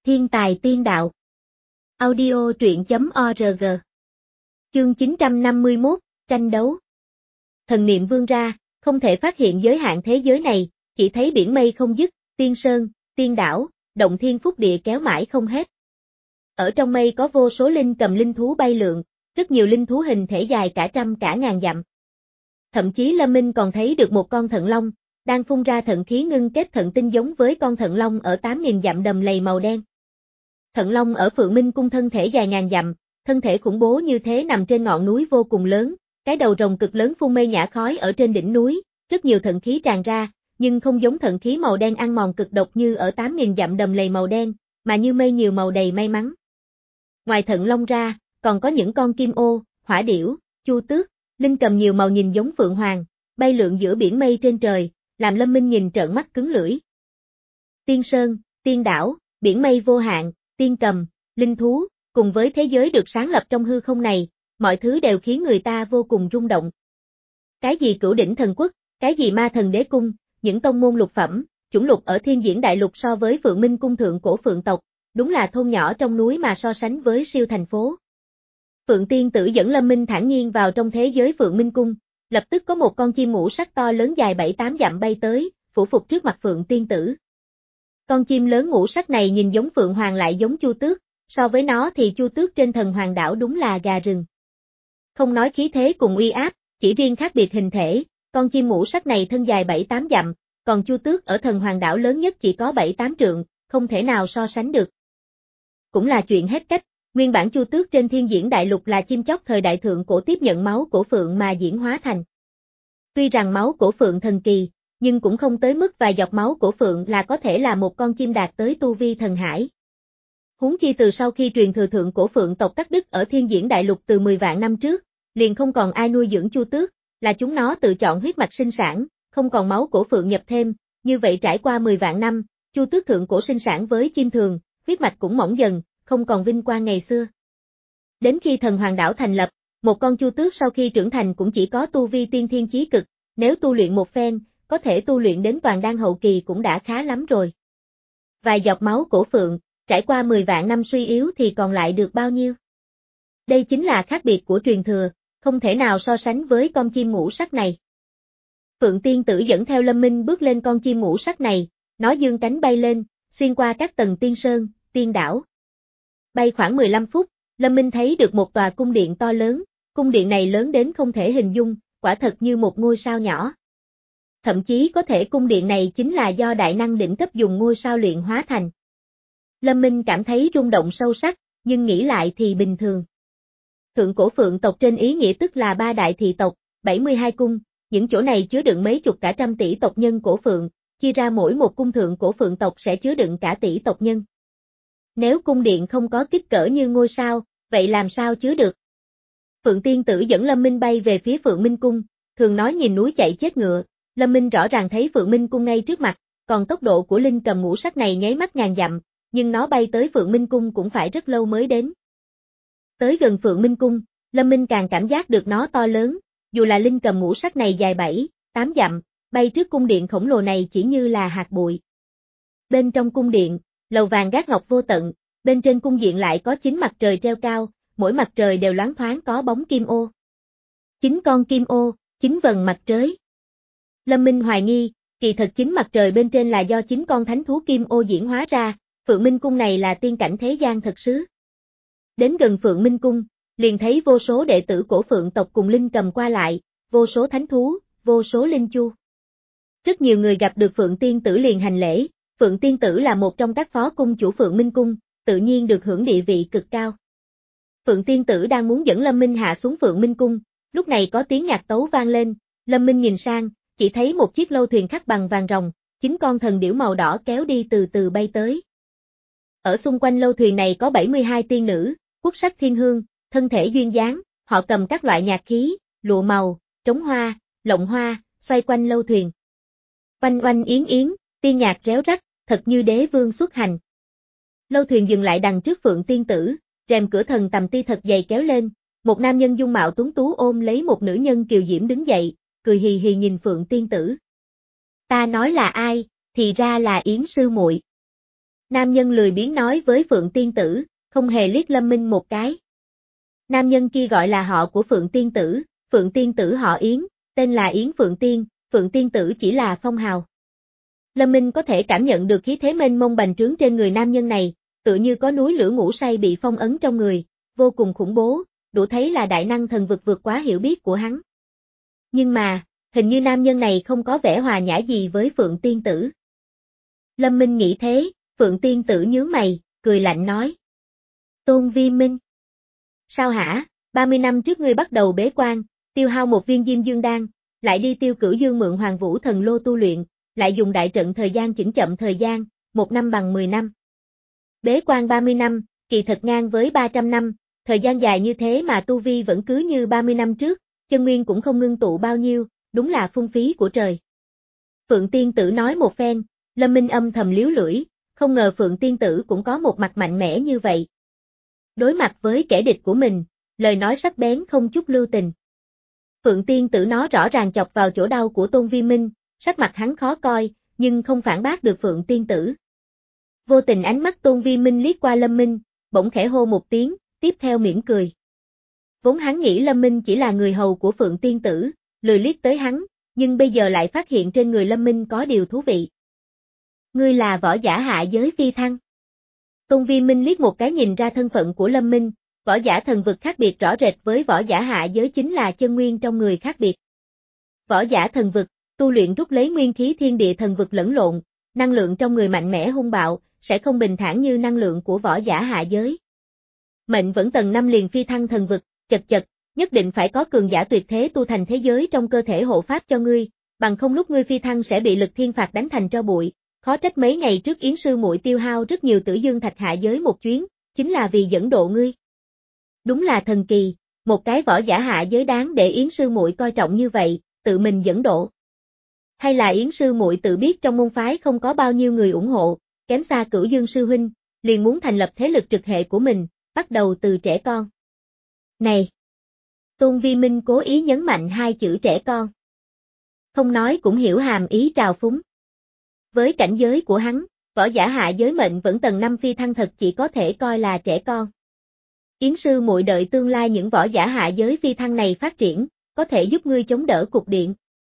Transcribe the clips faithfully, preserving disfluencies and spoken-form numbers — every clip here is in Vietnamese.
Thiên tài tiên đạo. Audio truyện chấm org. Chương chín trăm năm mươi mốt, tranh đấu. Thần niệm vươn ra, không thể phát hiện giới hạn thế giới này, chỉ thấy biển mây không dứt, tiên sơn, tiên đảo, động thiên phúc địa kéo mãi không hết. Ở trong mây có vô số linh cầm linh thú bay lượn, rất nhiều linh thú hình thể dài cả trăm cả ngàn dặm. Thậm chí Lâm Minh còn thấy được một con thận long, đang phun ra thận khí ngưng kết thận tinh giống với con thận long ở tám nghìn dặm đầm lầy màu đen. Thận long ở Phượng Minh cung thân thể dài ngàn dặm, thân thể khủng bố như thế nằm trên ngọn núi vô cùng lớn, cái đầu rồng cực lớn phun mây nhả khói ở trên đỉnh núi, rất nhiều thận khí tràn ra, nhưng không giống thận khí màu đen ăn mòn cực độc như ở tám nghìn dặm đầm lầy màu đen, mà như mây nhiều màu đầy may mắn. Ngoài thận long ra, còn có những con kim ô, hỏa điểu, chu tước, linh cầm nhiều màu nhìn giống phượng hoàng, bay lượn giữa biển mây trên trời, làm Lâm Minh nhìn trợn mắt cứng lưỡi. Tiên sơn, tiên đảo, biển mây vô hạn, tiên cầm, linh thú, cùng với thế giới được sáng lập trong hư không này, mọi thứ đều khiến người ta vô cùng rung động. Cái gì cửu đỉnh thần quốc, cái gì ma thần đế cung, những tông môn lục phẩm, chủng lục ở thiên diễn đại lục so với Phượng Minh cung thượng cổ phượng tộc, đúng là thôn nhỏ trong núi mà so sánh với siêu thành phố. Phượng tiên tử dẫn Lâm Minh thản nhiên vào trong thế giới Phượng Minh cung, lập tức có một con chim ngũ sắc to lớn dài bảy tám dặm bay tới, phủ phục trước mặt Phượng tiên tử. Con chim lớn ngũ sắc này nhìn giống Phượng Hoàng lại giống Chu Tước, so với nó thì Chu Tước trên Thần Hoàng đảo đúng là gà rừng. Không nói khí thế cùng uy áp, chỉ riêng khác biệt hình thể, con chim ngũ sắc này thân dài bảy tám dặm, còn Chu Tước ở Thần Hoàng đảo lớn nhất chỉ có bảy tám trượng, không thể nào so sánh được. Cũng là chuyện hết cách, nguyên bản Chu Tước trên thiên diễn đại lục là chim chóc thời đại thượng cổ tiếp nhận máu của Phượng mà diễn hóa thành. Tuy rằng máu của Phượng thần kỳ, nhưng cũng không tới mức vài giọt máu của Phượng là có thể là một con chim đạt tới tu vi thần hải. Huống chi từ sau khi truyền thừa thượng cổ Phượng tộc cắt đứt ở thiên diễn đại lục từ mười vạn năm trước, liền không còn ai nuôi dưỡng Chu Tước, là chúng nó tự chọn huyết mạch sinh sản, không còn máu của Phượng nhập thêm, như vậy trải qua mười vạn năm, Chu Tước thượng cổ sinh sản với chim thường, huyết mạch cũng mỏng dần, không còn vinh quang ngày xưa. Đến khi Thần Hoàng đảo thành lập, một con Chu Tước sau khi trưởng thành cũng chỉ có tu vi tiên thiên chí cực, nếu tu luyện một phen, có thể tu luyện đến toàn đan hậu kỳ cũng đã khá lắm rồi. Vài giọt máu của Phượng, trải qua mười vạn năm suy yếu thì còn lại được bao nhiêu? Đây chính là khác biệt của truyền thừa, không thể nào so sánh với con chim ngũ sắc này. Phượng tiên tử dẫn theo Lâm Minh bước lên con chim ngũ sắc này, nó dương cánh bay lên, xuyên qua các tầng tiên sơn, tiên đảo. Bay khoảng mười lăm phút, Lâm Minh thấy được một tòa cung điện to lớn, cung điện này lớn đến không thể hình dung, quả thật như một ngôi sao nhỏ. Thậm chí có thể cung điện này chính là do đại năng đỉnh cấp dùng ngôi sao luyện hóa thành. Lâm Minh cảm thấy rung động sâu sắc, nhưng nghĩ lại thì bình thường. Thượng cổ Phượng tộc trên ý nghĩa tức là ba đại thị tộc, bảy mươi hai cung, những chỗ này chứa đựng mấy chục cả trăm tỷ tộc nhân cổ Phượng, chia ra mỗi một cung thượng cổ Phượng tộc sẽ chứa đựng cả tỷ tộc nhân. Nếu cung điện không có kích cỡ như ngôi sao, vậy làm sao chứa được? Phượng tiên tử dẫn Lâm Minh bay về phía Phượng Minh cung, thường nói nhìn núi chạy chết ngựa, Lâm Minh rõ ràng thấy Phượng Minh cung ngay trước mặt, còn tốc độ của linh cầm ngũ sắc này nháy mắt ngàn dặm, nhưng nó bay tới Phượng Minh cung cũng phải rất lâu mới đến. Tới gần Phượng Minh cung, Lâm Minh càng cảm giác được nó to lớn, dù là linh cầm ngũ sắc này dài bảy, tám dặm, bay trước cung điện khổng lồ này chỉ như là hạt bụi. Bên trong cung điện, lầu vàng gác ngọc vô tận, bên trên cung điện lại có chín mặt trời treo cao, mỗi mặt trời đều loáng thoáng có bóng kim ô. Chín con kim ô, chín vầng mặt trời. Lâm Minh hoài nghi, kỳ thật chín mặt trời bên trên là do chín con thánh thú kim ô diễn hóa ra, Phượng Minh cung này là tiên cảnh thế gian thật xứ. Đến gần Phượng Minh cung, liền thấy vô số đệ tử cổ Phượng tộc cùng linh cầm qua lại, vô số thánh thú, vô số linh chu. Rất nhiều người gặp được Phượng tiên tử liền hành lễ, Phượng tiên tử là một trong các phó cung chủ Phượng Minh cung, tự nhiên được hưởng địa vị cực cao. Phượng tiên tử đang muốn dẫn Lâm Minh hạ xuống Phượng Minh cung, lúc này có tiếng nhạc tấu vang lên, Lâm Minh nhìn sang, chỉ thấy một chiếc lâu thuyền khắc bằng vàng ròng, chín con thần điểu màu đỏ kéo đi từ từ bay tới. Ở xung quanh lâu thuyền này có bảy mươi hai tiên nữ, quốc sắc thiên hương, thân thể duyên dáng, họ cầm các loại nhạc khí, lụa màu, trống hoa, lộng hoa, xoay quanh lâu thuyền. Oanh oanh yến yến, tiên nhạc réo rắt, thật như đế vương xuất hành. Lâu thuyền dừng lại đằng trước Phượng tiên tử, rèm cửa thần tầm ti thật dày kéo lên, một nam nhân dung mạo tuấn tú ôm lấy một nữ nhân kiều diễm đứng dậy, cười hì hì nhìn Phượng tiên tử. Ta nói là ai, thì ra là Yến sư muội. Nam nhân lười biếng nói với Phượng Tiên Tử, không hề liếc Lâm Minh một cái. Nam nhân kia gọi là họ của Phượng Tiên Tử, Phượng Tiên Tử họ Yến, tên là Yến Phượng Tiên, Phượng Tiên Tử chỉ là phong hào. Lâm Minh có thể cảm nhận được khí thế mênh mông bành trướng trên người nam nhân này, tự như có núi lửa ngủ say bị phong ấn trong người, vô cùng khủng bố, đủ thấy là đại năng thần vực vượt quá hiểu biết của hắn. Nhưng mà, hình như nam nhân này không có vẻ hòa nhã gì với Phượng Tiên Tử. Lâm Minh nghĩ thế, Phượng Tiên Tử nhướng mày, cười lạnh nói. Tôn Vi Minh. Sao hả, ba mươi năm trước ngươi bắt đầu bế quan, tiêu hao một viên Diêm Dương Đan, lại đi Tiêu Cửu Dương mượn Hoàng Vũ Thần Lô tu luyện, lại dùng đại trận thời gian chỉnh chậm thời gian, một năm bằng mười năm. Bế quan ba mươi năm, kỳ thật ngang với ba trăm năm, thời gian dài như thế mà tu vi vẫn cứ như ba mươi năm trước, chân nguyên cũng không ngưng tụ bao nhiêu, đúng là phung phí của trời. Phượng Tiên Tử nói một phen, Lâm Minh âm thầm liếu lưỡi, không ngờ Phượng Tiên Tử cũng có một mặt mạnh mẽ như vậy. Đối mặt với kẻ địch của mình, lời nói sắc bén không chút lưu tình. Phượng Tiên Tử nó rõ ràng chọc vào chỗ đau của Tôn Vi Minh, sắc mặt hắn khó coi, nhưng không phản bác được Phượng Tiên Tử. Vô tình ánh mắt Tôn Vi Minh liếc qua Lâm Minh, bỗng khẽ hô một tiếng, tiếp theo mỉm cười. Vốn hắn nghĩ Lâm Minh chỉ là người hầu của Phượng Tiên Tử, lười liếc tới hắn, nhưng bây giờ lại phát hiện trên người Lâm Minh có điều thú vị. Ngươi là võ giả hạ giới phi thăng. Tôn Vi Minh liếc một cái nhìn ra thân phận của Lâm Minh, võ giả thần vực khác biệt rõ rệt với võ giả hạ giới chính là chân nguyên trong người khác biệt. Võ giả thần vực, tu luyện rút lấy nguyên khí thiên địa thần vực lẫn lộn, năng lượng trong người mạnh mẽ hung bạo, sẽ không bình thản như năng lượng của võ giả hạ giới. Mệnh vẫn tầng năm liền phi thăng thần vực, chật chật, nhất định phải có cường giả tuyệt thế tu thành thế giới trong cơ thể hộ pháp cho ngươi, bằng không lúc ngươi phi thăng sẽ bị lực thiên phạt đánh thành tro bụi. Khó trách mấy ngày trước Yến sư muội tiêu hao rất nhiều tử dương thạch hạ giới một chuyến, chính là vì dẫn độ ngươi. Đúng là thần kỳ, một cái võ giả hạ giới đáng để Yến sư muội coi trọng như vậy, tự mình dẫn độ. Hay là Yến sư muội tự biết trong môn phái không có bao nhiêu người ủng hộ, kém xa Cửu Dương sư huynh, liền muốn thành lập thế lực trực hệ của mình, bắt đầu từ trẻ con. Này! Tôn Vi Minh cố ý nhấn mạnh hai chữ trẻ con. Không nói cũng hiểu hàm ý trào phúng. Với cảnh giới của hắn, võ giả hạ giới mệnh vẫn tầng năm phi thăng thật chỉ có thể coi là trẻ con. Yến sư muội đợi tương lai những võ giả hạ giới phi thăng này phát triển, có thể giúp ngươi chống đỡ cục điện.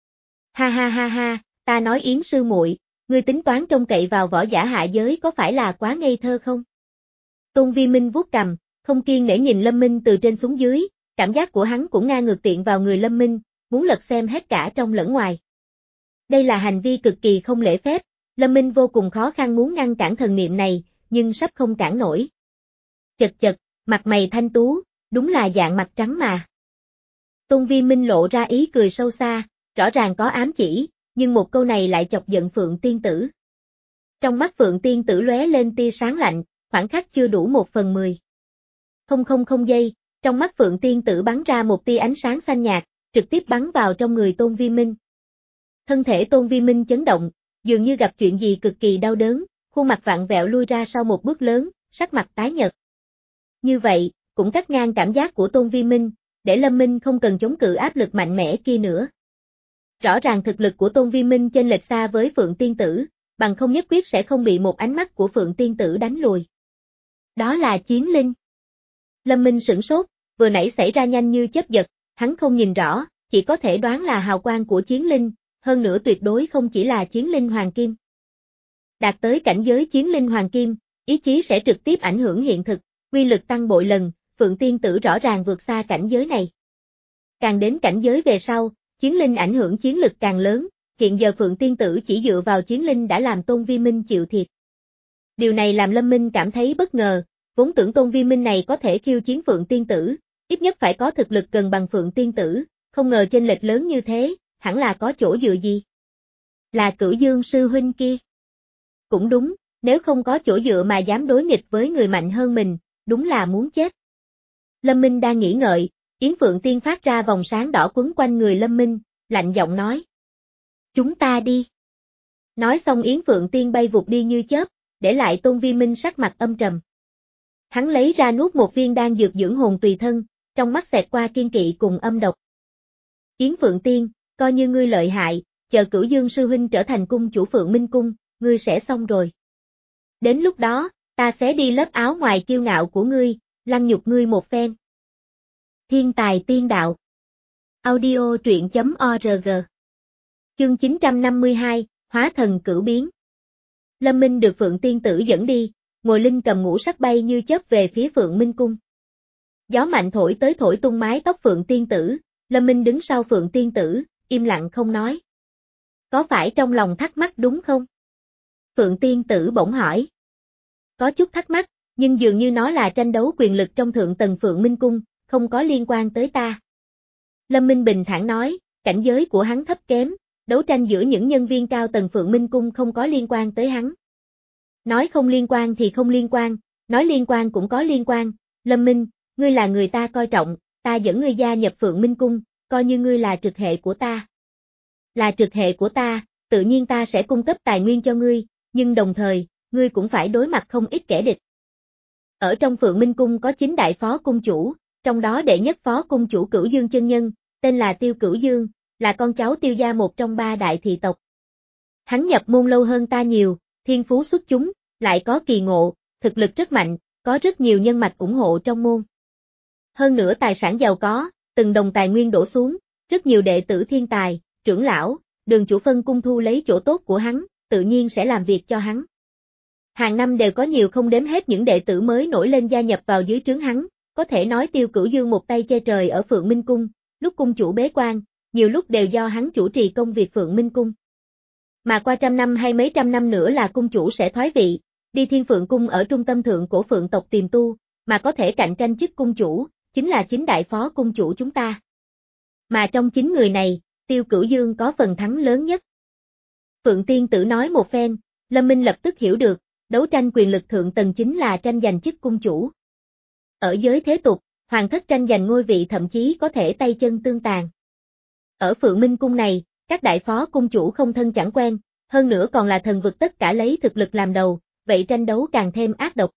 Ha ha ha ha, ta nói Yến sư muội, ngươi tính toán trông cậy vào võ giả hạ giới có phải là quá ngây thơ không? Tôn Vi Minh vuốt cằm, không kiên nể nhìn Lâm Minh từ trên xuống dưới, cảm giác của hắn cũng ngang ngược tiện vào người Lâm Minh, muốn lật xem hết cả trong lẫn ngoài. Đây là hành vi cực kỳ không lễ phép, Lâm Minh vô cùng khó khăn muốn ngăn cản thần niệm này, nhưng sắp không cản nổi. Chật chật, mặt mày thanh tú, đúng là dạng mặt trắng mà. Tôn Vi Minh lộ ra ý cười sâu xa, rõ ràng có ám chỉ, nhưng một câu này lại chọc giận Phượng Tiên Tử. Trong mắt Phượng Tiên Tử lóe lên tia sáng lạnh, khoảng khắc chưa đủ một phần mười. Không không không giây, trong mắt Phượng Tiên Tử bắn ra một tia ánh sáng xanh nhạt, trực tiếp bắn vào trong người Tôn Vi Minh. Thân thể Tôn Vi Minh chấn động, dường như gặp chuyện gì cực kỳ đau đớn, khuôn mặt vặn vẹo lui ra sau một bước lớn, sắc mặt tái nhợt. Như vậy, cũng cắt ngang cảm giác của Tôn Vi Minh, để Lâm Minh không cần chống cự áp lực mạnh mẽ kia nữa. Rõ ràng thực lực của Tôn Vi Minh chênh lệch xa với Phượng Tiên Tử, bằng không nhất quyết sẽ không bị một ánh mắt của Phượng Tiên Tử đánh lùi. Đó là chiến linh. Lâm Minh sửng sốt, vừa nãy xảy ra nhanh như chớp giật, hắn không nhìn rõ, chỉ có thể đoán là hào quang của chiến linh, hơn nữa tuyệt đối không chỉ là chiến linh hoàng kim. Đạt tới cảnh giới chiến linh hoàng kim, ý chí sẽ trực tiếp ảnh hưởng hiện thực, uy lực tăng bội lần, Phượng Tiên Tử rõ ràng vượt xa cảnh giới này. Càng đến cảnh giới về sau, chiến linh ảnh hưởng chiến lực càng lớn, hiện giờ Phượng Tiên Tử chỉ dựa vào chiến linh đã làm Tôn Vi Minh chịu thiệt. Điều này làm Lâm Minh cảm thấy bất ngờ, vốn tưởng Tôn Vi Minh này có thể khiêu chiến Phượng Tiên Tử, ít nhất phải có thực lực gần bằng Phượng Tiên Tử, không ngờ chênh lệch lớn như thế, hẳn là có chỗ dựa gì. Là Cửu Dương sư huynh kia. Cũng đúng, nếu không có chỗ dựa mà dám đối nghịch với người mạnh hơn mình, đúng là muốn chết. Lâm Minh đang nghĩ ngợi, Yến Phượng Tiên phát ra vòng sáng đỏ quấn quanh người Lâm Minh, lạnh giọng nói. Chúng ta đi. Nói xong Yến Phượng Tiên bay vụt đi như chớp, để lại Tôn Vi Minh sắc mặt âm trầm. Hắn lấy ra nuốt một viên đan dược dưỡng hồn tùy thân, trong mắt xẹt qua kiên kỵ cùng âm độc. Yến Phượng Tiên, coi như ngươi lợi hại, chờ Cửu Dương sư huynh trở thành cung chủ Phượng Minh cung, ngươi sẽ xong rồi. Đến lúc đó, ta sẽ đi lớp áo ngoài kiêu ngạo của ngươi, lăng nhục ngươi một phen. Thiên tài tiên đạo. Audio truyện chấm org. Chương chín trăm năm mươi hai, Hóa thần cửu biến. Lâm Minh được Phượng Tiên Tử dẫn đi, ngồi linh cầm ngũ sắc bay như chớp về phía Phượng Minh Cung. Gió mạnh thổi tới thổi tung mái tóc Phượng Tiên Tử, Lâm Minh đứng sau Phượng Tiên Tử, im lặng không nói. Có phải trong lòng thắc mắc đúng không? Phượng Tiên Tử bỗng hỏi. Có chút thắc mắc, nhưng dường như nó là tranh đấu quyền lực trong thượng tầng Phượng Minh Cung, không có liên quan tới ta. Lâm Minh bình thản nói, cảnh giới của hắn thấp kém, đấu tranh giữa những nhân viên cao tầng Phượng Minh Cung không có liên quan tới hắn. Nói không liên quan thì không liên quan, nói liên quan cũng có liên quan. Lâm Minh, ngươi là người ta coi trọng, ta dẫn ngươi gia nhập Phượng Minh Cung, coi như ngươi là trực hệ của ta. Là trực hệ của ta, tự nhiên ta sẽ cung cấp tài nguyên cho ngươi, nhưng đồng thời, ngươi cũng phải đối mặt không ít kẻ địch. Ở trong Phượng Minh Cung có chín đại phó cung chủ, trong đó đệ nhất phó cung chủ Cửu Dương chân nhân, tên là Tiêu Cửu Dương, là con cháu Tiêu gia một trong ba đại thị tộc. Hắn nhập môn lâu hơn ta nhiều, thiên phú xuất chúng, lại có kỳ ngộ, thực lực rất mạnh, có rất nhiều nhân mạch ủng hộ trong môn. Hơn nữa tài sản giàu có, từng đồng tài nguyên đổ xuống, rất nhiều đệ tử thiên tài, trưởng lão, đường chủ phân cung thu lấy chỗ tốt của hắn, tự nhiên sẽ làm việc cho hắn. Hàng năm đều có nhiều không đếm hết những đệ tử mới nổi lên gia nhập vào dưới trướng hắn, có thể nói Tiêu Cửu Dương một tay che trời ở Phượng Minh Cung, lúc cung chủ bế quan, nhiều lúc đều do hắn chủ trì công việc Phượng Minh Cung. Mà qua trăm năm hay mấy trăm năm nữa là cung chủ sẽ thoái vị, đi Thiên Phượng Cung ở trung tâm thượng cổ Phượng tộc tìm tu, mà có thể cạnh tranh chức cung chủ, chính là chín đại phó cung chủ chúng ta. Mà trong chín người này, Tiêu Cửu Dương có phần thắng lớn nhất. Phượng Tiên Tử nói một phen, Lâm Minh lập tức hiểu được, đấu tranh quyền lực thượng tầng chính là tranh giành chức cung chủ. Ở giới thế tục, hoàng thất tranh giành ngôi vị thậm chí có thể tay chân tương tàn. Ở Phượng Minh Cung này, các đại phó cung chủ không thân chẳng quen, hơn nữa còn là thần vực tất cả lấy thực lực làm đầu, vậy tranh đấu càng thêm ác độc.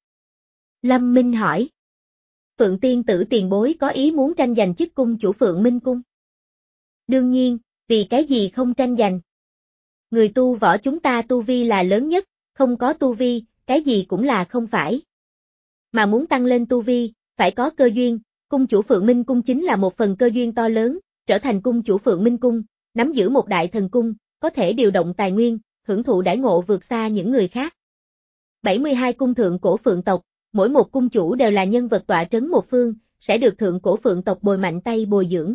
Lâm Minh hỏi. Phượng Tiên Tử tiền bối có ý muốn tranh giành chức cung chủ Phượng Minh Cung? Đương nhiên, vì cái gì không tranh giành? Người tu võ chúng ta tu vi là lớn nhất, không có tu vi, cái gì cũng là không phải. Mà muốn tăng lên tu vi, phải có cơ duyên, cung chủ Phượng Minh Cung chính là một phần cơ duyên to lớn, trở thành cung chủ Phượng Minh Cung, nắm giữ một đại thần cung, có thể điều động tài nguyên, hưởng thụ đãi ngộ vượt xa những người khác. bảy mươi hai cung thượng cổ Phượng tộc, mỗi một cung chủ đều là nhân vật tọa trấn một phương, sẽ được thượng cổ Phượng tộc bồi mạnh tay bồi dưỡng.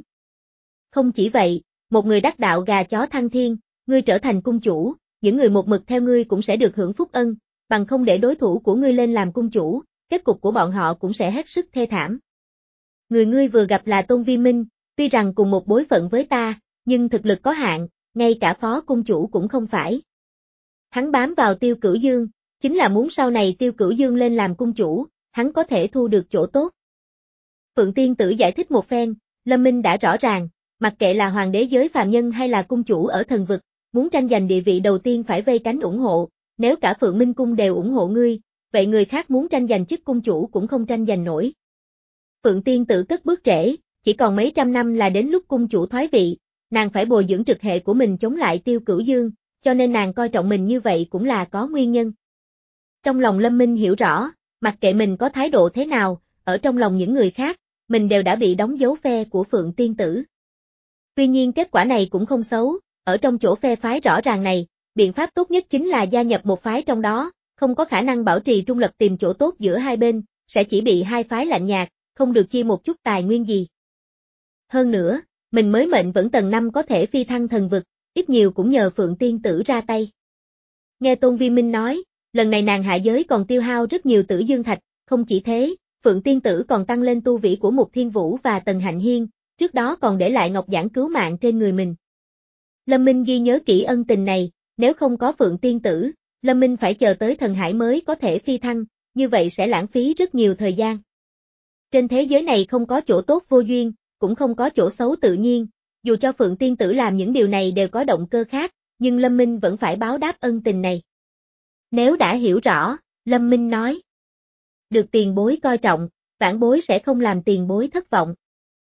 Không chỉ vậy, một người đắc đạo gà chó thăng thiên, ngươi trở thành cung chủ, những người một mực theo ngươi cũng sẽ được hưởng phúc ân, bằng không để đối thủ của ngươi lên làm cung chủ, kết cục của bọn họ cũng sẽ hết sức thê thảm. Người ngươi vừa gặp là Tôn Vi Minh, tuy rằng cùng một bối phận với ta, nhưng thực lực có hạn, ngay cả phó cung chủ cũng không phải. Hắn bám vào Tiêu Cửu Dương, chính là muốn sau này Tiêu Cửu Dương lên làm cung chủ, hắn có thể thu được chỗ tốt. Phượng Tiên Tử giải thích một phen, Lâm Minh đã rõ ràng, mặc kệ là hoàng đế giới phàm nhân hay là cung chủ ở thần vực, muốn tranh giành địa vị đầu tiên phải vây cánh ủng hộ, nếu cả Phượng Minh Cung đều ủng hộ ngươi, vậy người khác muốn tranh giành chức cung chủ cũng không tranh giành nổi. Phượng Tiên Tử cất bước trễ, chỉ còn mấy trăm năm là đến lúc cung chủ thoái vị, nàng phải bồi dưỡng trực hệ của mình chống lại Tiêu Cửu Dương, cho nên nàng coi trọng mình như vậy cũng là có nguyên nhân. Trong lòng Lâm Minh hiểu rõ, mặc kệ mình có thái độ thế nào, ở trong lòng những người khác, mình đều đã bị đóng dấu phe của Phượng Tiên Tử. Tuy nhiên kết quả này cũng không xấu, ở trong chỗ phe phái rõ ràng này, biện pháp tốt nhất chính là gia nhập một phái trong đó, không có khả năng bảo trì trung lập tìm chỗ tốt giữa hai bên, sẽ chỉ bị hai phái lạnh nhạt, không được chia một chút tài nguyên gì. Hơn nữa, mình mới mệnh vẫn tầng năm có thể phi thăng thần vực, ít nhiều cũng nhờ Phượng Tiên Tử ra tay. Nghe Tôn Vi Minh nói, lần này nàng hạ giới còn tiêu hao rất nhiều tử dương thạch, không chỉ thế, Phượng Tiên Tử còn tăng lên tu vi của Mục Thiên Vũ và Tần Hạnh Hiên, trước đó còn để lại ngọc giản cứu mạng trên người mình. Lâm Minh ghi nhớ kỹ ân tình này, nếu không có Phượng Tiên Tử, Lâm Minh phải chờ tới thần hải mới có thể phi thăng, như vậy sẽ lãng phí rất nhiều thời gian. Trên thế giới này không có chỗ tốt vô duyên, cũng không có chỗ xấu tự nhiên, dù cho Phượng Tiên Tử làm những điều này đều có động cơ khác, nhưng Lâm Minh vẫn phải báo đáp ân tình này. Nếu đã hiểu rõ, Lâm Minh nói. Được tiền bối coi trọng, vãn bối sẽ không làm tiền bối thất vọng.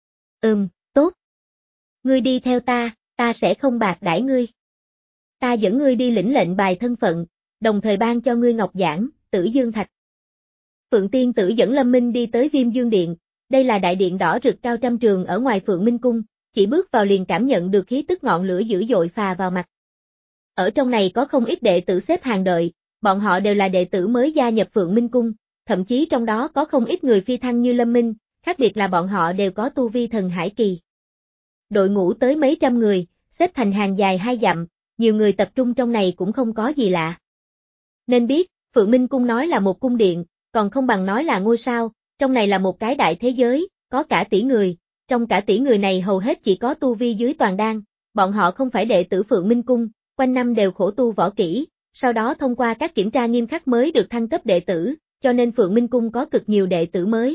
Ừm, tốt. Ngươi đi theo ta, ta sẽ không bạc đãi ngươi. Ta dẫn ngươi đi lĩnh lệnh bài thân phận, đồng thời ban cho ngươi ngọc giản, Tử Dương Thạch. Phượng Tiên Tử dẫn Lâm Minh đi tới Viêm Dương Điện, đây là đại điện đỏ rực cao trăm trường ở ngoài Phượng Minh Cung, chỉ bước vào liền cảm nhận được khí tức ngọn lửa dữ dội phà vào mặt. Ở trong này có không ít đệ tử xếp hàng đợi, bọn họ đều là đệ tử mới gia nhập Phượng Minh Cung, thậm chí trong đó có không ít người phi thăng như Lâm Minh, khác biệt là bọn họ đều có tu vi thần hải kỳ. Đội ngũ tới mấy trăm người, xếp thành hàng dài hai dặm, nhiều người tập trung trong này cũng không có gì lạ. Nên biết, Phượng Minh Cung nói là một cung điện, còn không bằng nói là ngôi sao, trong này là một cái đại thế giới, có cả tỷ người, trong cả tỷ người này hầu hết chỉ có tu vi dưới toàn đan, bọn họ không phải đệ tử Phượng Minh Cung, quanh năm đều khổ tu võ kỹ, sau đó thông qua các kiểm tra nghiêm khắc mới được thăng cấp đệ tử, cho nên Phượng Minh Cung có cực nhiều đệ tử mới.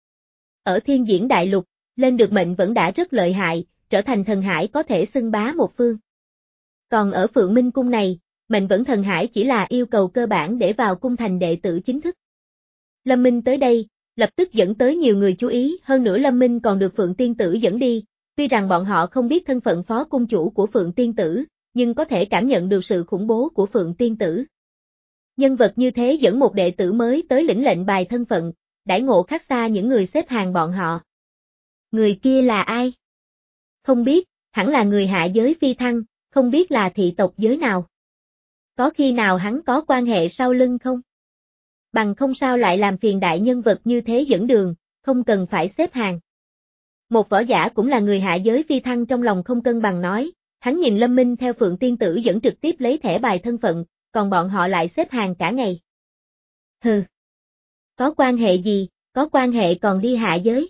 Ở Thiên Diễn Đại Lục, lên được mệnh vẫn đã rất lợi hại, trở thành thần hải có thể xưng bá một phương. Còn ở Phượng Minh Cung này, mệnh vẫn thần hải chỉ là yêu cầu cơ bản để vào cung thành đệ tử chính thức. Lâm Minh tới đây, lập tức dẫn tới nhiều người chú ý, hơn nữa Lâm Minh còn được Phượng Tiên Tử dẫn đi, tuy rằng bọn họ không biết thân phận phó cung chủ của Phượng Tiên Tử, nhưng có thể cảm nhận được sự khủng bố của Phượng Tiên Tử. Nhân vật như thế dẫn một đệ tử mới tới lĩnh lệnh bài thân phận, đãi ngộ khác xa những người xếp hàng bọn họ. Người kia là ai? Không biết, hẳn là người hạ giới phi thăng, không biết là thị tộc giới nào. Có khi nào hắn có quan hệ sau lưng không? Bằng không sao lại làm phiền đại nhân vật như thế dẫn đường, không cần phải xếp hàng. Một võ giả cũng là người hạ giới phi thăng trong lòng không cân bằng nói, hắn nhìn Lâm Minh theo Phượng Tiên Tử dẫn trực tiếp lấy thẻ bài thân phận, còn bọn họ lại xếp hàng cả ngày. Hừ. Có quan hệ gì, có quan hệ còn đi hạ giới.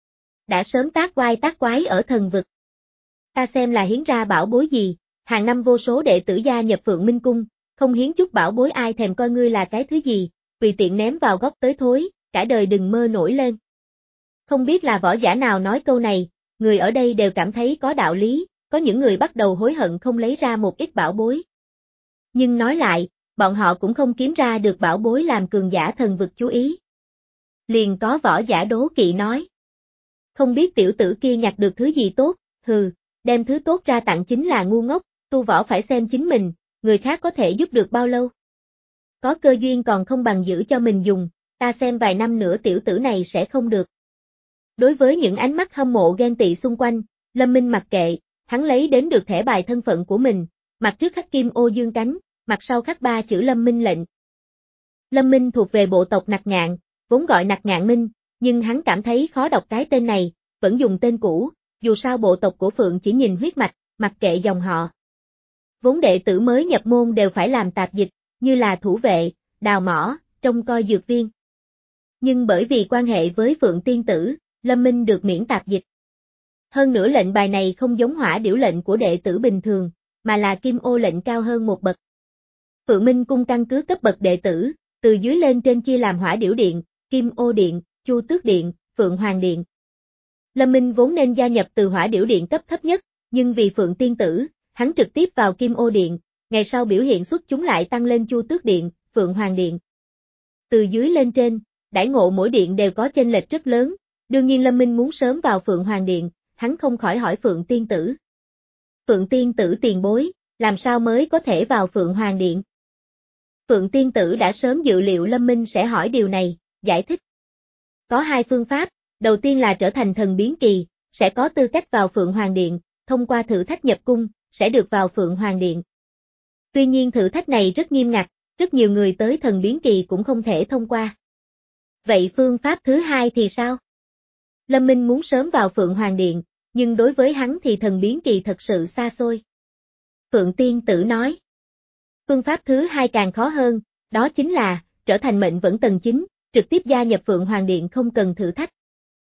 Đã sớm tác oai tác quái ở thần vực. Ta xem là hiến ra bảo bối gì, hàng năm vô số đệ tử gia nhập Phượng Minh Cung, không hiến chút bảo bối ai thèm coi ngươi là cái thứ gì, tùy tiện ném vào góc tới thối, cả đời đừng mơ nổi lên. Không biết là võ giả nào nói câu này, người ở đây đều cảm thấy có đạo lý, có những người bắt đầu hối hận không lấy ra một ít bảo bối. Nhưng nói lại, bọn họ cũng không kiếm ra được bảo bối làm cường giả thần vực chú ý. Liền có võ giả đố kỵ nói. Không biết tiểu tử kia nhặt được thứ gì tốt, hừ, đem thứ tốt ra tặng chính là ngu ngốc, tu võ phải xem chính mình, người khác có thể giúp được bao lâu. Có cơ duyên còn không bằng giữ cho mình dùng, ta xem vài năm nữa tiểu tử này sẽ không được. Đối với những ánh mắt hâm mộ ghen tị xung quanh, Lâm Minh mặc kệ, hắn lấy đến được thẻ bài thân phận của mình, mặt trước khắc kim ô dương cánh, mặt sau khắc ba chữ Lâm Minh lệnh. Lâm Minh thuộc về bộ tộc Nặc Ngạn, vốn gọi Nặc Ngạn Minh, nhưng hắn cảm thấy khó đọc cái tên này, vẫn dùng tên cũ, dù sao bộ tộc của Phượng chỉ nhìn huyết mạch, mặc kệ dòng họ. Vốn đệ tử mới nhập môn đều phải làm tạp dịch, như là thủ vệ, đào mỏ, trông coi dược viên. Nhưng bởi vì quan hệ với Phượng Tiên Tử, Lâm Minh được miễn tạp dịch. Hơn nữa lệnh bài này không giống hỏa điểu lệnh của đệ tử bình thường, mà là kim ô lệnh cao hơn một bậc. Phượng Minh Cung căn cứ cấp bậc đệ tử, từ dưới lên trên chia làm hỏa điểu điện, kim ô điện, chu tước điện, Phượng Hoàng điện. Lâm Minh vốn nên gia nhập từ hỏa điểu điện cấp thấp nhất, nhưng vì Phượng Tiên Tử, hắn trực tiếp vào kim ô điện, ngày sau biểu hiện xuất chúng lại tăng lên chu tước điện, Phượng Hoàng điện. Từ dưới lên trên, đãi ngộ mỗi điện đều có chênh lệch rất lớn, đương nhiên Lâm Minh muốn sớm vào Phượng Hoàng điện, hắn không khỏi hỏi Phượng Tiên Tử. Phượng Tiên Tử tiền bối, làm sao mới có thể vào Phượng Hoàng điện? Phượng Tiên Tử đã sớm dự liệu Lâm Minh sẽ hỏi điều này, giải thích. Có hai phương pháp, đầu tiên là trở thành thần biến kỳ, sẽ có tư cách vào Phượng Hoàng điện, thông qua thử thách nhập cung, sẽ được vào Phượng Hoàng điện. Tuy nhiên thử thách này rất nghiêm ngặt, rất nhiều người tới thần biến kỳ cũng không thể thông qua. Vậy phương pháp thứ hai thì sao? Lâm Minh muốn sớm vào Phượng Hoàng điện, nhưng đối với hắn thì thần biến kỳ thật sự xa xôi. Phượng Tiên Tử nói. Phương pháp thứ hai càng khó hơn, đó chính là, trở thành mệnh vẫn tầng chín, trực tiếp gia nhập Phượng Hoàng điện không cần thử thách.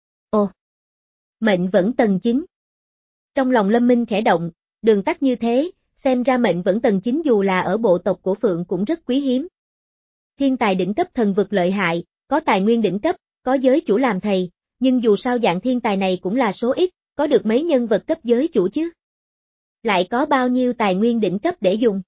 Ồ! Mệnh vẫn tầng chín. Trong lòng Lâm Minh khẽ động, đường tắt như thế, xem ra mệnh vẫn tầng chín dù là ở bộ tộc của Phượng cũng rất quý hiếm. Thiên tài đỉnh cấp thần vực lợi hại, có tài nguyên đỉnh cấp, có giới chủ làm thầy, nhưng dù sao dạng thiên tài này cũng là số ít, có được mấy nhân vật cấp giới chủ chứ. Lại có bao nhiêu tài nguyên đỉnh cấp để dùng.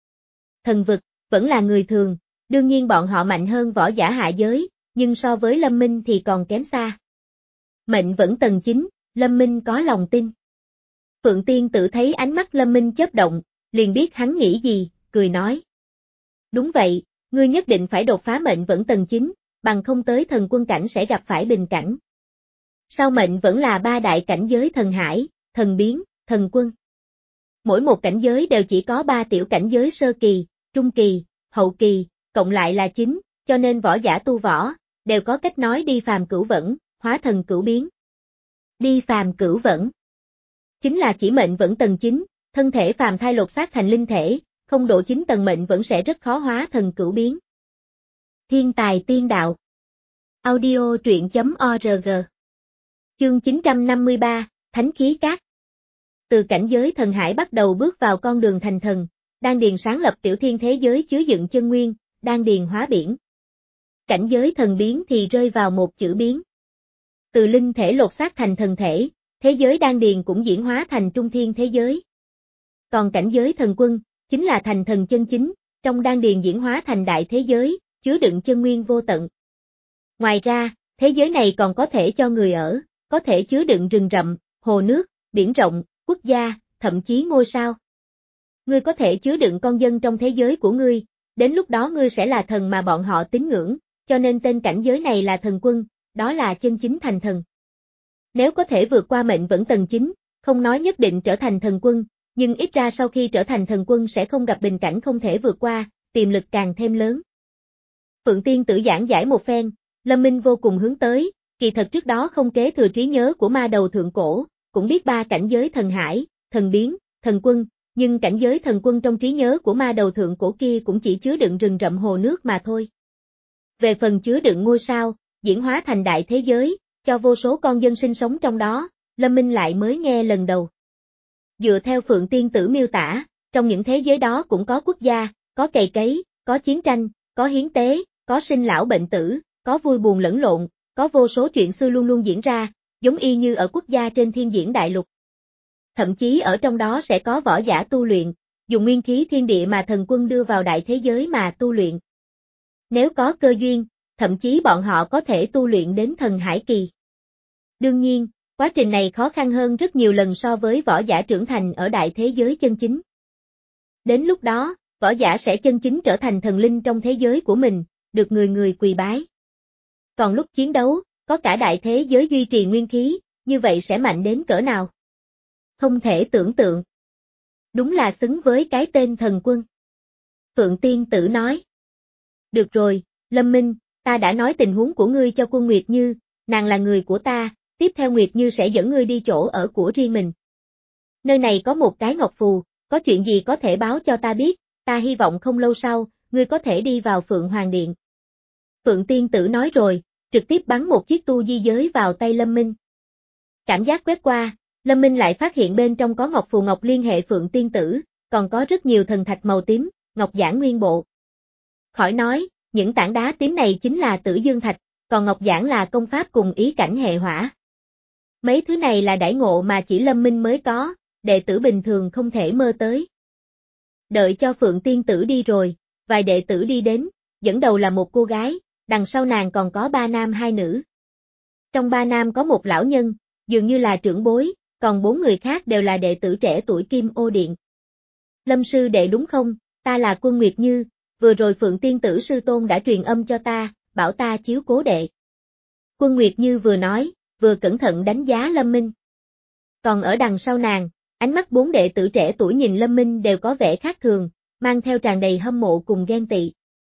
Thần vực, vẫn là người thường, đương nhiên bọn họ mạnh hơn võ giả hạ giới, nhưng so với Lâm Minh thì còn kém xa. Mệnh vẫn tầng chín, Lâm Minh có lòng tin. Phượng Tiên Tử thấy ánh mắt Lâm Minh chớp động, liền biết hắn nghĩ gì, cười nói. Đúng vậy, Ngươi nhất định phải đột phá mệnh vẫn tầng chín, bằng không tới thần quân cảnh sẽ gặp phải bình cảnh. Sau mệnh vẫn là ba đại cảnh giới thần hải, thần biến, thần quân. Mỗi một cảnh giới đều chỉ có ba tiểu cảnh giới sơ kỳ, trung kỳ, hậu kỳ, cộng lại là chín, cho nên võ giả tu võ, đều có cách nói đi phàm cửu vẫn, hóa thần cửu biến. Đi phàm cửu vẫn chính là chỉ mệnh vẫn tầng chín, thân thể phàm thai lột xác thành linh thể, không độ chín tầng mệnh vẫn sẽ rất khó hóa thần cửu biến. Thiên tài tiên đạo. Audio truyện chấm org. Chương chín trăm năm mươi ba, Thánh khí cát. Từ cảnh giới thần hải bắt đầu bước vào con đường thành thần, đan điền sáng lập tiểu thiên thế giới chứa đựng chân nguyên, đan điền hóa biển. Cảnh giới thần biến thì rơi vào một chữ biến. Từ linh thể lột xác thành thần thể, thế giới đan điền cũng diễn hóa thành trung thiên thế giới. Còn cảnh giới thần quân, chính là thành thần chân chính, trong đan điền diễn hóa thành đại thế giới, chứa đựng chân nguyên vô tận. Ngoài ra, thế giới này còn có thể cho người ở, có thể chứa đựng rừng rậm, hồ nước, biển rộng, quốc gia, thậm chí ngôi sao. Ngươi có thể chứa đựng con dân trong thế giới của ngươi, đến lúc đó ngươi sẽ là thần mà bọn họ tín ngưỡng, cho nên tên cảnh giới này là thần quân, đó là chân chính thành thần. Nếu có thể vượt qua mệnh vẫn tầng chín, không nói nhất định trở thành thần quân, nhưng ít ra sau khi trở thành thần quân sẽ không gặp bình cảnh không thể vượt qua, tiềm lực càng thêm lớn. Phượng Tiên Tử giảng giải một phen, Lâm Minh vô cùng hướng tới, kỳ thật trước đó không kế thừa trí nhớ của ma đầu thượng cổ, cũng biết ba cảnh giới thần hải, thần biến, thần quân, nhưng cảnh giới thần quân trong trí nhớ của ma đầu thượng cổ kia cũng chỉ chứa đựng rừng rậm hồ nước mà thôi. Về phần chứa đựng ngôi sao, diễn hóa thành đại thế giới, cho vô số con dân sinh sống trong đó, Lâm Minh lại mới nghe lần đầu. Dựa theo Phượng Tiên Tử miêu tả, trong những thế giới đó cũng có quốc gia, có cày cấy, có chiến tranh, có hiến tế, có sinh lão bệnh tử, có vui buồn lẫn lộn, có vô số chuyện xưa luôn luôn diễn ra, giống y như ở quốc gia trên thiên diễn đại lục. Thậm chí ở trong đó sẽ có võ giả tu luyện, dùng nguyên khí thiên địa mà thần quân đưa vào đại thế giới mà tu luyện. Nếu có cơ duyên, thậm chí bọn họ có thể tu luyện đến thần hải kỳ. Đương nhiên, quá trình này khó khăn hơn rất nhiều lần so với võ giả trưởng thành ở đại thế giới chân chính. Đến lúc đó, võ giả sẽ chân chính trở thành thần linh trong thế giới của mình, được người người quỳ bái. Còn lúc chiến đấu, có cả đại thế giới duy trì nguyên khí, như vậy sẽ mạnh đến cỡ nào? Không thể tưởng tượng. Đúng là xứng với cái tên thần quân. Phượng Tiên Tử nói. Được rồi, Lâm Minh, ta đã nói tình huống của ngươi cho Quân Nguyệt Như, nàng là người của ta, tiếp theo Nguyệt Như sẽ dẫn ngươi đi chỗ ở của riêng mình. Nơi này có một cái ngọc phù, có chuyện gì có thể báo cho ta biết, ta hy vọng không lâu sau, ngươi có thể đi vào Phượng Hoàng Điện. Phượng Tiên Tử nói rồi, trực tiếp bắn một chiếc tu di giới vào tay Lâm Minh. Cảm giác quét qua, Lâm Minh lại phát hiện bên trong có ngọc phù ngọc liên hệ Phượng Tiên Tử, còn có rất nhiều thần thạch màu tím, ngọc giản nguyên bộ. Khỏi nói, những tảng đá tím này chính là Tử Dương Thạch, còn ngọc giản là công pháp cùng ý cảnh hệ hỏa. Mấy thứ này là đãi ngộ mà chỉ Lâm Minh mới có, đệ tử bình thường không thể mơ tới. Đợi cho Phượng Tiên Tử đi rồi, vài đệ tử đi đến, dẫn đầu là một cô gái, đằng sau nàng còn có ba nam hai nữ. Trong ba nam có một lão nhân, dường như là trưởng bối, còn bốn người khác đều là đệ tử trẻ tuổi Kim Ô Điện. Lâm sư đệ đúng không, ta là Quân Nguyệt Như, vừa rồi Phượng Tiên Tử sư tôn đã truyền âm cho ta, bảo ta chiếu cố đệ. Quân Nguyệt Như vừa nói, vừa cẩn thận đánh giá Lâm Minh. Còn ở đằng sau nàng, ánh mắt bốn đệ tử trẻ tuổi nhìn Lâm Minh đều có vẻ khác thường, mang theo tràn đầy hâm mộ cùng ghen tị.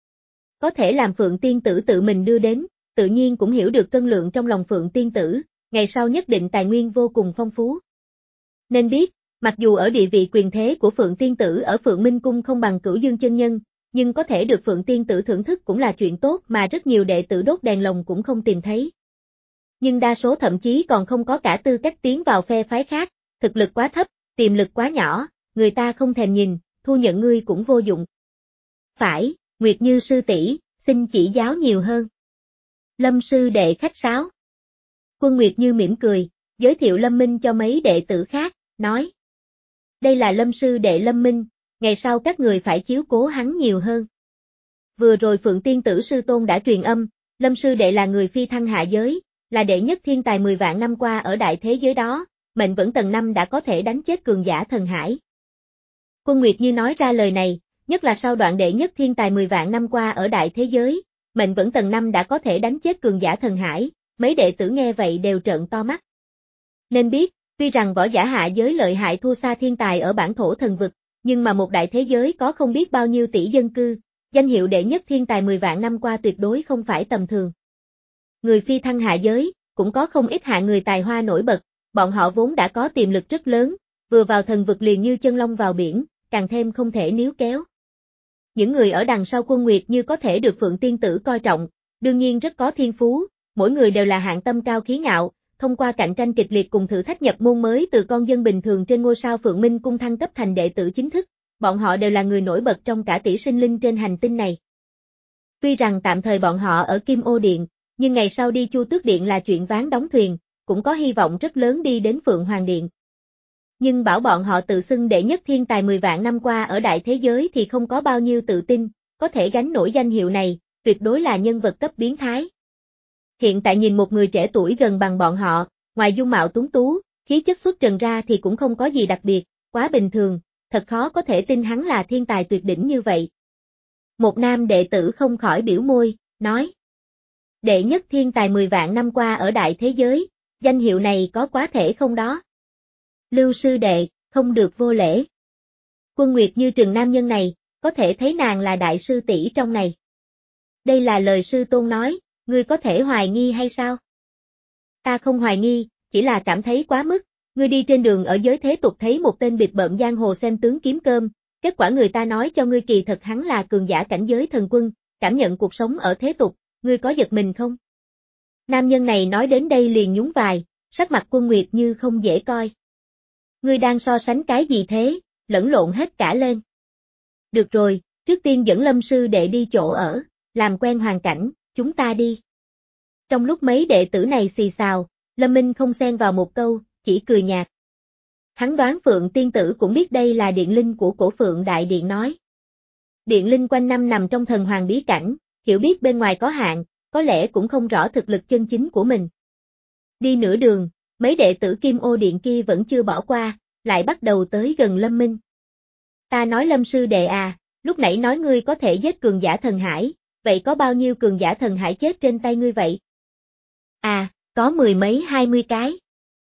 Có thể làm Phượng Tiên Tử tự mình đưa đến, tự nhiên cũng hiểu được cân lượng trong lòng Phượng Tiên Tử, ngày sau nhất định tài nguyên vô cùng phong phú. Nên biết, mặc dù ở địa vị quyền thế của Phượng Tiên Tử ở Phượng Minh Cung không bằng Cửu Dương chân nhân, nhưng có thể được Phượng Tiên Tử thưởng thức cũng là chuyện tốt mà rất nhiều đệ tử đốt đèn lồng cũng không tìm thấy. Nhưng đa số thậm chí còn không có cả tư cách tiến vào phe phái khác, thực lực quá thấp, tiềm lực quá nhỏ, người ta không thèm nhìn, thu nhận ngươi cũng vô dụng. Phải, Nguyệt Như sư tỷ, xin chỉ giáo nhiều hơn. Lâm sư đệ khách sáo. Quân Nguyệt Như mỉm cười, giới thiệu Lâm Minh cho mấy đệ tử khác, nói. Đây là Lâm sư đệ Lâm Minh, ngày sau các người phải chiếu cố hắn nhiều hơn. Vừa rồi Phượng Tiên Tử sư tôn đã truyền âm, Lâm sư đệ là người phi thăng hạ giới, là đệ nhất thiên tài mười vạn năm qua ở đại thế giới đó, mệnh vẫn tầng năm đã có thể đánh chết cường giả thần hải. Quân Nguyệt Như nói ra lời này, nhất là sau đoạn đệ nhất thiên tài mười vạn năm qua ở đại thế giới, mệnh vẫn tầng năm đã có thể đánh chết cường giả thần hải, mấy đệ tử nghe vậy đều trợn to mắt. Nên biết, tuy rằng võ giả hạ giới lợi hại thua xa thiên tài ở bản thổ thần vực, nhưng mà một đại thế giới có không biết bao nhiêu tỷ dân cư, danh hiệu đệ nhất thiên tài mười vạn năm qua tuyệt đối không phải tầm thường. Người phi thăng hạ giới, cũng có không ít hạ người tài hoa nổi bật, bọn họ vốn đã có tiềm lực rất lớn, vừa vào thần vực liền như chân long vào biển, càng thêm không thể níu kéo. Những người ở đằng sau Quân Nguyệt như có thể được Phượng Tiên Tử coi trọng, đương nhiên rất có thiên phú, mỗi người đều là hạng tâm cao khí ngạo, thông qua cạnh tranh kịch liệt cùng thử thách nhập môn mới từ con dân bình thường trên ngôi sao Phượng Minh cung thăng cấp thành đệ tử chính thức, bọn họ đều là người nổi bật trong cả tỷ sinh linh trên hành tinh này. Tuy rằng tạm thời bọn họ ở Kim Ô Điện, nhưng ngày sau đi Chu Tước Điện là chuyện ván đóng thuyền, cũng có hy vọng rất lớn đi đến Phượng Hoàng Điện. Nhưng bảo bọn họ tự xưng đệ nhất thiên tài mười vạn năm qua ở đại thế giới thì không có bao nhiêu tự tin, có thể gánh nổi danh hiệu này, tuyệt đối là nhân vật cấp biến thái. Hiện tại nhìn một người trẻ tuổi gần bằng bọn họ, ngoài dung mạo tuấn tú, khí chất xuất trần ra thì cũng không có gì đặc biệt, quá bình thường, thật khó có thể tin hắn là thiên tài tuyệt đỉnh như vậy. Một nam đệ tử không khỏi biểu môi, nói. Đệ nhất thiên tài mười vạn năm qua ở đại thế giới, danh hiệu này có quá thể không đó? Lưu sư đệ, không được vô lễ. Quân Nguyệt như trừng nam nhân này, có thể thấy nàng là đại sư tỷ trong này. Đây là lời sư tôn nói, ngươi có thể hoài nghi hay sao? Ta không hoài nghi, chỉ là cảm thấy quá mức, ngươi đi trên đường ở giới thế tục thấy một tên bịp bợm giang hồ xem tướng kiếm cơm, kết quả người ta nói cho ngươi kỳ thật hắn là cường giả cảnh giới thần quân, cảm nhận cuộc sống ở thế tục, ngươi có giật mình không? Nam nhân này nói đến đây liền nhún vai, sắc mặt Quân Nguyệt như không dễ coi. Ngươi đang so sánh cái gì thế, lẫn lộn hết cả lên. Được rồi, trước tiên dẫn Lâm sư đệ đi chỗ ở, làm quen hoàn cảnh, chúng ta đi. Trong lúc mấy đệ tử này xì xào, Lâm Minh không xen vào một câu, chỉ cười nhạt. Hắn đoán Phượng Tiên Tử cũng biết đây là điện linh của cổ Phượng Đại Điện nói. Điện linh quanh năm nằm trong thần hoàng bí cảnh, hiểu biết bên ngoài có hạn, có lẽ cũng không rõ thực lực chân chính của mình. Đi nửa đường, mấy đệ tử Kim Ô Điện kia vẫn chưa bỏ qua, lại bắt đầu tới gần Lâm Minh. Ta nói Lâm sư đệ à, lúc nãy nói ngươi có thể giết cường giả thần hải, vậy có bao nhiêu cường giả thần hải chết trên tay ngươi vậy? À, có mười mấy hai mươi cái.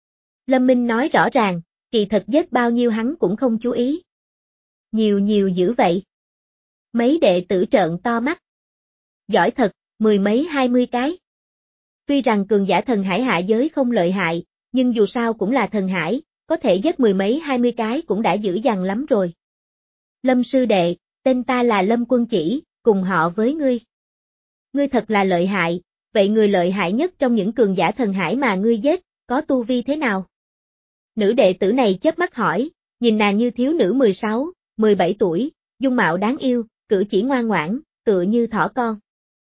Lâm Minh nói rõ ràng, kỳ thật giết bao nhiêu hắn cũng không chú ý. Nhiều nhiều dữ vậy. Mấy đệ tử trợn to mắt. Giỏi thật, mười mấy hai mươi cái. Tuy rằng cường giả thần hải hạ giới không lợi hại, nhưng dù sao cũng là thần hải, có thể giết mười mấy hai mươi cái cũng đã dữ dằn lắm rồi. Lâm sư đệ, tên ta là Lâm Quân Chỉ, cùng họ với ngươi. Ngươi thật là lợi hại, vậy người lợi hại nhất trong những cường giả thần hải mà ngươi giết, có tu vi thế nào? Nữ đệ tử này chớp mắt hỏi, nhìn nàng như thiếu nữ mười sáu, mười bảy tuổi, dung mạo đáng yêu, cử chỉ ngoan ngoãn, tựa như thỏ con.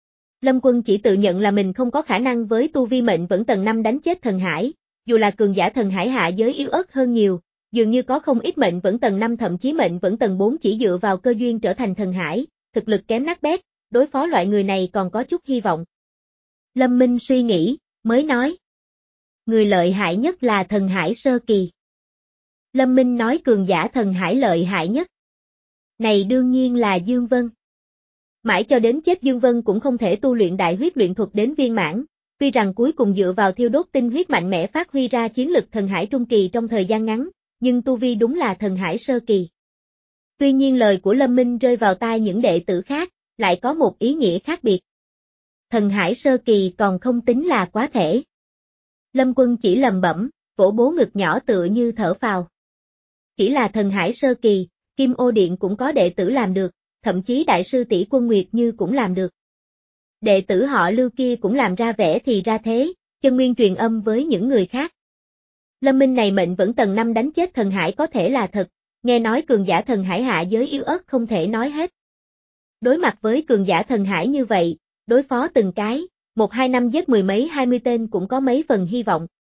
Lâm Quân Chỉ tự nhận là mình không có khả năng với tu vi mệnh vẫn tầng năm đánh chết thần hải, dù là cường giả thần hải hạ giới yếu ớt hơn nhiều, dường như có không ít mệnh vẫn tầng năm thậm chí mệnh vẫn tầng bốn chỉ dựa vào cơ duyên trở thành thần hải, thực lực kém nát bét, đối phó loại người này còn có chút hy vọng. Lâm Minh suy nghĩ, mới nói. Người lợi hại nhất là thần hải sơ kỳ. Lâm Minh nói cường giả thần hải lợi hại nhất. Này đương nhiên là Dương Vân. Mãi cho đến chết Dương Vân cũng không thể tu luyện đại huyết luyện thuật đến viên mãn, tuy rằng cuối cùng dựa vào thiêu đốt tinh huyết mạnh mẽ phát huy ra chiến lực thần hải trung kỳ trong thời gian ngắn, nhưng tu vi đúng là thần hải sơ kỳ. Tuy nhiên lời của Lâm Minh rơi vào tai những đệ tử khác, lại có một ý nghĩa khác biệt. Thần hải sơ kỳ còn không tính là quá thể. Lâm Quân Chỉ lầm bẩm, vỗ bố ngực nhỏ tựa như thở phào. Chỉ là thần hải sơ kỳ, Kim Ô Điện cũng có đệ tử làm được, thậm chí đại sư tỷ Quân Nguyệt Như cũng làm được. Đệ tử họ Lưu kia cũng làm ra vẻ thì ra thế, chân nguyên truyền âm với những người khác. Lâm Minh này mệnh vẫn tầng năm đánh chết thần hải có thể là thật, nghe nói cường giả thần hải hạ giới yếu ớt không thể nói hết. Đối mặt với cường giả thần hải như vậy, đối phó từng cái, một hai năm giết mười mấy hai mươi tên cũng có mấy phần hy vọng.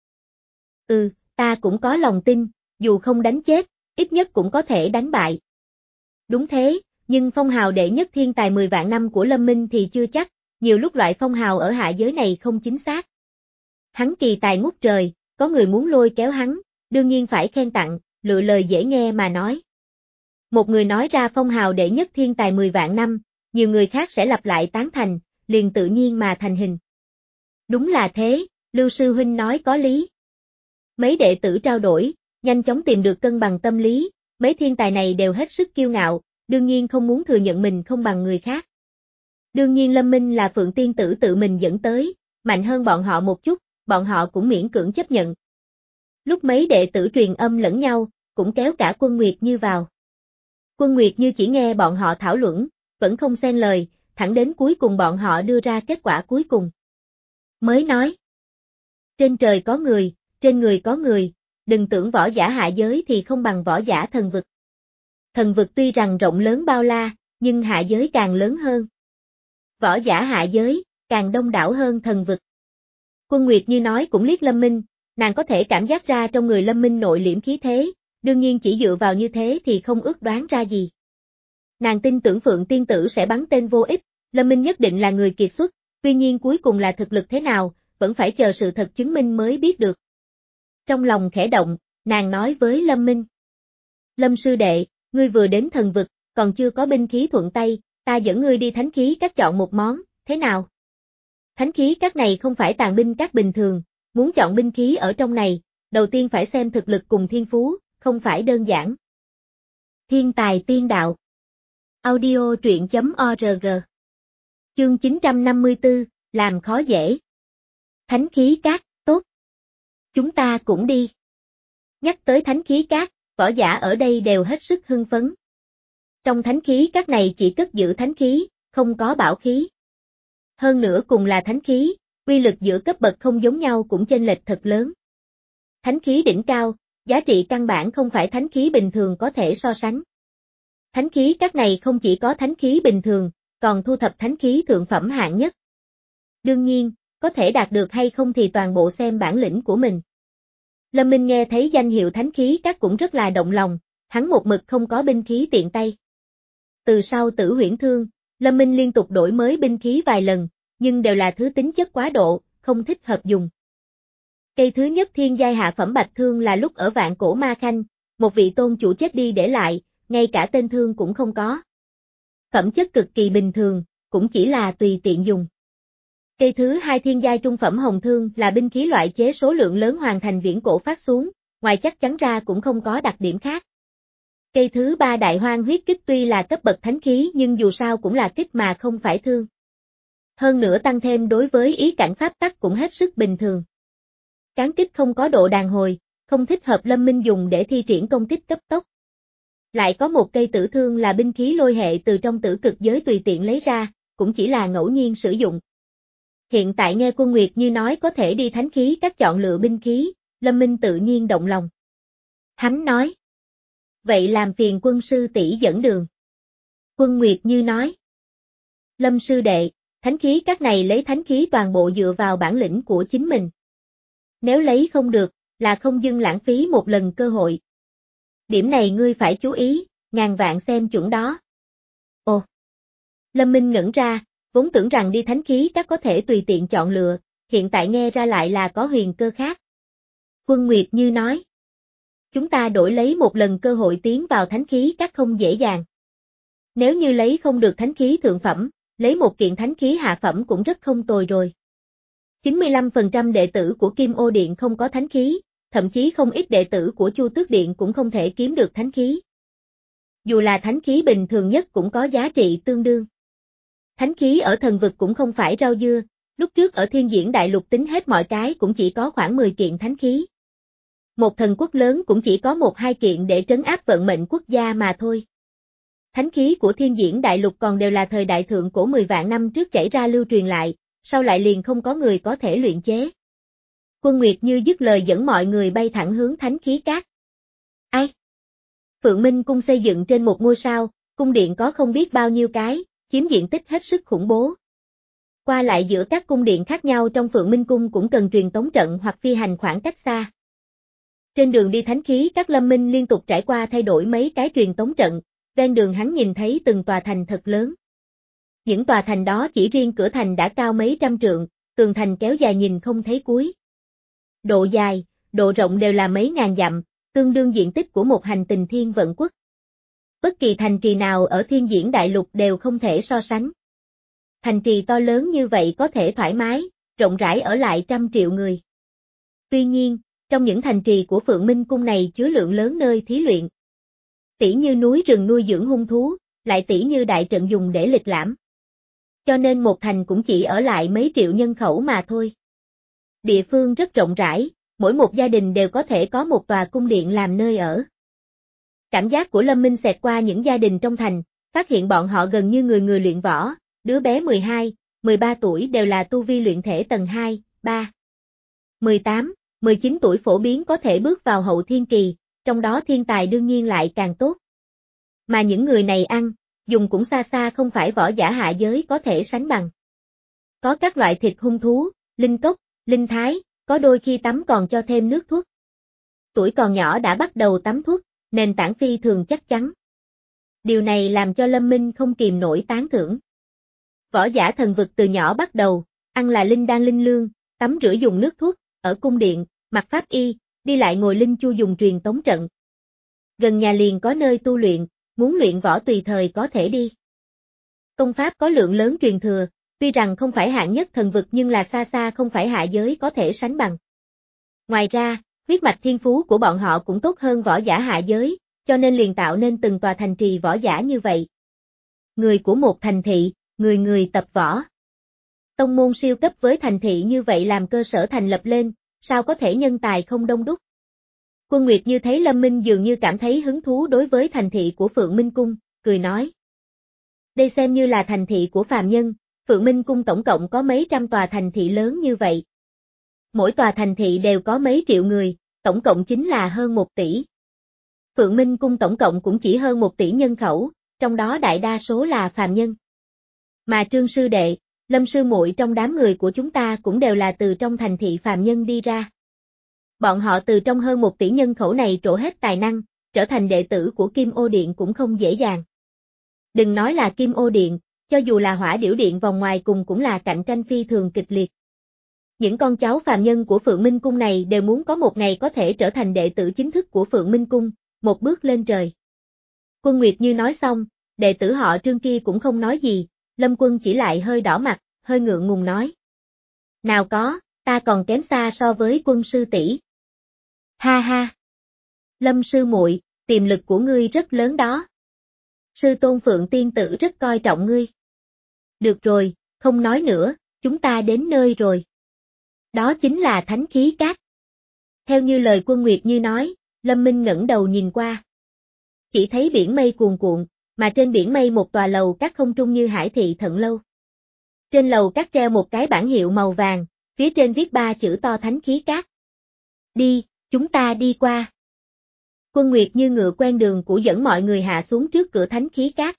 Ừ, ta cũng có lòng tin, dù không đánh chết, ít nhất cũng có thể đánh bại. Đúng thế, nhưng phong hào đệ nhất thiên tài mười vạn năm của Lâm Minh thì chưa chắc, nhiều lúc loại phong hào ở hạ giới này không chính xác. Hắn kỳ tài ngút trời, có người muốn lôi kéo hắn, đương nhiên phải khen tặng, lựa lời dễ nghe mà nói. Một người nói ra phong hào đệ nhất thiên tài mười vạn năm, nhiều người khác sẽ lặp lại tán thành, liền tự nhiên mà thành hình. Đúng là thế, Lưu sư huynh nói có lý. Mấy đệ tử trao đổi, nhanh chóng tìm được cân bằng tâm lý, mấy thiên tài này đều hết sức kiêu ngạo, đương nhiên không muốn thừa nhận mình không bằng người khác. Đương nhiên Lâm Minh là Phượng Tiên Tử tự mình dẫn tới, mạnh hơn bọn họ một chút, bọn họ cũng miễn cưỡng chấp nhận. Lúc mấy đệ tử truyền âm lẫn nhau, cũng kéo cả Quân Nguyệt Như vào. Quân Nguyệt Như chỉ nghe bọn họ thảo luận, vẫn không xen lời, thẳng đến cuối cùng bọn họ đưa ra kết quả cuối cùng. Mới nói, trên trời có người, trên người có người, đừng tưởng võ giả hạ giới thì không bằng võ giả thần vực. Thần vực tuy rằng rộng lớn bao la, nhưng hạ giới càng lớn hơn. Võ giả hạ giới, càng đông đảo hơn thần vực. Quân Nguyệt Như nói cũng liếc Lâm Minh, nàng có thể cảm giác ra trong người Lâm Minh nội liễm khí thế, đương nhiên chỉ dựa vào như thế thì không ước đoán ra gì. Nàng tin tưởng Phượng Tiên Tử sẽ bắn tên vô ích, Lâm Minh nhất định là người kiệt xuất, tuy nhiên cuối cùng là thực lực thế nào, vẫn phải chờ sự thật chứng minh mới biết được. Trong lòng khẽ động, nàng nói với Lâm Minh. Lâm sư đệ, ngươi vừa đến thần vực, còn chưa có binh khí thuận tay, ta dẫn ngươi đi thánh khí các chọn một món, thế nào? Thánh khí các này không phải tàn binh các bình thường, muốn chọn binh khí ở trong này, đầu tiên phải xem thực lực cùng thiên phú, không phải đơn giản. Thiên tài tiên đạo. Audio truyện chấm org. Chương chín trăm năm mươi tư, làm khó dễ. Thánh khí các, tốt. Chúng ta cũng đi. Nhắc tới thánh khí các, võ giả ở đây đều hết sức hưng phấn. Trong thánh khí các này chỉ cất giữ thánh khí, không có bảo khí. Hơn nữa cùng là thánh khí, uy lực giữa cấp bậc không giống nhau cũng chênh lệch thật lớn. Thánh khí đỉnh cao, giá trị căn bản không phải thánh khí bình thường có thể so sánh. Thánh khí các này không chỉ có thánh khí bình thường, còn thu thập thánh khí thượng phẩm hạng nhất. Đương nhiên, có thể đạt được hay không thì toàn bộ xem bản lĩnh của mình. Lâm Minh nghe thấy danh hiệu thánh khí các cũng rất là động lòng, hắn một mực không có binh khí tiện tay. Từ sau Tử Huyễn Thương, Lâm Minh liên tục đổi mới binh khí vài lần, nhưng đều là thứ tính chất quá độ, không thích hợp dùng. Cây thứ nhất thiên giai hạ phẩm bạch thương là lúc ở Vạn Cổ Ma Khanh, một vị tôn chủ chết đi để lại, ngay cả tên thương cũng không có. Phẩm chất cực kỳ bình thường, cũng chỉ là tùy tiện dùng. Cây thứ hai thiên giai trung phẩm hồng thương là binh khí loại chế số lượng lớn hoàn thành viễn cổ phát xuống, ngoài chắc chắn ra cũng không có đặc điểm khác. Cây thứ ba đại hoang huyết kích tuy là cấp bậc thánh khí nhưng dù sao cũng là kích mà không phải thương. Hơn nữa tăng thêm đối với ý cảnh pháp tắc cũng hết sức bình thường. Cán kích không có độ đàn hồi, không thích hợp Lâm Minh dùng để thi triển công kích cấp tốc. Lại có một cây tử thương là binh khí lôi hệ từ trong tử cực giới tùy tiện lấy ra, cũng chỉ là ngẫu nhiên sử dụng. Hiện tại nghe Quân Nguyệt Như nói có thể đi thánh khí các chọn lựa binh khí, Lâm Minh tự nhiên động lòng. Hắn nói. Vậy làm phiền quân sư tỷ dẫn đường. Quân Nguyệt Như nói. Lâm sư đệ, thánh khí các này lấy thánh khí toàn bộ dựa vào bản lĩnh của chính mình. Nếu lấy không được, là không dưng lãng phí một lần cơ hội. Điểm này ngươi phải chú ý, ngàn vạn xem chuẩn đó. Ồ! Lâm Minh ngẩn ra, vốn tưởng rằng đi thánh khí các có thể tùy tiện chọn lựa, hiện tại nghe ra lại là có huyền cơ khác. Quân Nguyệt Như nói. Chúng ta đổi lấy một lần cơ hội tiến vào thánh khí các không dễ dàng. Nếu như lấy không được thánh khí thượng phẩm, lấy một kiện thánh khí hạ phẩm cũng rất không tồi rồi. chín mươi lăm phần trăm đệ tử của Kim Ô Điện không có thánh khí, thậm chí không ít đệ tử của Chu Tước Điện cũng không thể kiếm được thánh khí. Dù là thánh khí bình thường nhất cũng có giá trị tương đương. Thánh khí ở thần vực cũng không phải rau dưa, lúc trước ở Thiên Diễn Đại Lục tính hết mọi cái cũng chỉ có khoảng mười kiện thánh khí. Một thần quốc lớn cũng chỉ có một hai kiện để trấn áp vận mệnh quốc gia mà thôi. Thánh khí của Thiên Diễn Đại Lục còn đều là thời đại thượng cổ mười vạn năm trước chảy ra lưu truyền lại, sau lại liền không có người có thể luyện chế. Quân Nguyệt Như dứt lời dẫn mọi người bay thẳng hướng thánh khí các. Ai? Phượng Minh cung xây dựng trên một ngôi sao, cung điện có không biết bao nhiêu cái, chiếm diện tích hết sức khủng bố. Qua lại giữa các cung điện khác nhau trong Phượng Minh cung cũng cần truyền tống trận hoặc phi hành khoảng cách xa. Trên đường đi thánh khí các Lâm Minh liên tục trải qua thay đổi mấy cái truyền tống trận, ven đường hắn nhìn thấy từng tòa thành thật lớn. Những tòa thành đó chỉ riêng cửa thành đã cao mấy trăm trượng, tường thành kéo dài nhìn không thấy cuối. Độ dài, độ rộng đều là mấy ngàn dặm, tương đương diện tích của một hành tinh thiên vận quốc. Bất kỳ thành trì nào ở thiên diễn đại lục đều không thể so sánh. Thành trì to lớn như vậy có thể thoải mái, rộng rãi ở lại trăm triệu người. Tuy nhiên, trong những thành trì của Phượng Minh Cung này chứa lượng lớn nơi thí luyện. Tỉ như núi rừng nuôi dưỡng hung thú, lại tỉ như đại trận dùng để lịch lãm. Cho nên một thành cũng chỉ ở lại mấy triệu nhân khẩu mà thôi. Địa phương rất rộng rãi, mỗi một gia đình đều có thể có một tòa cung điện làm nơi ở. Cảm giác của Lâm Minh xẹt qua những gia đình trong thành, phát hiện bọn họ gần như người người luyện võ, đứa bé mười hai, mười ba tuổi đều là tu vi luyện thể tầng hai, ba. mười tám, mười chín tuổi phổ biến có thể bước vào hậu thiên kỳ, trong đó thiên tài đương nhiên lại càng tốt. Mà những người này ăn, dùng cũng xa xa không phải võ giả hạ giới có thể sánh bằng. Có các loại thịt hung thú, linh cốc, linh thái, có đôi khi tắm còn cho thêm nước thuốc. Tuổi còn nhỏ đã bắt đầu tắm thuốc, nền tảng phi thường chắc chắn. Điều này làm cho Lâm Minh không kìm nổi tán thưởng. Võ giả thần vực từ nhỏ bắt đầu, ăn là linh đan linh lương, tắm rửa dùng nước thuốc, ở cung điện, mặc pháp y, đi lại ngồi linh chu dùng truyền tống trận. Gần nhà liền có nơi tu luyện, muốn luyện võ tùy thời có thể đi. Công pháp có lượng lớn truyền thừa, tuy rằng không phải hạng nhất thần vực nhưng là xa xa không phải hạ giới có thể sánh bằng. Ngoài ra, huyết mạch thiên phú của bọn họ cũng tốt hơn võ giả hạ giới, cho nên liền tạo nên từng tòa thành trì võ giả như vậy. Người của một thành thị, người người tập võ. Tông môn siêu cấp với thành thị như vậy làm cơ sở thành lập lên, sao có thể nhân tài không đông đúc. Quân Nguyệt Như thấy Lâm Minh dường như cảm thấy hứng thú đối với thành thị của Phượng Minh Cung, cười nói. Đây xem như là thành thị của phàm nhân, Phượng Minh Cung tổng cộng có mấy trăm tòa thành thị lớn như vậy. Mỗi tòa thành thị đều có mấy triệu người, tổng cộng chính là hơn một tỷ. Phượng Minh Cung tổng cộng cũng chỉ hơn một tỷ nhân khẩu, trong đó đại đa số là phàm nhân. Mà Trương sư đệ, Lâm sư muội trong đám người của chúng ta cũng đều là từ trong thành thị phàm nhân đi ra. Bọn họ từ trong hơn một tỷ nhân khẩu này trổ hết tài năng, trở thành đệ tử của Kim Ô Điện cũng không dễ dàng. Đừng nói là Kim Ô Điện, cho dù là Hỏa Điểu Điện vòng ngoài cùng cũng là cạnh tranh phi thường kịch liệt. Những con cháu phàm nhân của Phượng Minh Cung này đều muốn có một ngày có thể trở thành đệ tử chính thức của Phượng Minh Cung, một bước lên trời. Quân Nguyệt Như nói xong, đệ tử họ Trương kia cũng không nói gì, Lâm Quân chỉ lại hơi đỏ mặt, hơi ngượng ngùng nói. Nào có, ta còn kém xa so với Quân sư tỷ. Ha ha. Lâm sư muội, tiềm lực của ngươi rất lớn đó. Sư tôn Phượng Tiên Tử rất coi trọng ngươi. Được rồi, không nói nữa, chúng ta đến nơi rồi. Đó chính là Thánh Khí Các. Theo như lời Quân Nguyệt Như nói, Lâm Minh ngẩng đầu nhìn qua. Chỉ thấy biển mây cuồn cuộn, mà trên biển mây một tòa lầu các không trung như hải thị thận lâu. Trên lầu các treo một cái bảng hiệu màu vàng, phía trên viết ba chữ to Thánh Khí Các. Đi, chúng ta đi qua. Quân Nguyệt Như ngựa quen đường cũ dẫn mọi người hạ xuống trước cửa Thánh Khí Các.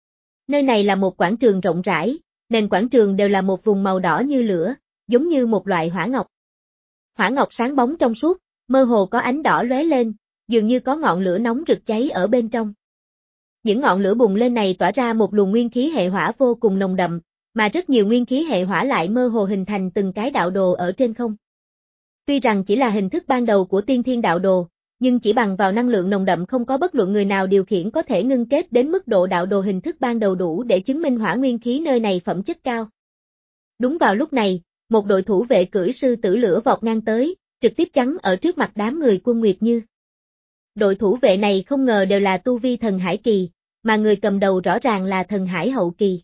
Nơi này là một quảng trường rộng rãi, nền quảng trường đều là một vùng màu đỏ như lửa, giống như một loại hỏa ngọc. Hỏa ngọc sáng bóng trong suốt, mơ hồ có ánh đỏ lóe lên, dường như có ngọn lửa nóng rực cháy ở bên trong. Những ngọn lửa bùng lên này tỏa ra một luồng nguyên khí hệ hỏa vô cùng nồng đậm, mà rất nhiều nguyên khí hệ hỏa lại mơ hồ hình thành từng cái đạo đồ ở trên không. Tuy rằng chỉ là hình thức ban đầu của tiên thiên đạo đồ, nhưng chỉ bằng vào năng lượng nồng đậm không có bất luận người nào điều khiển có thể ngưng kết đến mức độ đạo đồ hình thức ban đầu đủ để chứng minh hỏa nguyên khí nơi này phẩm chất cao. Đúng vào lúc này, một đội thủ vệ cưỡi sư tử lửa vọt ngang tới, trực tiếp chắn ở trước mặt đám người Quân Nguyệt Như. Đội thủ vệ này không ngờ đều là tu vi thần hải kỳ, mà người cầm đầu rõ ràng là thần hải hậu kỳ.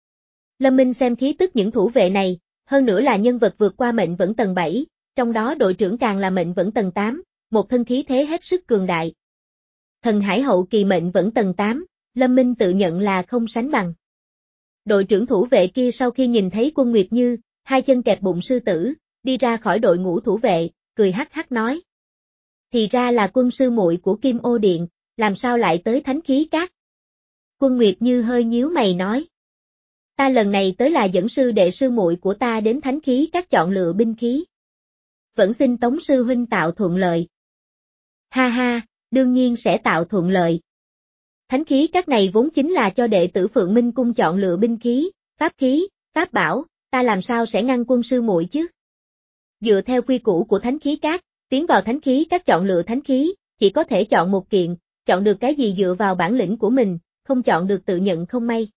Lâm Minh xem khí tức những thủ vệ này, hơn nữa là nhân vật vượt qua mệnh vẫn tầng bảy, trong đó đội trưởng càng là mệnh vẫn tầng tám, một thân khí thế hết sức cường đại. Thần hải hậu kỳ mệnh vẫn tầng tám, Lâm Minh tự nhận là không sánh bằng. Đội trưởng thủ vệ kia sau khi nhìn thấy Quân Nguyệt Như, hai chân kẹp bụng sư tử, đi ra khỏi đội ngũ thủ vệ, cười hắc hắc nói. Thì ra là Quân sư muội của Kim Ô Điện, làm sao lại tới Thánh Khí Các? Quân Nguyệt Như hơi nhíu mày nói. Ta lần này tới là dẫn sư đệ sư muội của ta đến Thánh Khí Các chọn lựa binh khí. Vẫn xin Tống sư huynh tạo thuận lợi. Ha ha, đương nhiên sẽ tạo thuận lợi. Thánh Khí Các này vốn chính là cho đệ tử Phượng Minh Cung chọn lựa binh khí, pháp khí, pháp bảo, ta làm sao sẽ ngăn Quân sư muội chứ? Dựa theo quy củ của Thánh Khí Các, tiến vào Thánh Khí Các chọn lựa thánh khí, chỉ có thể chọn một kiện, chọn được cái gì dựa vào bản lĩnh của mình, không chọn được tự nhận không may.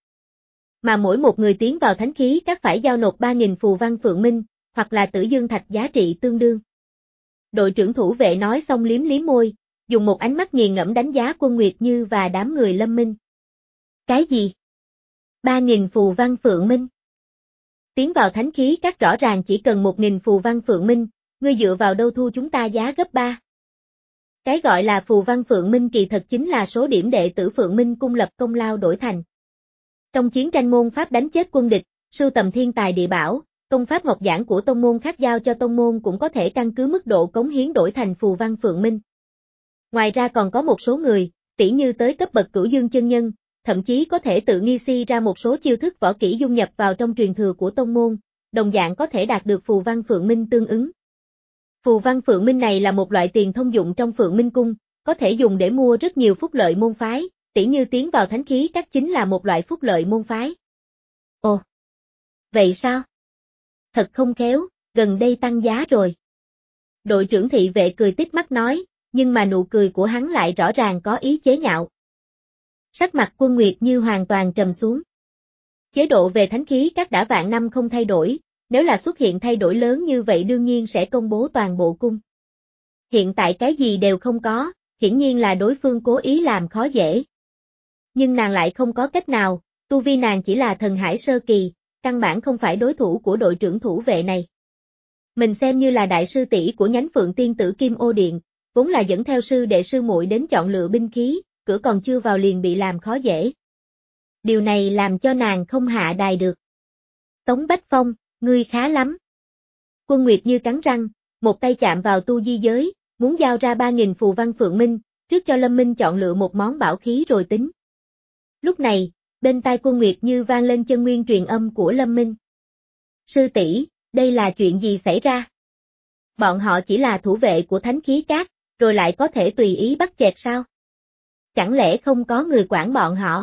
Mà mỗi một người tiến vào thánh khí các phải giao nộp ba nghìn phù văn phượng minh, hoặc là tử dương thạch giá trị tương đương. Đội trưởng thủ vệ nói xong liếm liếm môi, dùng một ánh mắt nghiền ngẫm đánh giá Quân Nguyệt Như và đám người Lâm Minh. Cái gì? ba nghìn phù văn phượng minh. Tiến vào thánh khí các rõ ràng chỉ cần một nghìn phù văn phượng minh, ngươi dựa vào đâu thu chúng ta giá gấp ba. Cái gọi là phù văn phượng minh kỳ thật chính là số điểm đệ tử Phượng Minh cung lập công lao đổi thành. Trong chiến tranh môn pháp đánh chết quân địch, sưu tầm thiên tài địa bảo, công pháp ngọc giảng của tông môn khác giao cho tông môn cũng có thể căn cứ mức độ cống hiến đổi thành phù văn phượng minh. Ngoài ra còn có một số người, tỷ như tới cấp bậc Cửu Dương chân nhân, thậm chí có thể tự nghi si ra một số chiêu thức võ kỹ dung nhập vào trong truyền thừa của tông môn, đồng dạng có thể đạt được phù văn phượng minh tương ứng. Phù văn phượng minh này là một loại tiền thông dụng trong Phượng Minh cung, có thể dùng để mua rất nhiều phúc lợi môn phái, tỷ như tiến vào thánh khí các chính là một loại phúc lợi môn phái. Ồ, vậy sao? Thật không khéo, gần đây tăng giá rồi. Đội trưởng thị vệ cười tít mắt nói, nhưng mà nụ cười của hắn lại rõ ràng có ý chế nhạo. Sắc mặt Quân Nguyệt Như hoàn toàn trầm xuống. Chế độ về thánh khí các đã vạn năm không thay đổi, nếu là xuất hiện thay đổi lớn như vậy đương nhiên sẽ công bố toàn bộ cung. Hiện tại cái gì đều không có, hiển nhiên là đối phương cố ý làm khó dễ. Nhưng nàng lại không có cách nào, tu vi nàng chỉ là thần hải sơ kỳ, căn bản không phải đối thủ của đội trưởng thủ vệ này. Mình xem như là đại sư tỷ của nhánh Phượng Tiên Tử Kim Ô Điện, vốn là dẫn theo sư đệ sư muội đến chọn lựa binh khí, cửa còn chưa vào liền bị làm khó dễ. Điều này làm cho nàng không hạ đài được. Tống Bách Phong, ngươi khá lắm. Quân Nguyệt Như cắn răng, một tay chạm vào tu di giới, muốn giao ra ba nghìn phù văn phượng minh, trước cho Lâm Minh chọn lựa một món bảo khí rồi tính. Lúc này, bên tai Quân Nguyệt Như vang lên chân nguyên truyền âm của Lâm Minh. Sư tỷ, đây là chuyện gì xảy ra? Bọn họ chỉ là thủ vệ của thánh khí cát, rồi lại có thể tùy ý bắt chẹt sao? Chẳng lẽ không có người quản bọn họ?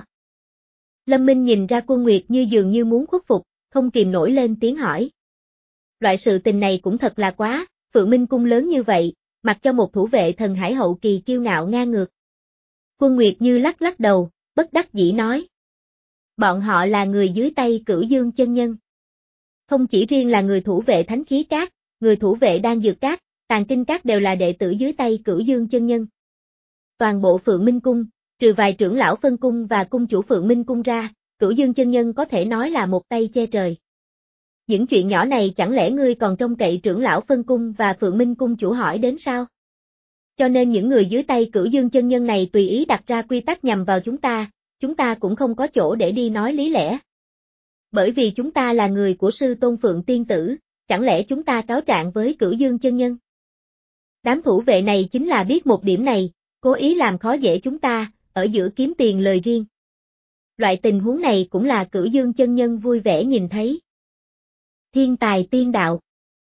Lâm Minh nhìn ra Quân Nguyệt Như dường như muốn khuất phục, không kìm nổi lên tiếng hỏi. Loại sự tình này cũng thật là quá, Phượng Minh cung lớn như vậy, mặc cho một thủ vệ thần hải hậu kỳ kiêu ngạo ngang ngược. Quân Nguyệt Như lắc lắc đầu, bất đắc dĩ nói. Bọn họ là người dưới tay Cửu Dương chân nhân. Không chỉ riêng là người thủ vệ thánh khí cát, người thủ vệ đan dược cát, tàn kinh cát đều là đệ tử dưới tay Cửu Dương chân nhân. Toàn bộ Phượng Minh cung, trừ vài trưởng lão phân cung và cung chủ Phượng Minh cung ra, Cửu Dương chân nhân có thể nói là một tay che trời. Những chuyện nhỏ này chẳng lẽ ngươi còn trông cậy trưởng lão phân cung và Phượng Minh cung chủ hỏi đến sao? Cho nên những người dưới tay Cửu Dương chân nhân này tùy ý đặt ra quy tắc nhằm vào chúng ta, chúng ta cũng không có chỗ để đi nói lý lẽ. Bởi vì chúng ta là người của sư tôn Phượng Tiên Tử, chẳng lẽ chúng ta cáo trạng với Cửu Dương chân nhân? Đám thủ vệ này chính là biết một điểm này, cố ý làm khó dễ chúng ta, ở giữa kiếm tiền lời riêng. Loại tình huống này cũng là Cửu Dương chân nhân vui vẻ nhìn thấy. Thiên tài tiên đạo.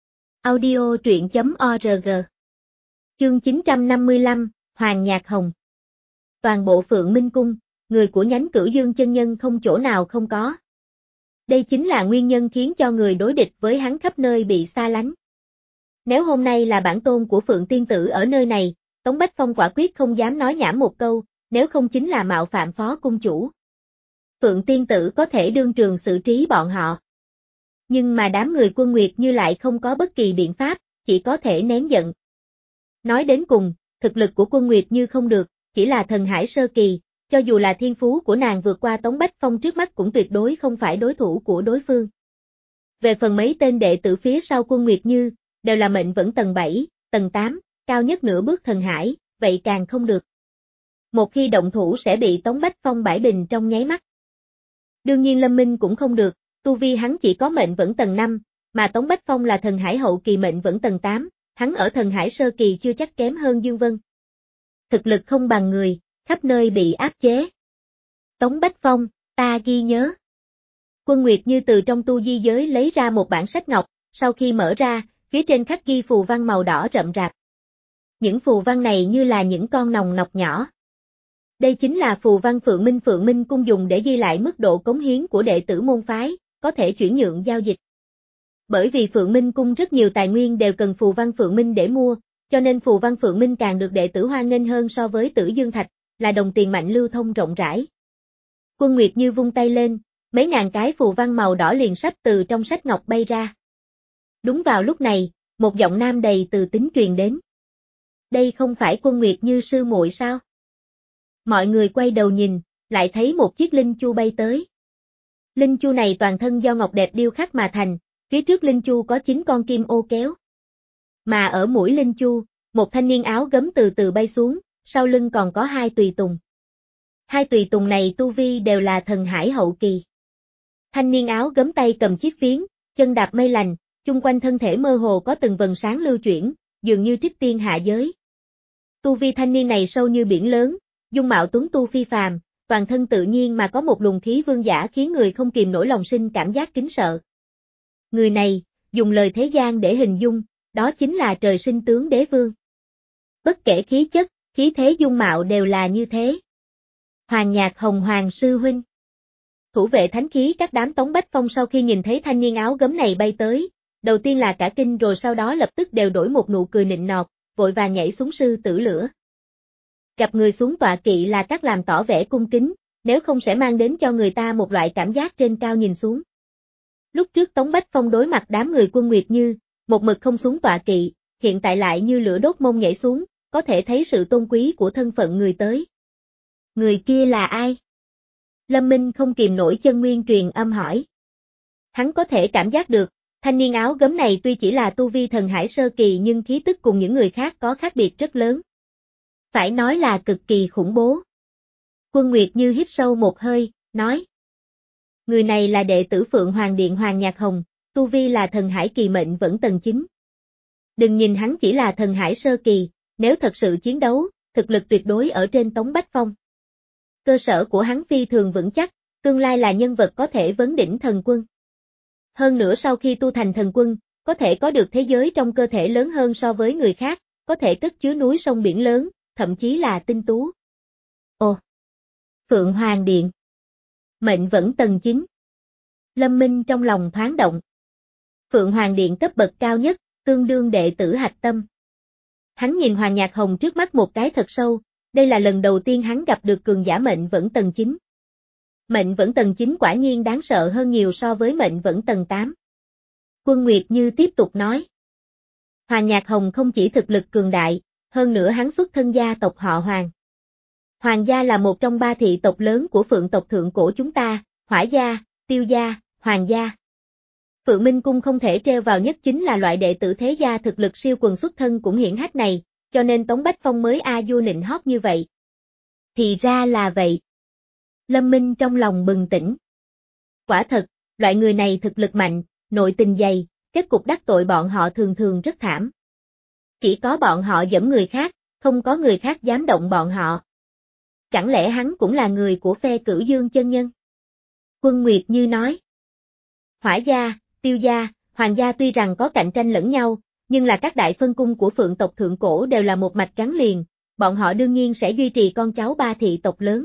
Audio truyện chấm org. Chương chín trăm năm mươi lăm, Hoàng Nhạc Hồng. Toàn bộ Phượng Minh cung, người của nhánh Cửu Dương chân nhân không chỗ nào không có. Đây chính là nguyên nhân khiến cho người đối địch với hắn khắp nơi bị xa lánh. Nếu hôm nay là bản tôn của Phượng Tiên Tử ở nơi này, Tống Bách Phong quả quyết không dám nói nhảm một câu, nếu không chính là mạo phạm phó cung chủ. Phượng Tiên Tử có thể đương trường xử trí bọn họ. Nhưng mà đám người Quân Nguyệt Như lại không có bất kỳ biện pháp, chỉ có thể nén giận. Nói đến cùng, thực lực của Quân Nguyệt Như không được, chỉ là thần hải sơ kỳ, cho dù là thiên phú của nàng vượt qua Tống Bách Phong trước mắt cũng tuyệt đối không phải đối thủ của đối phương. Về phần mấy tên đệ tử phía sau Quân Nguyệt Như, đều là mệnh vẫn tầng bảy, tầng tám, cao nhất nửa bước thần hải, vậy càng không được. Một khi động thủ sẽ bị Tống Bách Phong bãi bình trong nháy mắt. Đương nhiên Lâm Minh cũng không được, tu vi hắn chỉ có mệnh vẫn tầng năm, mà Tống Bách Phong là thần hải hậu kỳ mệnh vẫn tầng tám, hắn ở thần hải sơ kỳ chưa chắc kém hơn Dương Vân. Thực lực không bằng người, khắp nơi bị áp chế. Tống Bách Phong, ta ghi nhớ. Quân Nguyệt Như từ trong tu di giới lấy ra một bản sách ngọc, sau khi mở ra, phía trên khắc ghi phù văn màu đỏ rậm rạp. Những phù văn này như là những con nòng nọc nhỏ. Đây chính là phù văn Phượng Minh Phượng Minh cung dùng để ghi lại mức độ cống hiến của đệ tử môn phái, có thể chuyển nhượng giao dịch. Bởi vì Phượng Minh cung rất nhiều tài nguyên đều cần phù văn Phượng Minh để mua, cho nên phù văn Phượng Minh càng được đệ tử hoan nghênh hơn so với Tử Dương Thạch, là đồng tiền mạnh lưu thông rộng rãi. Quân Nguyệt Như vung tay lên, mấy ngàn cái phù văn màu đỏ liền sắp từ trong sách ngọc bay ra. Đúng vào lúc này, một giọng nam đầy từ tính truyền đến. Đây không phải Quân Nguyệt Như sư muội sao? Mọi người quay đầu nhìn, lại thấy một chiếc linh chu bay tới. Linh chu này toàn thân do ngọc đẹp điêu khắc mà thành, phía trước linh chu có chín con kim ô kéo. Mà ở mũi linh chu, một thanh niên áo gấm từ từ bay xuống, sau lưng còn có hai tùy tùng. Hai tùy tùng này tu vi đều là thần hải hậu kỳ. Thanh niên áo gấm tay cầm chiếc phiến, chân đạp mây lành, chung quanh thân thể mơ hồ có từng vần sáng lưu chuyển, dường như trích tiên hạ giới. Tu vi thanh niên này sâu như biển lớn, dung mạo tuấn tu phi phàm, toàn thân tự nhiên mà có một luồng khí vương giả khiến người không kìm nổi lòng sinh cảm giác kính sợ. Người này, dùng lời thế gian để hình dung, đó chính là trời sinh tướng đế vương. Bất kể khí chất, khí thế dung mạo đều là như thế. Hoàng Nhạc Hồng Hoàng sư huynh. Thủ vệ thánh khí các đám Tống Bách Phong sau khi nhìn thấy thanh niên áo gấm này bay tới, đầu tiên là cả kinh rồi sau đó lập tức đều đổi một nụ cười nịnh nọt, vội vàng nhảy xuống sư tử lửa. Gặp người xuống tọa kỵ là các làm tỏ vẻ cung kính, nếu không sẽ mang đến cho người ta một loại cảm giác trên cao nhìn xuống. Lúc trước Tống Bách Phong đối mặt đám người Quân Nguyệt Như, một mực không xuống tọa kỵ, hiện tại lại như lửa đốt mông nhảy xuống, có thể thấy sự tôn quý của thân phận người tới. Người kia là ai? Lâm Minh không kìm nổi chân nguyên truyền âm hỏi. Hắn có thể cảm giác được, thanh niên áo gấm này tuy chỉ là tu vi thần hải sơ kỳ nhưng khí tức cùng những người khác có khác biệt rất lớn. Phải nói là cực kỳ khủng bố. Quân Nguyệt Như hít sâu một hơi, nói. Người này là đệ tử Phượng Hoàng Điện Hoàng Nhạc Hồng, tu vi là thần hải kỳ mệnh vẫn tầng chín. Đừng nhìn hắn chỉ là thần hải sơ kỳ, nếu thật sự chiến đấu, thực lực tuyệt đối ở trên Tống Bách Phong. Cơ sở của hắn phi thường vững chắc, tương lai là nhân vật có thể vấn đỉnh thần quân. Hơn nữa sau khi tu thành thần quân, có thể có được thế giới trong cơ thể lớn hơn so với người khác, có thể cất chứa núi sông biển lớn, thậm chí là tinh tú. Ồ! Phượng Hoàng Điện. Mệnh vẫn tầng chín. Lâm Minh trong lòng thoáng động. Phượng Hoàng Điện cấp bậc cao nhất, tương đương đệ tử hạch tâm. Hắn nhìn Hoàng Nhạc Hồng trước mắt một cái thật sâu, đây là lần đầu tiên hắn gặp được cường giả mệnh vẫn tầng chín. Mệnh vẫn tầng chín quả nhiên đáng sợ hơn nhiều so với mệnh vẫn tầng tám. Quân Nguyệt Như tiếp tục nói. Hoàng Nhạc Hồng không chỉ thực lực cường đại, hơn nữa hắn xuất thân gia tộc họ Hoàng. Hoàng gia là một trong ba thị tộc lớn của Phượng tộc thượng cổ chúng ta, Hỏa gia, Tiêu gia, Hoàng gia. Phượng Minh Cung không thể treo vào nhất chính là loại đệ tử thế gia thực lực siêu quần xuất thân cũng hiển hách này, cho nên Tống Bách Phong mới a vua nịnh hót như vậy. Thì ra là vậy. Lâm Minh trong lòng bừng tỉnh. Quả thật, loại người này thực lực mạnh, nội tình dày, kết cục đắc tội bọn họ thường thường rất thảm. Chỉ có bọn họ giẫm người khác, không có người khác dám động bọn họ. Chẳng lẽ hắn cũng là người của phe Cửu Dương chân nhân? Quân Nguyệt Như nói. Hỏa gia, Tiêu gia, Hoàng gia tuy rằng có cạnh tranh lẫn nhau, nhưng là các đại phân cung của Phượng tộc thượng cổ đều là một mạch gắn liền, bọn họ đương nhiên sẽ duy trì con cháu ba thị tộc lớn.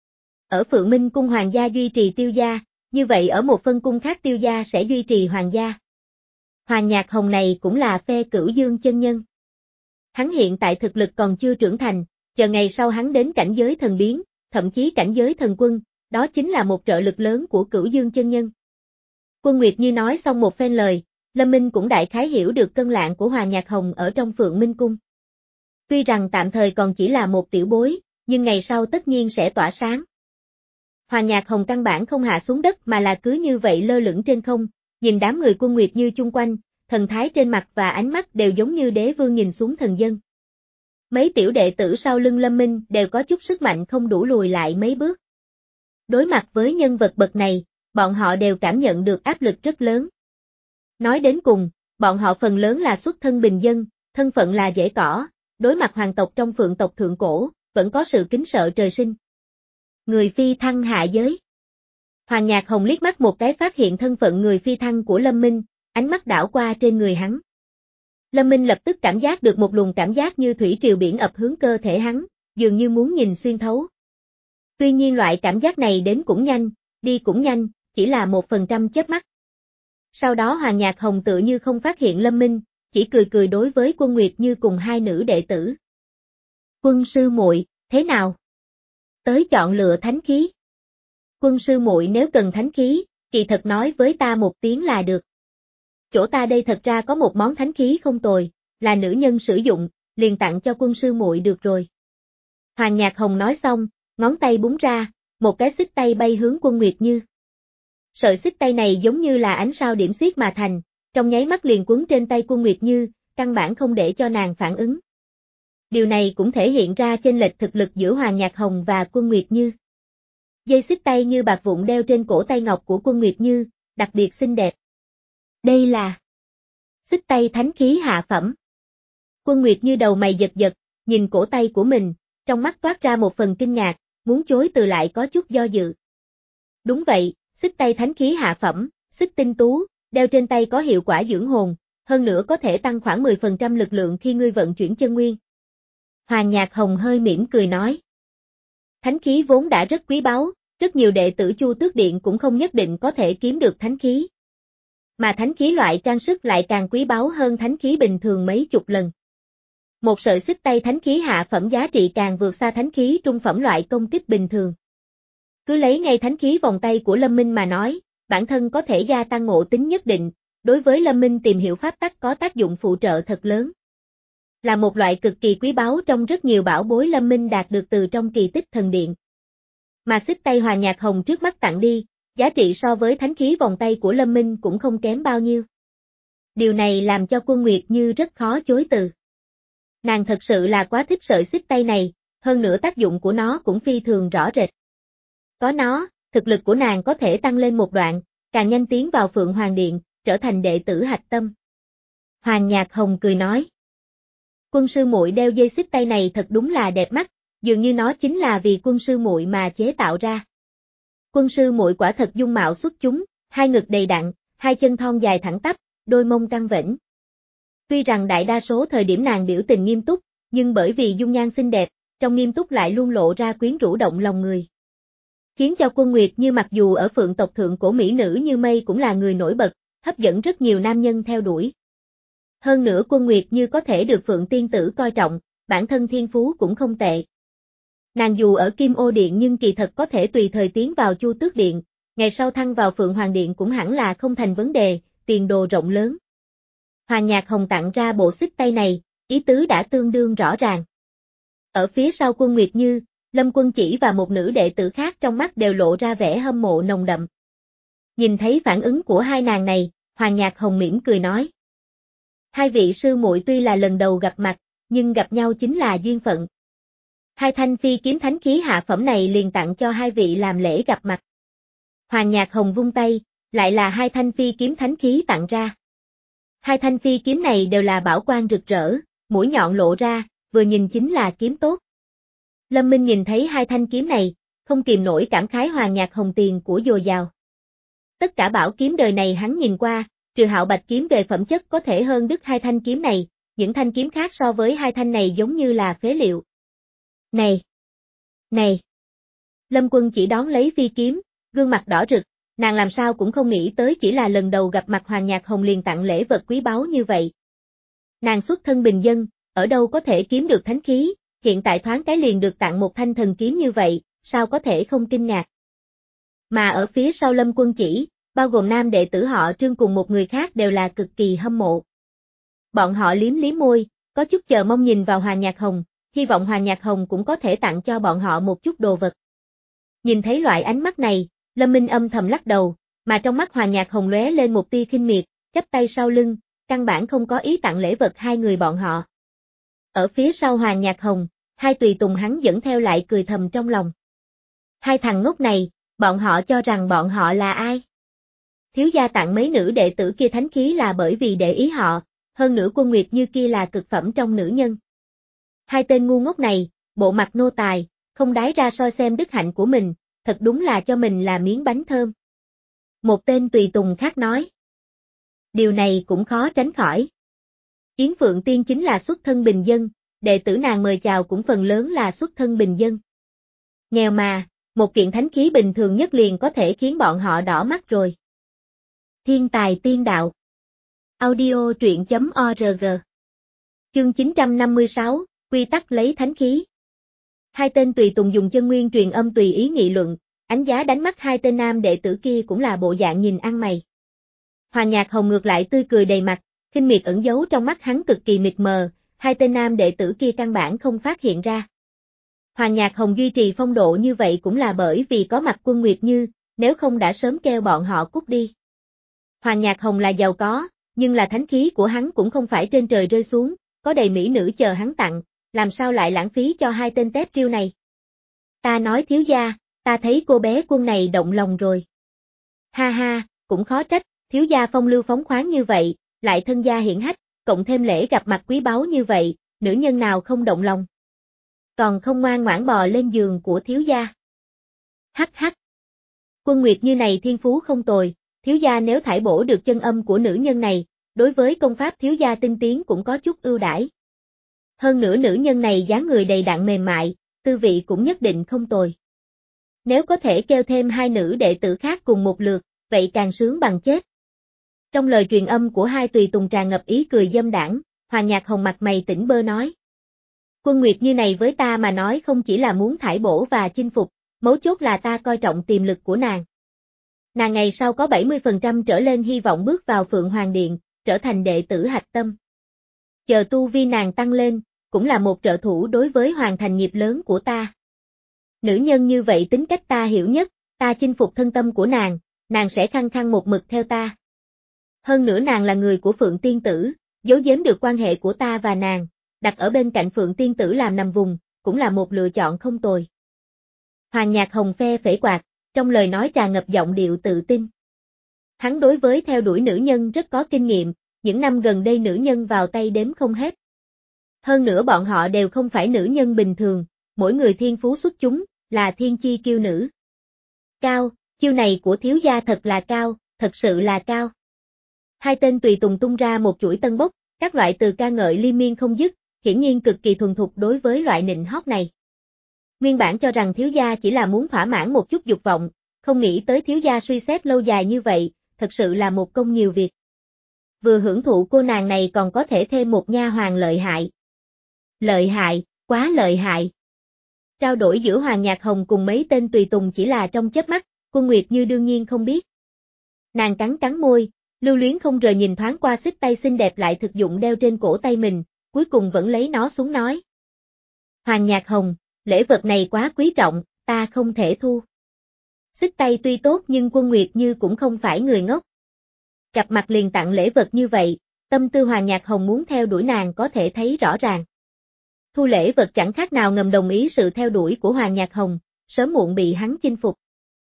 Ở Phượng Minh Cung Hoàng gia duy trì Tiêu gia, như vậy ở một phân cung khác Tiêu gia sẽ duy trì Hoàng gia. Hoàng Nhạc Hồng này cũng là phe Cửu Dương chân nhân. Hắn hiện tại thực lực còn chưa trưởng thành, chờ ngày sau hắn đến cảnh giới thần biến, thậm chí cảnh giới thần quân, đó chính là một trợ lực lớn của Cửu Dương chân nhân. Quân Nguyệt Như nói xong một phen lời, Lâm Minh cũng đại khái hiểu được cân lạng của Hoàng Nhạc Hồng ở trong Phượng Minh Cung. Tuy rằng tạm thời còn chỉ là một tiểu bối, nhưng ngày sau tất nhiên sẽ tỏa sáng. Hoàng Nhạc Hồng căn bản không hạ xuống đất mà là cứ như vậy lơ lửng trên không, nhìn đám người Quân Nguyệt Như chung quanh, thần thái trên mặt và ánh mắt đều giống như đế vương nhìn xuống thần dân. Mấy tiểu đệ tử sau lưng Lâm Minh đều có chút sức mạnh không đủ lùi lại mấy bước. Đối mặt với nhân vật bậc này, bọn họ đều cảm nhận được áp lực rất lớn. Nói đến cùng, bọn họ phần lớn là xuất thân bình dân, thân phận là dễ cỏ, đối mặt hoàng tộc trong Phượng tộc thượng cổ, vẫn có sự kính sợ trời sinh. Người phi thăng hạ giới. Hoàng Nhạc Hồng liếc mắt một cái phát hiện thân phận người phi thăng của Lâm Minh, ánh mắt đảo qua trên người hắn. Lâm Minh lập tức cảm giác được một luồng cảm giác như thủy triều biển ập hướng cơ thể hắn, dường như muốn nhìn xuyên thấu. Tuy nhiên loại cảm giác này đến cũng nhanh, đi cũng nhanh, chỉ là một phần trăm chớp mắt. Sau đó Hoàng Nhạc Hồng tự như không phát hiện Lâm Minh, chỉ cười cười đối với Quân Nguyệt Như cùng hai nữ đệ tử. Quân sư muội, thế nào? Tới chọn lựa thánh khí. Quân sư muội nếu cần thánh khí, kỳ thật nói với ta một tiếng là được. Chỗ ta đây thật ra có một món thánh khí không tồi, là nữ nhân sử dụng, liền tặng cho quân sư muội được rồi. Hoàng Nhạc Hồng nói xong, ngón tay búng ra, một cái xích tay bay hướng Quân Nguyệt Như. Sợi xích tay này giống như là ánh sao điểm xuyết mà thành, trong nháy mắt liền quấn trên tay Quân Nguyệt Như, căn bản không để cho nàng phản ứng. Điều này cũng thể hiện ra chênh lệch thực lực giữa Hoàng Nhạc Hồng và Quân Nguyệt Như. Dây xích tay như bạc vụn đeo trên cổ tay ngọc của Quân Nguyệt Như, đặc biệt xinh đẹp. Đây là xích tay thánh khí hạ phẩm. Quân Nguyệt Như đầu mày giật giật, nhìn cổ tay của mình, trong mắt toát ra một phần kinh ngạc, muốn chối từ lại có chút do dự. Đúng vậy, xích tay thánh khí hạ phẩm, xích tinh tú, đeo trên tay có hiệu quả dưỡng hồn, hơn nữa có thể tăng khoảng mười phần trăm lực lượng khi ngươi vận chuyển chân nguyên. Hoàng Nhạc Hồng hơi mỉm cười nói. Thánh khí vốn đã rất quý báu, rất nhiều đệ tử Chu Tước Điện cũng không nhất định có thể kiếm được thánh khí. Mà thánh khí loại trang sức lại càng quý báu hơn thánh khí bình thường mấy chục lần. Một sợi xích tay thánh khí hạ phẩm giá trị càng vượt xa thánh khí trung phẩm loại công kích bình thường. Cứ lấy ngay thánh khí vòng tay của Lâm Minh mà nói, bản thân có thể gia tăng ngộ tính nhất định, đối với Lâm Minh tìm hiểu pháp tắc có tác dụng phụ trợ thật lớn. Là một loại cực kỳ quý báu trong rất nhiều bảo bối Lâm Minh đạt được từ trong kỳ tích thần điện. Mà xích tay Hoàng Nhạc Hồng trước mắt tặng đi, giá trị so với thánh khí vòng tay của Lâm Minh cũng không kém bao nhiêu. Điều này làm cho Quân Nguyệt Như rất khó chối từ. Nàng thật sự là quá thích sợi xích tay này, hơn nữa tác dụng của nó cũng phi thường rõ rệt. Có nó, thực lực của nàng có thể tăng lên một đoạn, càng nhanh tiến vào Phượng Hoàng Điện, trở thành đệ tử hạch tâm. Hoàng Nhạc Hồng cười nói. Quân sư muội đeo dây xích tay này thật đúng là đẹp mắt, dường như nó chính là vì quân sư muội mà chế tạo ra. Quân sư muội quả thật dung mạo xuất chúng, hai ngực đầy đặn, hai chân thon dài thẳng tắp, đôi mông căng vểnh. Tuy rằng đại đa số thời điểm nàng biểu tình nghiêm túc, nhưng bởi vì dung nhan xinh đẹp, trong nghiêm túc lại luôn lộ ra quyến rũ động lòng người. Khiến cho Quân Nguyệt Như mặc dù ở Phượng tộc thượng cổ mỹ nữ như mây cũng là người nổi bật, hấp dẫn rất nhiều nam nhân theo đuổi. Hơn nữa Quân Nguyệt Như có thể được Phượng tiên tử coi trọng, bản thân thiên phú cũng không tệ. Nàng dù ở Kim Ô Điện nhưng kỳ thật có thể tùy thời tiến vào Chu Tước Điện, ngày sau thăng vào Phượng Hoàng Điện cũng hẳn là không thành vấn đề, tiền đồ rộng lớn. Hoàng Nhạc Hồng tặng ra bộ xích tay này, ý tứ đã tương đương rõ ràng. Ở phía sau Quân Nguyệt Như, Lâm Quân Chỉ và một nữ đệ tử khác trong mắt đều lộ ra vẻ hâm mộ nồng đậm. Nhìn thấy phản ứng của hai nàng này, Hoàng Nhạc Hồng mỉm cười nói. Hai vị sư muội tuy là lần đầu gặp mặt, nhưng gặp nhau chính là duyên phận. Hai thanh phi kiếm thánh khí hạ phẩm này liền tặng cho hai vị làm lễ gặp mặt. Hoàng Nhạc Hồng vung tay, lại là hai thanh phi kiếm thánh khí tặng ra. Hai thanh phi kiếm này đều là bảo quang rực rỡ, mũi nhọn lộ ra, vừa nhìn chính là kiếm tốt. Lâm Minh nhìn thấy hai thanh kiếm này, không kìm nổi cảm khái Hoàng Nhạc Hồng tiền của dồi dào. Tất cả bảo kiếm đời này hắn nhìn qua, trừ Hạo Bạch kiếm về phẩm chất có thể hơn đứt hai thanh kiếm này, những thanh kiếm khác so với hai thanh này giống như là phế liệu. Này! Này! Lâm Quân chỉ đón lấy phi kiếm, gương mặt đỏ rực, nàng làm sao cũng không nghĩ tới chỉ là lần đầu gặp mặt Hoàng Nhạc Hồng liền tặng lễ vật quý báu như vậy. Nàng xuất thân bình dân, ở đâu có thể kiếm được thánh khí, hiện tại thoáng cái liền được tặng một thanh thần kiếm như vậy, sao có thể không kinh ngạc. Mà ở phía sau Lâm Quân chỉ, bao gồm nam đệ tử họ Trương cùng một người khác đều là cực kỳ hâm mộ. Bọn họ liếm liếm môi, có chút chờ mong nhìn vào Hoàng Nhạc Hồng, hy vọng Hoàng Nhạc Hồng cũng có thể tặng cho bọn họ một chút đồ vật. Nhìn thấy loại ánh mắt này, Lâm Minh âm thầm lắc đầu, mà trong mắt Hoàng Nhạc Hồng lóe lên một tia khinh miệt, chắp tay sau lưng, căn bản không có ý tặng lễ vật hai người bọn họ. Ở phía sau Hoàng Nhạc Hồng, hai tùy tùng hắn dẫn theo lại cười thầm trong lòng. Hai thằng ngốc này, bọn họ cho rằng bọn họ là ai? Thiếu gia tặng mấy nữ đệ tử kia thánh khí là bởi vì để ý họ, hơn nữa Quân Nguyệt Như kia là cực phẩm trong nữ nhân. Hai tên ngu ngốc này, bộ mặt nô tài, không đái ra soi xem đức hạnh của mình, thật đúng là cho mình là miếng bánh thơm. Một tên tùy tùng khác nói. Điều này cũng khó tránh khỏi. Yến Phượng Tiên chính là xuất thân bình dân, đệ tử nàng mời chào cũng phần lớn là xuất thân bình dân. Nghèo mà, một kiện thánh khí bình thường nhất liền có thể khiến bọn họ đỏ mắt rồi. Thiên tài tiên đạo. Audio truyện chấm org. Chương chín trăm năm mươi sáu, quy tắc lấy thánh khí. Hai tên tùy tùng dùng chân nguyên truyền âm tùy ý nghị luận, ánh giá đánh mắt hai tên nam đệ tử kia cũng là bộ dạng nhìn ăn mày. Hoàng Nhạc Hồng ngược lại tươi cười đầy mặt, khinh miệt ẩn giấu trong mắt hắn cực kỳ mịt mờ, hai tên nam đệ tử kia căn bản không phát hiện ra. Hoàng Nhạc Hồng duy trì phong độ như vậy cũng là bởi vì có mặt Quân Nguyệt Như, nếu không đã sớm kêu bọn họ cút đi. Hoàng Nhạc Hồng là giàu có, nhưng là thánh khí của hắn cũng không phải trên trời rơi xuống, có đầy mỹ nữ chờ hắn tặng, làm sao lại lãng phí cho hai tên tép riêu này. Ta nói thiếu gia, ta thấy cô bé Quân này động lòng rồi. Ha ha, cũng khó trách, thiếu gia phong lưu phóng khoáng như vậy, lại thân gia hiển hách, cộng thêm lễ gặp mặt quý báu như vậy, nữ nhân nào không động lòng. Còn không ngoan ngoãn bò lên giường của thiếu gia. Hắc hắc. Quân Nguyệt Như này thiên phú không tồi, thiếu gia nếu thải bổ được chân âm của nữ nhân này, đối với công pháp thiếu gia tinh tiến cũng có chút ưu đãi. Hơn nữa nữ nhân này dáng người đầy đặn mềm mại, tư vị cũng nhất định không tồi. Nếu có thể kêu thêm hai nữ đệ tử khác cùng một lượt, vậy càng sướng bằng chết. Trong lời truyền âm của hai tùy tùng tràn ngập ý cười dâm đãng, Hoàng Nhạc Hồng mặt mày tỉnh bơ nói. Quân Nguyệt Như này với ta mà nói không chỉ là muốn thải bổ và chinh phục, mấu chốt là ta coi trọng tiềm lực của nàng. Nàng ngày sau có bảy mươi phần trăm trở lên hy vọng bước vào Phượng Hoàng Điện, trở thành đệ tử hạch tâm. Chờ tu vi nàng tăng lên, cũng là một trợ thủ đối với hoàn thành nghiệp lớn của ta. Nữ nhân như vậy tính cách ta hiểu nhất, ta chinh phục thân tâm của nàng, nàng sẽ khăng khăng một mực theo ta. Hơn nữa nàng là người của Phượng Tiên Tử, giấu giếm được quan hệ của ta và nàng, đặt ở bên cạnh Phượng Tiên Tử làm nằm vùng, cũng là một lựa chọn không tồi. Hoàng Nhạc Hồng phe phẩy quạt, trong lời nói tràn ngập giọng điệu tự tin. Hắn đối với theo đuổi nữ nhân rất có kinh nghiệm, những năm gần đây nữ nhân vào tay đếm không hết. Hơn nữa bọn họ đều không phải nữ nhân bình thường, mỗi người thiên phú xuất chúng, là thiên chi kiêu nữ. Cao, chiêu này của thiếu gia thật là cao, thật sự là cao. Hai tên tùy tùng tung ra một chuỗi tân bốc, các loại từ ca ngợi liên miên không dứt, hiển nhiên cực kỳ thuần thục đối với loại nịnh hót này. Nguyên bản cho rằng thiếu gia chỉ là muốn thỏa mãn một chút dục vọng, không nghĩ tới thiếu gia suy xét lâu dài như vậy, thật sự là một công nhiều việc. Vừa hưởng thụ cô nàng này còn có thể thêm một nha hoàn lợi hại. Lợi hại, quá lợi hại. Trao đổi giữa Hoàng Nhạc Hồng cùng mấy tên tùy tùng chỉ là trong chớp mắt, Quân Nguyệt Như đương nhiên không biết. Nàng cắn cắn môi, lưu luyến không rời nhìn thoáng qua xích tay xinh đẹp lại thực dụng đeo trên cổ tay mình, cuối cùng vẫn lấy nó xuống nói. Hoàng Nhạc Hồng, lễ vật này quá quý trọng, ta không thể thu. Xích tay tuy tốt nhưng Quân Nguyệt Như cũng không phải người ngốc. Cặp mặt liền tặng lễ vật như vậy, tâm tư Hoàng Nhạc Hồng muốn theo đuổi nàng có thể thấy rõ ràng. Thu lễ vật chẳng khác nào ngầm đồng ý sự theo đuổi của Hoàng Nhạc Hồng, sớm muộn bị hắn chinh phục.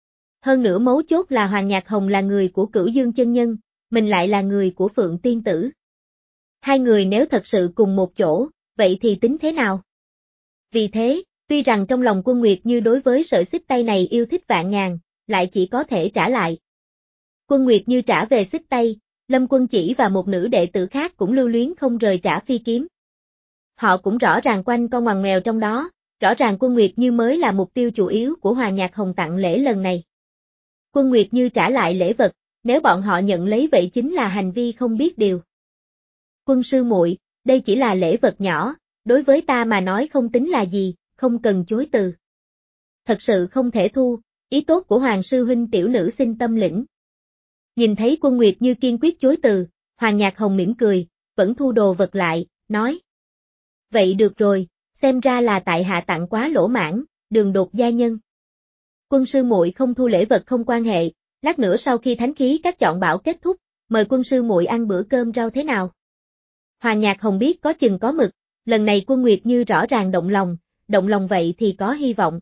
Hơn nữa mấu chốt là Hoàng Nhạc Hồng là người của Cửu Dương chân nhân, mình lại là người của Phượng Tiên Tử. Hai người nếu thật sự cùng một chỗ, vậy thì tính thế nào? Vì thế, tuy rằng trong lòng Quân Nguyệt Như đối với sợi xích tay này yêu thích vạn ngàn, lại chỉ có thể trả lại. Quân Nguyệt Như trả về xích tay, Lâm Quân Chỉ và một nữ đệ tử khác cũng lưu luyến không rời trả phi kiếm. Họ cũng rõ ràng quanh con ngoằn ngoèo trong đó, rõ ràng Quân Nguyệt Như mới là mục tiêu chủ yếu của Hoàng Nhạc Hồng tặng lễ lần này. Quân Nguyệt Như trả lại lễ vật, nếu bọn họ nhận lấy vậy chính là hành vi không biết điều. Quân sư muội, đây chỉ là lễ vật nhỏ, đối với ta mà nói không tính là gì, không cần chối từ. Thật sự không thể thu, ý tốt của Hoàng sư huynh tiểu nữ xin tâm lĩnh. Nhìn thấy Quân Nguyệt Như kiên quyết chối từ, Hoàng Nhạc Hồng mỉm cười, vẫn thu đồ vật lại, nói. Vậy được rồi, xem ra là tại hạ tặng quá lỗ mãn, đường đột gia nhân. Quân sư muội không thu lễ vật không quan hệ, lát nữa sau khi thánh khí các chọn bảo kết thúc, mời quân sư muội ăn bữa cơm rau thế nào? Hoàng Nhạc Hồng biết có chừng có mực, lần này Quân Nguyệt Như rõ ràng động lòng, động lòng vậy thì có hy vọng.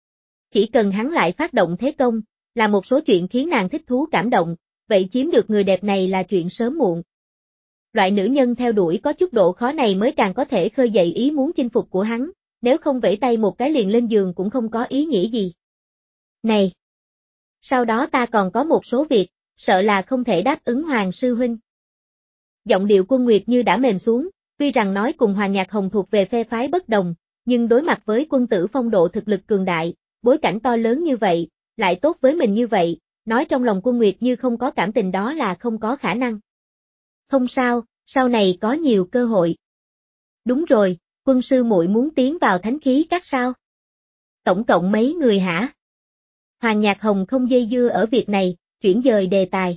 Chỉ cần hắn lại phát động thế công, là một số chuyện khiến nàng thích thú cảm động, vậy chiếm được người đẹp này là chuyện sớm muộn. Loại nữ nhân theo đuổi có chút độ khó này mới càng có thể khơi dậy ý muốn chinh phục của hắn, nếu không vẫy tay một cái liền lên giường cũng không có ý nghĩa gì. Này! Sau đó ta còn có một số việc, sợ là không thể đáp ứng Hoàng sư huynh. Giọng điệu Quân Nguyệt Như đã mềm xuống, tuy rằng nói cùng Hoàng Nhạc Hồng thuộc về phe phái bất đồng, nhưng đối mặt với quân tử phong độ thực lực cường đại, bối cảnh to lớn như vậy, lại tốt với mình như vậy, nói trong lòng Quân Nguyệt Như không có cảm tình đó là không có khả năng. Không sao, sau này có nhiều cơ hội. Đúng rồi, quân sư muội muốn tiến vào thánh khí các sao? Tổng cộng mấy người hả? Hoàng Nhạc Hồng không dây dưa ở việc này, chuyển dời đề tài.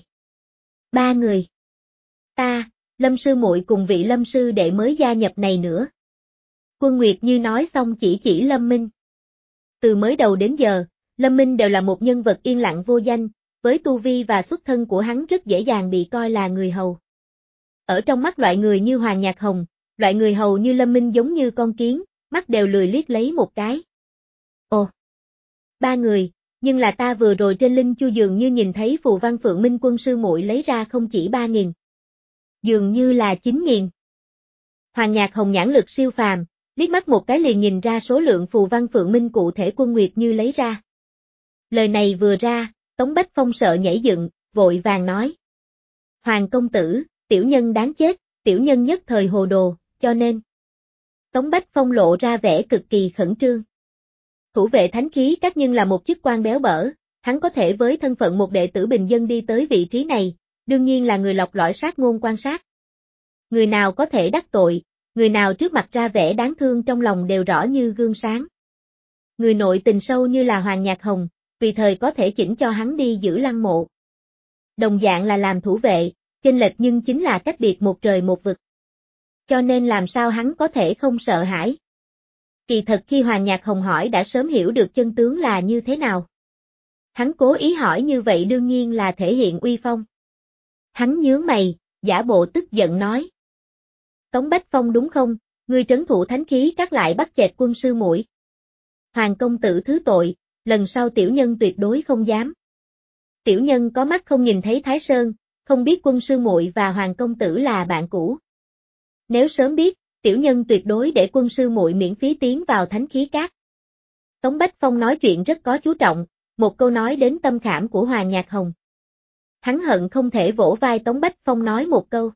Ba người. Ta, Lâm sư muội cùng vị Lâm sư đệ mới gia nhập này nữa. Quân Nguyệt Như nói xong chỉ chỉ Lâm Minh. Từ mới đầu đến giờ, Lâm Minh đều là một nhân vật yên lặng vô danh, với tu vi và xuất thân của hắn rất dễ dàng bị coi là người hầu. Ở trong mắt loại người như Hoàng Nhạc Hồng, loại người hầu như Lâm Minh giống như con kiến, mắt đều lười liếc lấy một cái. Ồ! Ba người, nhưng là ta vừa rồi trên Linh Chu dường như nhìn thấy phù văn Phượng Minh quân sư muội lấy ra không chỉ ba nghìn. Dường như là chín nghìn. Hoàng Nhạc Hồng nhãn lực siêu phàm, liếc mắt một cái liền nhìn ra số lượng phù văn Phượng Minh cụ thể Quân Nguyệt Như lấy ra. Lời này vừa ra, Tống Bách Phong sợ nhảy dựng, vội vàng nói. Hoàng công tử, tiểu nhân đáng chết, tiểu nhân nhất thời hồ đồ, cho nên. Tống Bách Phong lộ ra vẻ cực kỳ khẩn trương. Thủ vệ thánh khí các nhân là một chức quan béo bở, hắn có thể với thân phận một đệ tử bình dân đi tới vị trí này, đương nhiên là người lọc lõi sát ngôn quan sát. Người nào có thể đắc tội, người nào trước mặt ra vẻ đáng thương trong lòng đều rõ như gương sáng. Người nội tình sâu như là Hoàng Nhạc Hồng, tùy thời có thể chỉnh cho hắn đi giữ lăng mộ. Đồng dạng là làm thủ vệ, chênh lệch nhưng chính là cách biệt một trời một vực. Cho nên làm sao hắn có thể không sợ hãi. Kỳ thật khi Hoàng Nhạc Hồng hỏi đã sớm hiểu được chân tướng là như thế nào. Hắn cố ý hỏi như vậy đương nhiên là thể hiện uy phong. Hắn nhướng mày, giả bộ tức giận nói. Tống Bách Phong đúng không, ngươi trấn thủ thánh khí các lại bắt chẹt quân sư muội. Hoàng công tử thứ tội, lần sau tiểu nhân tuyệt đối không dám. Tiểu nhân có mắt không nhìn thấy Thái Sơn, không biết quân sư muội và Hoàng công tử là bạn cũ. Nếu sớm biết, tiểu nhân tuyệt đối để quân sư muội miễn phí tiến vào thánh khí cát. Tống Bách Phong nói chuyện rất có chú trọng, một câu nói đến tâm khảm của Hoàng Nhạc Hồng. Hắn hận không thể vỗ vai Tống Bách Phong nói một câu.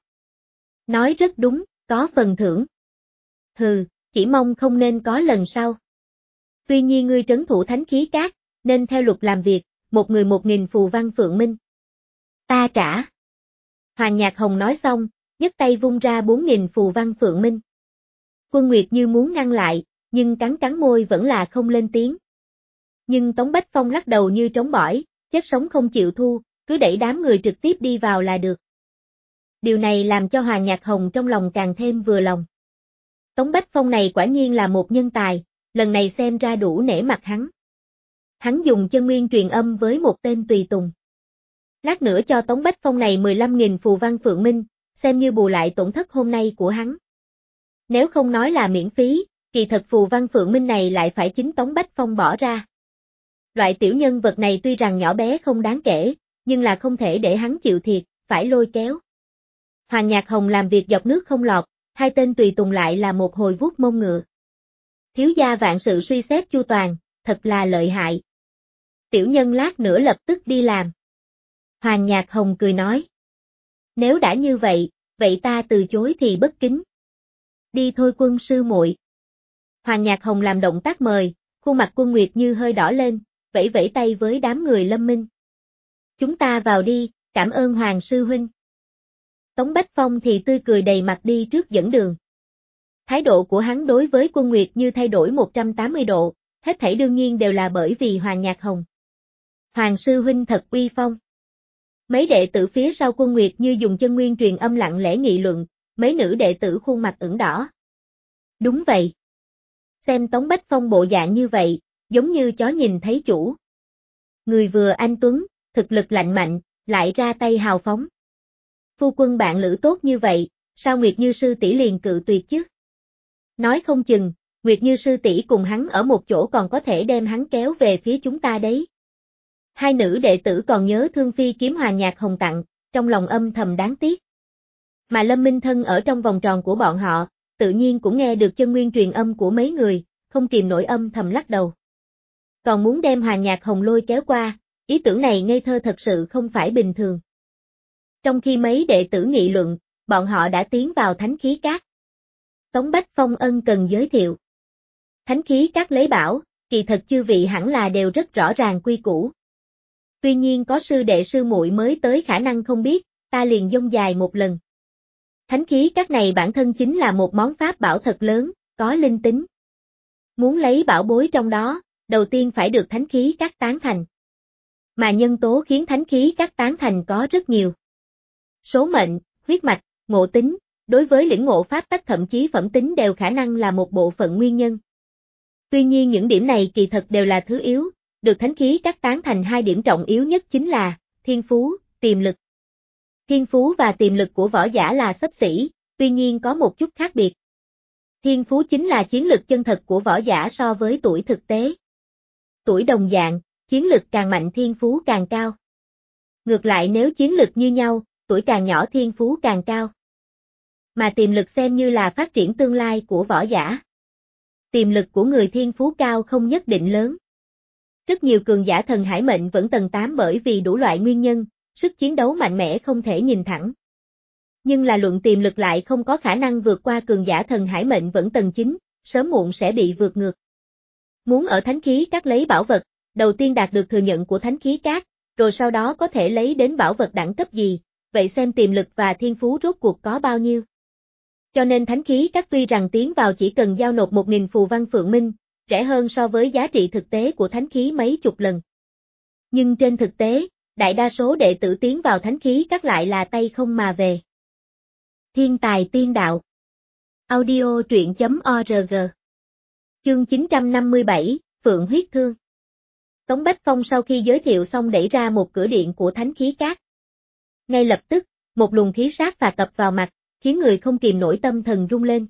Nói rất đúng, có phần thưởng. Hừ, chỉ mong không nên có lần sau. Tuy nhiên ngươi trấn thủ thánh khí cát, nên theo luật làm việc, một người một nghìn phù văn Phượng Minh. Ta trả. Hoàng Nhạc Hồng nói xong, nhấc tay vung ra bốn nghìn phù văn Phượng Minh. Quân Nguyệt Như muốn ngăn lại, nhưng cắn cắn môi vẫn là không lên tiếng. Nhưng Tống Bách Phong lắc đầu như trống bỏi, chết sống không chịu thu, cứ đẩy đám người trực tiếp đi vào là được. Điều này làm cho Hoàng Nhạc Hồng trong lòng càng thêm vừa lòng. Tống Bách Phong này quả nhiên là một nhân tài, lần này xem ra đủ nể mặt hắn. Hắn dùng chân nguyên truyền âm với một tên tùy tùng. Lát nữa cho Tống Bách Phong này mười lăm nghìn phù văn Phượng Minh, xem như bù lại tổn thất hôm nay của hắn. Nếu không nói là miễn phí, kỳ thật phù văn Phượng Minh này lại phải chính Tống Bách Phong bỏ ra. Loại tiểu nhân vật này tuy rằng nhỏ bé không đáng kể, nhưng là không thể để hắn chịu thiệt, phải lôi kéo. Hoàng Nhạc Hồng làm việc dọc nước không lọt, hai tên tùy tùng lại là một hồi vuốt mông ngựa. Thiếu gia vạn sự suy xét chu toàn, thật là lợi hại. Tiểu nhân lát nữa lập tức đi làm. Hoàng Nhạc Hồng cười nói. Nếu đã như vậy, vậy ta từ chối thì bất kính. Đi thôi quân sư muội. Hoàng Nhạc Hồng làm động tác mời, khuôn mặt Quân Nguyệt Như hơi đỏ lên, vẫy vẫy tay với đám người Lâm Minh. Chúng ta vào đi, cảm ơn Hoàng sư huynh. Tống Bách Phong thì tươi cười đầy mặt đi trước dẫn đường. Thái độ của hắn đối với Quân Nguyệt Như thay đổi một trăm tám mươi độ, hết thảy đương nhiên đều là bởi vì Hoàng Nhạc Hồng. Hoàng sư huynh thật uy phong. Mấy đệ tử phía sau Quân Nguyệt Như dùng chân nguyên truyền âm lặng lẽ nghị luận, mấy nữ đệ tử khuôn mặt ửng đỏ. Đúng vậy. Xem Tống Bách Phong bộ dạng như vậy, giống như chó nhìn thấy chủ. Người vừa anh tuấn, thực lực lạnh mạnh, lại ra tay hào phóng. Phu quân bạn lữ tốt như vậy, sao Nguyệt Như sư tỷ liền cự tuyệt chứ? Nói không chừng, Nguyệt Như sư tỷ cùng hắn ở một chỗ còn có thể đem hắn kéo về phía chúng ta đấy. Hai nữ đệ tử còn nhớ thương phi kiếm Hoàng Nhạc Hồng tặng, trong lòng âm thầm đáng tiếc. Mà Lâm Minh Thân ở trong vòng tròn của bọn họ, tự nhiên cũng nghe được chân nguyên truyền âm của mấy người, không kìm nổi âm thầm lắc đầu. Còn muốn đem Hoàng Nhạc Hồng lôi kéo qua, ý tưởng này ngây thơ thật sự không phải bình thường. Trong khi mấy đệ tử nghị luận, bọn họ đã tiến vào thánh khí cát. Tống Bách Phong ân cần giới thiệu. Thánh khí cát lấy bảo, kỳ thật chư vị hẳn là đều rất rõ ràng quy củ. Tuy nhiên có sư đệ sư muội mới tới khả năng không biết, ta liền dông dài một lần. Thánh khí cát này bản thân chính là một món pháp bảo thật lớn, có linh tính. Muốn lấy bảo bối trong đó, đầu tiên phải được thánh khí các tán thành. Mà nhân tố khiến thánh khí các tán thành có rất nhiều. Số mệnh, huyết mạch, ngộ tính, đối với lĩnh ngộ pháp tắc thậm chí phẩm tính đều khả năng là một bộ phận nguyên nhân. Tuy nhiên những điểm này kỳ thật đều là thứ yếu, được thánh khí các tán thành hai điểm trọng yếu nhất chính là thiên phú, tiềm lực. Thiên phú và tiềm lực của võ giả là xấp xỉ, tuy nhiên có một chút khác biệt. Thiên phú chính là chiến lực chân thật của võ giả so với tuổi thực tế. Tuổi đồng dạng, chiến lực càng mạnh thiên phú càng cao. Ngược lại nếu chiến lực như nhau, tuổi càng nhỏ thiên phú càng cao. Mà tiềm lực xem như là phát triển tương lai của võ giả. Tiềm lực của người thiên phú cao không nhất định lớn. Rất nhiều cường giả thần hải mệnh vẫn tầng tám bởi vì đủ loại nguyên nhân, sức chiến đấu mạnh mẽ không thể nhìn thẳng. Nhưng là luận tiềm lực lại không có khả năng vượt qua cường giả thần hải mệnh vẫn tầng chín, sớm muộn sẽ bị vượt ngược. Muốn ở thánh khí các lấy bảo vật, đầu tiên đạt được thừa nhận của thánh khí các, rồi sau đó có thể lấy đến bảo vật đẳng cấp gì, vậy xem tiềm lực và thiên phú rốt cuộc có bao nhiêu. Cho nên thánh khí các tuy rằng tiến vào chỉ cần giao nộp một nghìn phù văn phượng minh, rẻ hơn so với giá trị thực tế của thánh khí mấy chục lần. Nhưng trên thực tế, đại đa số đệ tử tiến vào thánh khí các lại là tay không mà về. Thiên tài tiên đạo. Audio truyện chấm org. Chương chín trăm năm mươi bảy, Phượng huyết thương. Tống Bách Phong sau khi giới thiệu xong đẩy ra một cửa điện của thánh khí các. Ngay lập tức, một luồng khí sát phạt ập vào mặt, khiến người không kìm nổi tâm thần rung lên.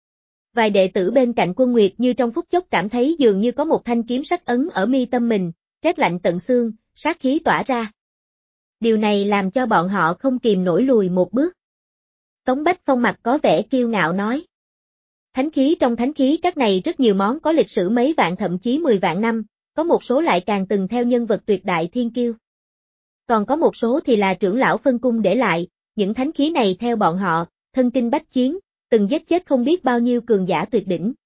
Vài đệ tử bên cạnh Quân Nguyệt như trong phút chốc cảm thấy dường như có một thanh kiếm sắc ấn ở mi tâm mình, rét lạnh tận xương, sát khí tỏa ra. Điều này làm cho bọn họ không kìm nổi lùi một bước. Tống Bách Phong mặt có vẻ kiêu ngạo nói. Thánh khí trong thánh khí các này rất nhiều món có lịch sử mấy vạn thậm chí mười vạn năm, có một số lại càng từng theo nhân vật tuyệt đại thiên kiêu. Còn có một số thì là trưởng lão phân cung để lại, những thánh khí này theo bọn họ, thân kinh bách chiến, từng giết chết không biết bao nhiêu cường giả tuyệt đỉnh.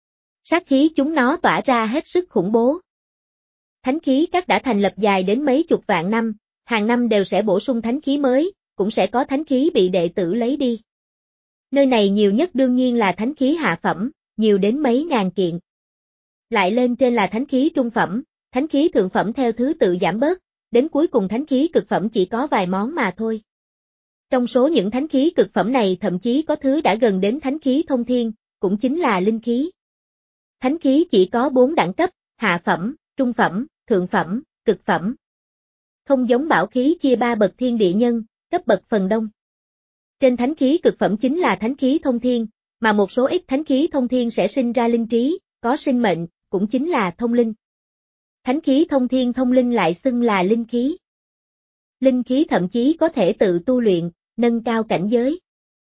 Sát khí chúng nó tỏa ra hết sức khủng bố. Thánh khí các đã thành lập dài đến mấy chục vạn năm, hàng năm đều sẽ bổ sung thánh khí mới, cũng sẽ có thánh khí bị đệ tử lấy đi. Nơi này nhiều nhất đương nhiên là thánh khí hạ phẩm, nhiều đến mấy ngàn kiện. Lại lên trên là thánh khí trung phẩm, thánh khí thượng phẩm theo thứ tự giảm bớt, đến cuối cùng thánh khí cực phẩm chỉ có vài món mà thôi. Trong số những thánh khí cực phẩm này thậm chí có thứ đã gần đến thánh khí thông thiên, cũng chính là linh khí. Thánh khí chỉ có bốn đẳng cấp, hạ phẩm, trung phẩm, thượng phẩm, cực phẩm. Không giống bảo khí chia ba bậc thiên địa nhân, cấp bậc phần đông. Trên thánh khí cực phẩm chính là thánh khí thông thiên, mà một số ít thánh khí thông thiên sẽ sinh ra linh trí, có sinh mệnh, cũng chính là thông linh. Thánh khí thông thiên thông linh lại xưng là linh khí. Linh khí thậm chí có thể tự tu luyện, nâng cao cảnh giới.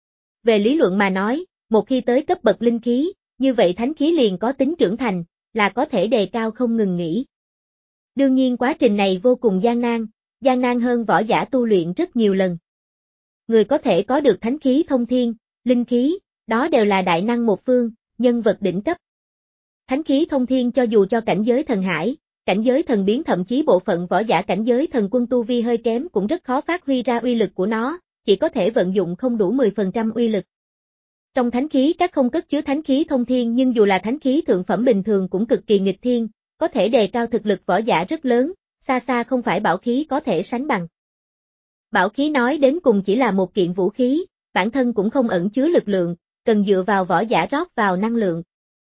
Về lý luận mà nói, một khi tới cấp bậc linh khí, như vậy thánh khí liền có tính trưởng thành, là có thể đề cao không ngừng nghỉ. Đương nhiên quá trình này vô cùng gian nan, gian nan hơn võ giả tu luyện rất nhiều lần. Người có thể có được thánh khí thông thiên, linh khí, đó đều là đại năng một phương, nhân vật đỉnh cấp. Thánh khí thông thiên cho dù cho cảnh giới thần hải, cảnh giới thần biến thậm chí bộ phận võ giả cảnh giới thần quân tu vi hơi kém cũng rất khó phát huy ra uy lực của nó, chỉ có thể vận dụng không đủ mười phần trăm uy lực. Trong thánh khí các không cất chứa thánh khí thông thiên nhưng dù là thánh khí thượng phẩm bình thường cũng cực kỳ nghịch thiên, có thể đề cao thực lực võ giả rất lớn, xa xa không phải bảo khí có thể sánh bằng. Bảo khí nói đến cùng chỉ là một kiện vũ khí, bản thân cũng không ẩn chứa lực lượng, cần dựa vào võ giả rót vào năng lượng.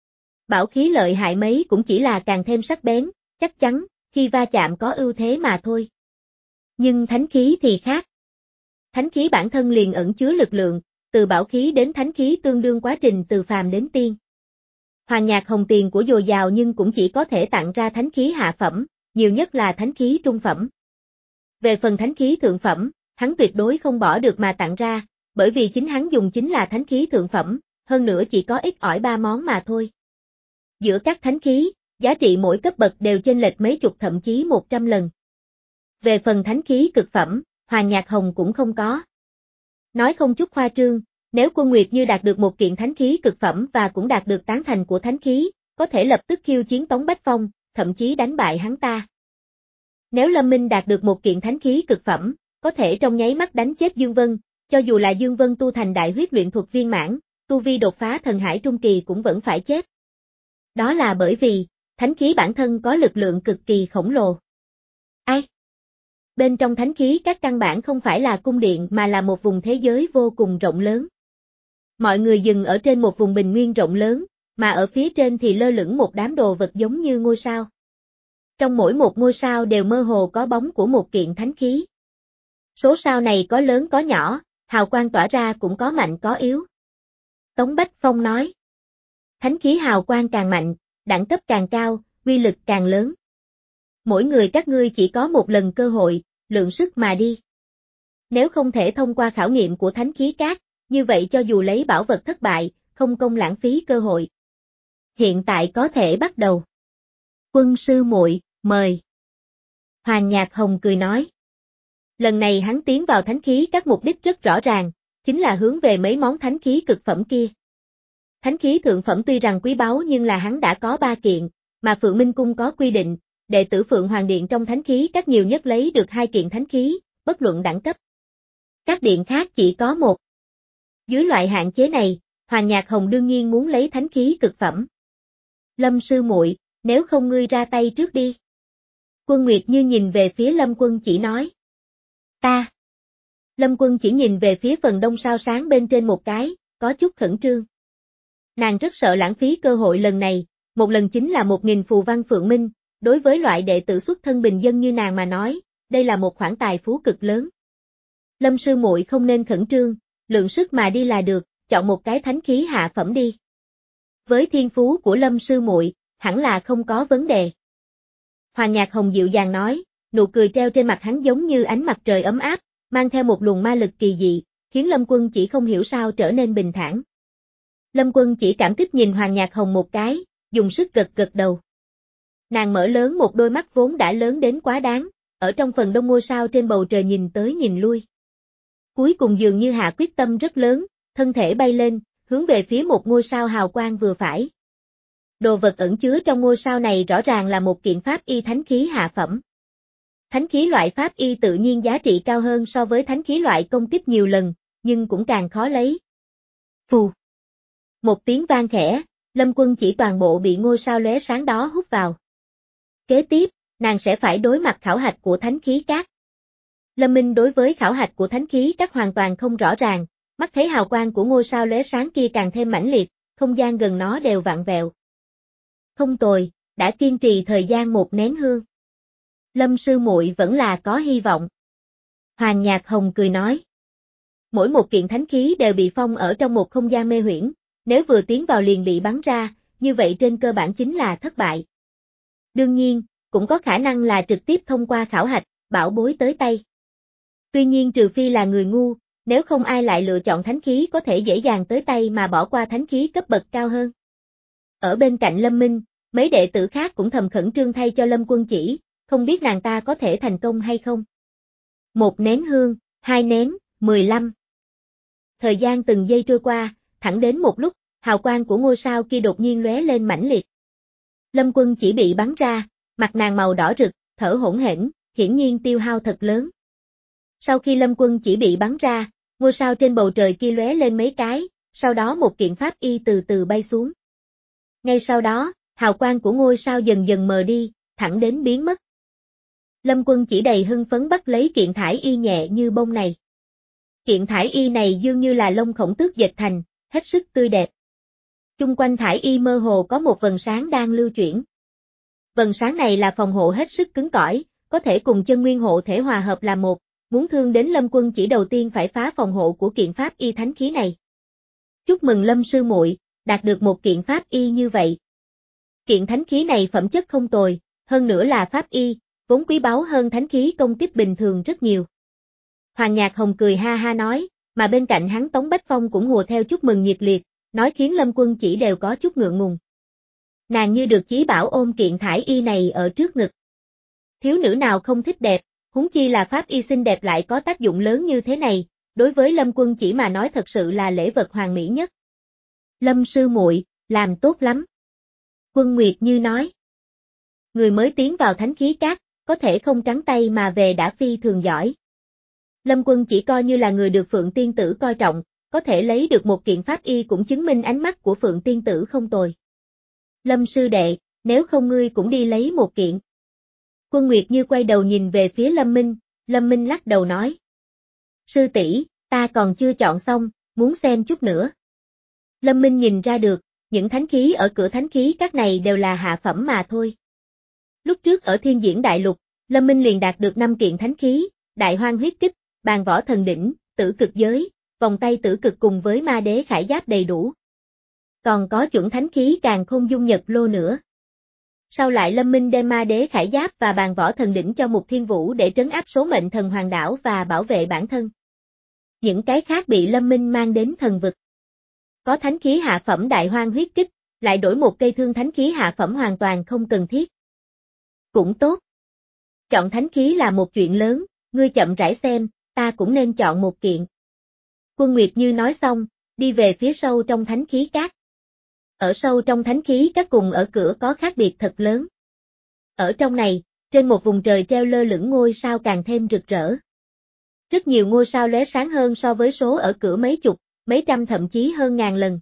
Bảo khí lợi hại mấy cũng chỉ là càng thêm sắc bén, chắc chắn, khi va chạm có ưu thế mà thôi. Nhưng thánh khí thì khác. Thánh khí bản thân liền ẩn chứa lực lượng, từ bảo khí đến thánh khí tương đương quá trình từ phàm đến tiên. Hoàng nhạc hồng tiền của dồi dào nhưng cũng chỉ có thể tặng ra thánh khí hạ phẩm, nhiều nhất là thánh khí trung phẩm. Về phần thánh khí thượng phẩm, hắn tuyệt đối không bỏ được mà tặng ra, bởi vì chính hắn dùng chính là thánh khí thượng phẩm, hơn nữa chỉ có ít ỏi ba món mà thôi. Giữa các thánh khí, giá trị mỗi cấp bậc đều chênh lệch mấy chục thậm chí một trăm lần. Về phần thánh khí cực phẩm, Hoàng Nhạc Hồng cũng không có. Nói không chút khoa trương, nếu Quân Nguyệt Như đạt được một kiện thánh khí cực phẩm và cũng đạt được tán thành của thánh khí, có thể lập tức khiêu chiến Tống Bách Phong, thậm chí đánh bại hắn ta. Nếu Lâm Minh đạt được một kiện thánh khí cực phẩm, có thể trong nháy mắt đánh chết Dương Vân, cho dù là Dương Vân tu thành đại huyết luyện thuật viên mãn, tu vi đột phá thần hải trung kỳ cũng vẫn phải chết. Đó là bởi vì, thánh khí bản thân có lực lượng cực kỳ khổng lồ. Ai? Bên trong thánh khí các căn bản không phải là cung điện mà là một vùng thế giới vô cùng rộng lớn. Mọi người dừng ở trên một vùng bình nguyên rộng lớn, mà ở phía trên thì lơ lửng một đám đồ vật giống như ngôi sao. Trong mỗi một ngôi sao đều mơ hồ có bóng của một kiện thánh khí. Số sao này có lớn có nhỏ, hào quang tỏa ra cũng có mạnh có yếu. Tống Bách Phong nói. Thánh khí hào quang càng mạnh, đẳng cấp càng cao, uy lực càng lớn. Mỗi người các ngươi chỉ có một lần cơ hội, lượng sức mà đi. Nếu không thể thông qua khảo nghiệm của thánh khí cát, như vậy cho dù lấy bảo vật thất bại, không công lãng phí cơ hội. Hiện tại có thể bắt đầu. Quân sư muội, mời. Hoàng Nhạc Hồng cười nói. Lần này hắn tiến vào thánh khí các mục đích rất rõ ràng, chính là hướng về mấy món thánh khí cực phẩm kia. Thánh khí thượng phẩm tuy rằng quý báu nhưng là hắn đã có ba kiện, mà Phượng Minh Cung có quy định, đệ tử Phượng Hoàng Điện trong thánh khí các nhiều nhất lấy được hai kiện thánh khí, bất luận đẳng cấp. Các điện khác chỉ có một. Dưới loại hạn chế này, Hoàng Nhạc Hồng đương nhiên muốn lấy thánh khí cực phẩm. Lâm sư muội, nếu không ngươi ra tay trước đi. Quân Nguyệt Như nhìn về phía Lâm Quân Chỉ nói. Ta. Lâm Quân Chỉ nhìn về phía phần đông sao sáng bên trên một cái, có chút khẩn trương. Nàng rất sợ lãng phí cơ hội lần này, một lần chính là một nghìn phù văn Phượng Minh, đối với loại đệ tử xuất thân bình dân như nàng mà nói, đây là một khoản tài phú cực lớn. Lâm sư muội không nên khẩn trương, lượng sức mà đi là được, chọn một cái thánh khí hạ phẩm đi. Với thiên phú của Lâm sư muội, hẳn là không có vấn đề. Hoàng Nhạc Hồng dịu dàng nói, nụ cười treo trên mặt hắn giống như ánh mặt trời ấm áp, mang theo một luồng ma lực kỳ dị, khiến Lâm Quân Chỉ không hiểu sao trở nên bình thản. Lâm Quân Chỉ cảm kích nhìn Hoàng Nhạc Hồng một cái, dùng sức gật gật đầu. Nàng mở lớn một đôi mắt vốn đã lớn đến quá đáng, ở trong phần đông ngôi sao trên bầu trời nhìn tới nhìn lui. Cuối cùng dường như hạ quyết tâm rất lớn, thân thể bay lên, hướng về phía một ngôi sao hào quang vừa phải. Đồ vật ẩn chứa trong ngôi sao này rõ ràng là một kiện pháp y thánh khí hạ phẩm. Thánh khí loại pháp y tự nhiên giá trị cao hơn so với thánh khí loại công kích nhiều lần, nhưng cũng càng khó lấy. Phù. Một tiếng vang khẽ, Lâm Quân Chỉ toàn bộ bị ngôi sao lóe sáng đó hút vào. Kế tiếp, nàng sẽ phải đối mặt khảo hạch của thánh khí cát. Lâm Minh đối với khảo hạch của thánh khí cát hoàn toàn không rõ ràng, mắt thấy hào quang của ngôi sao lóe sáng kia càng thêm mãnh liệt, không gian gần nó đều vặn vẹo. Không tồi, đã kiên trì thời gian một nén hương. Lâm sư muội vẫn là có hy vọng. Hoàng Nhạc Hồng cười nói. Mỗi một kiện thánh khí đều bị phong ở trong một không gian mê huyễn, nếu vừa tiến vào liền bị bắn ra, như vậy trên cơ bản chính là thất bại. Đương nhiên, cũng có khả năng là trực tiếp thông qua khảo hạch, bảo bối tới tay. Tuy nhiên trừ phi là người ngu, nếu không ai lại lựa chọn thánh khí có thể dễ dàng tới tay mà bỏ qua thánh khí cấp bậc cao hơn. Ở bên cạnh Lâm Minh, mấy đệ tử khác cũng thầm khẩn trương thay cho Lâm Quân Chỉ, không biết nàng ta có thể thành công hay không. Một nén hương, hai nén, mười lăm. Thời gian từng giây trôi qua, thẳng đến một lúc, hào quang của ngôi sao kia đột nhiên lóe lên mãnh liệt. Lâm Quân Chỉ bị bắn ra, mặt nàng màu đỏ rực, thở hổn hển, hiển nhiên tiêu hao thật lớn. Sau khi Lâm Quân Chỉ bị bắn ra, ngôi sao trên bầu trời kia lóe lên mấy cái, sau đó một kiện pháp y từ từ bay xuống. Ngay sau đó, hào quang của ngôi sao dần dần mờ đi, thẳng đến biến mất. Lâm Quân Chỉ đầy hưng phấn bắt lấy kiện thải y nhẹ như bông này. Kiện thải y này dường như là lông khổng tước dệt thành, hết sức tươi đẹp. Chung quanh thải y mơ hồ có một vầng sáng đang lưu chuyển. Vầng sáng này là phòng hộ hết sức cứng cỏi, có thể cùng chân nguyên hộ thể hòa hợp là một, muốn thương đến Lâm Quân Chỉ đầu tiên phải phá phòng hộ của kiện pháp y thánh khí này. Chúc mừng Lâm sư muội, đạt được một kiện pháp y như vậy. Kiện thánh khí này phẩm chất không tồi, hơn nữa là pháp y, vốn quý báu hơn thánh khí công kích bình thường rất nhiều. Hoàng Nhạc Hồng cười ha ha nói, mà bên cạnh hắn Tống Bách Phong cũng hùa theo chúc mừng nhiệt liệt, nói khiến Lâm Quân Chỉ đều có chút ngượng ngùng. Nàng như được chí bảo ôm kiện thải y này ở trước ngực. Thiếu nữ nào không thích đẹp, huống chi là pháp y xinh đẹp lại có tác dụng lớn như thế này, đối với Lâm Quân Chỉ mà nói thật sự là lễ vật hoàn mỹ nhất. Lâm sư muội, làm tốt lắm. Quân Nguyệt Như nói. Người mới tiến vào thánh khí cát, có thể không trắng tay mà về đã phi thường giỏi. Lâm Quân Chỉ coi như là người được Phượng Tiên Tử coi trọng, có thể lấy được một kiện pháp y cũng chứng minh ánh mắt của Phượng Tiên Tử không tồi. Lâm sư đệ, nếu không ngươi cũng đi lấy một kiện. Quân Nguyệt Như quay đầu nhìn về phía Lâm Minh, Lâm Minh lắc đầu nói. Sư tỷ, ta còn chưa chọn xong, muốn xem chút nữa. Lâm Minh nhìn ra được, những thánh khí ở cửa thánh khí các này đều là hạ phẩm mà thôi. Lúc trước ở Thiên Diễn Đại Lục, Lâm Minh liền đạt được năm kiện thánh khí, Đại Hoang Huyết Kích, Bàn Võ Thần Đỉnh, Tử Cực Giới, vòng tay Tử Cực cùng với Ma Đế Khải Giáp đầy đủ. Còn có chuẩn thánh khí Càn Khôn Dung Nhật Lô nữa. Sau lại Lâm Minh đem Ma Đế Khải Giáp và Bàn Võ Thần Đỉnh cho Mục Thiên Vũ để trấn áp số mệnh thần hoàng đảo và bảo vệ bản thân. Những cái khác bị Lâm Minh mang đến thần vực. Có thánh khí hạ phẩm Đại Hoang Huyết Kích, lại đổi một cây thương thánh khí hạ phẩm hoàn toàn không cần thiết. Cũng tốt. Chọn thánh khí là một chuyện lớn, ngươi chậm rãi xem, ta cũng nên chọn một kiện. Quân Nguyệt Như nói xong, đi về phía sâu trong thánh khí cát. Ở sâu trong thánh khí các cùng ở cửa có khác biệt thật lớn. Ở trong này, trên một vùng trời treo lơ lửng ngôi sao càng thêm rực rỡ. Rất nhiều ngôi sao lóe sáng hơn so với số ở cửa mấy chục, mấy trăm thậm chí hơn ngàn lần.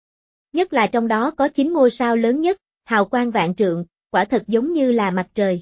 Nhất là trong đó có chín ngôi sao lớn nhất, hào quang vạn trượng, quả thật giống như là mặt trời.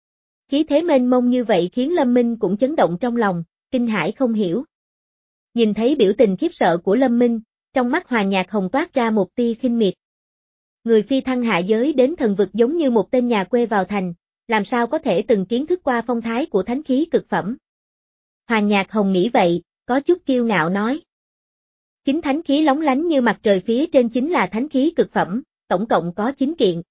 Khí thế mênh mông như vậy khiến Lâm Minh cũng chấn động trong lòng, kinh hãi không hiểu. Nhìn thấy biểu tình khiếp sợ của Lâm Minh, trong mắt Hoàng Nhạc Hồng toát ra một tia khinh miệt. Người phi thăng hạ giới đến thần vực giống như một tên nhà quê vào thành, làm sao có thể từng kiến thức qua phong thái của thánh khí cực phẩm. Hoàng Nhạc Hồng nghĩ vậy, có chút kiêu ngạo nói. Chính thánh khí lóng lánh như mặt trời phía trên chính là thánh khí cực phẩm, tổng cộng có chín kiện.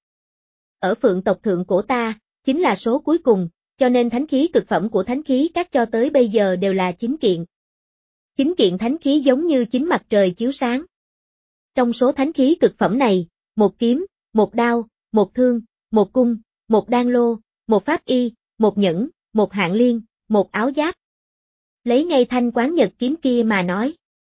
Ở Phượng tộc thượng của ta, chính là số cuối cùng, cho nên thánh khí cực phẩm của thánh khí các cho tới bây giờ đều là chín kiện. Chín kiện thánh khí giống như chính mặt trời chiếu sáng. Trong số thánh khí cực phẩm này, một kiếm, một đao, một thương, một cung, một đan lô, một pháp y, một nhẫn, một hạng liên, một áo giáp. Lấy ngay thanh quán nhật kiếm kia mà nói.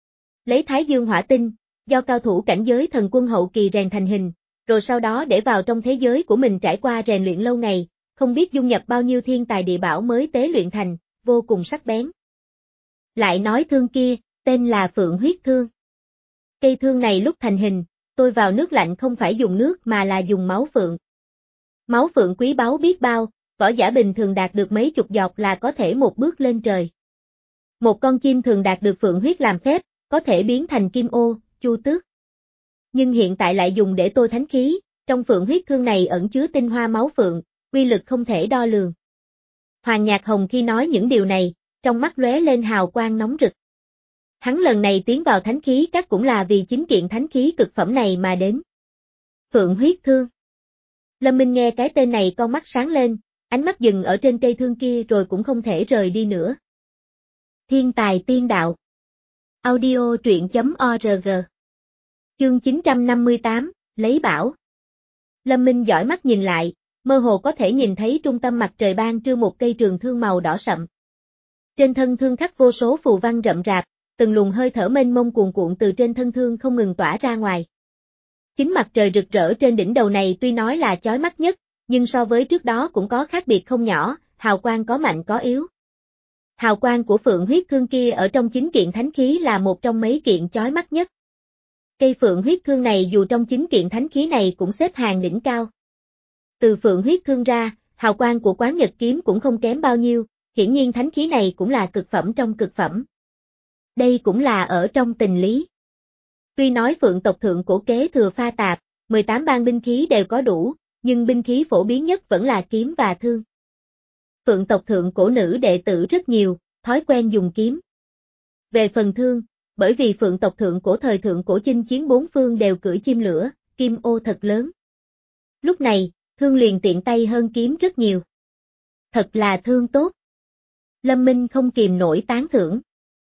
Lấy Thái Dương hỏa tinh, do cao thủ cảnh giới thần quân hậu kỳ rèn thành hình, rồi sau đó để vào trong thế giới của mình trải qua rèn luyện lâu ngày, không biết dung nhập bao nhiêu thiên tài địa bảo mới tế luyện thành, vô cùng sắc bén. Lại nói thương kia, tên là Phượng huyết thương. Cây thương này lúc thành hình, tôi vào nước lạnh không phải dùng nước mà là dùng máu phượng. Máu phượng quý báu biết bao, võ giả bình thường đạt được mấy chục giọt là có thể một bước lên trời. Một con chim thường đạt được phượng huyết làm phép, có thể biến thành kim ô, chu tước. Nhưng hiện tại lại dùng để tôi thánh khí, trong phượng huyết thương này ẩn chứa tinh hoa máu phượng, uy lực không thể đo lường. Hoàng Nhạc Hồng khi nói những điều này, trong mắt lóe lên hào quang nóng rực. Hắn lần này tiến vào thánh khí các cũng là vì chính kiện thánh khí cực phẩm này mà đến. Phượng huyết thương. Lâm Minh nghe cái tên này con mắt sáng lên, ánh mắt dừng ở trên cây thương kia rồi cũng không thể rời đi nữa. Thiên tài tiên đạo. Audio truyện chấm org. Chương chín trăm năm mươi tám, lấy bảo. Lâm Minh dõi mắt nhìn lại, mơ hồ có thể nhìn thấy trung tâm mặt trời ban trưa một cây trường thương màu đỏ sậm. Trên thân thương khắc vô số phù văn rậm rạp, từng luồng hơi thở mênh mông cuồn cuộn từ trên thân thương không ngừng tỏa ra ngoài. Chính mặt trời rực rỡ trên đỉnh đầu này tuy nói là chói mắt nhất, nhưng so với trước đó cũng có khác biệt không nhỏ, hào quang có mạnh có yếu. Hào quang của phượng huyết thương kia ở trong chính kiện thánh khí là một trong mấy kiện chói mắt nhất. Cây phượng huyết thương này dù trong chính kiện thánh khí này cũng xếp hàng đỉnh cao. Từ phượng huyết thương ra, hào quang của quán nhật kiếm cũng không kém bao nhiêu, hiển nhiên thánh khí này cũng là cực phẩm trong cực phẩm. Đây cũng là ở trong tình lý. Tuy nói phượng tộc thượng cổ kế thừa pha tạp, mười tám bang binh khí đều có đủ, nhưng binh khí phổ biến nhất vẫn là kiếm và thương. Phượng tộc thượng cổ nữ đệ tử rất nhiều, thói quen dùng kiếm. Về phần thương, bởi vì phượng tộc thượng cổ thời thượng cổ chinh chiến bốn phương đều cưỡi chim lửa, kim ô thật lớn. Lúc này, thương liền tiện tay hơn kiếm rất nhiều. Thật là thương tốt. Lâm Minh không kìm nổi tán thưởng.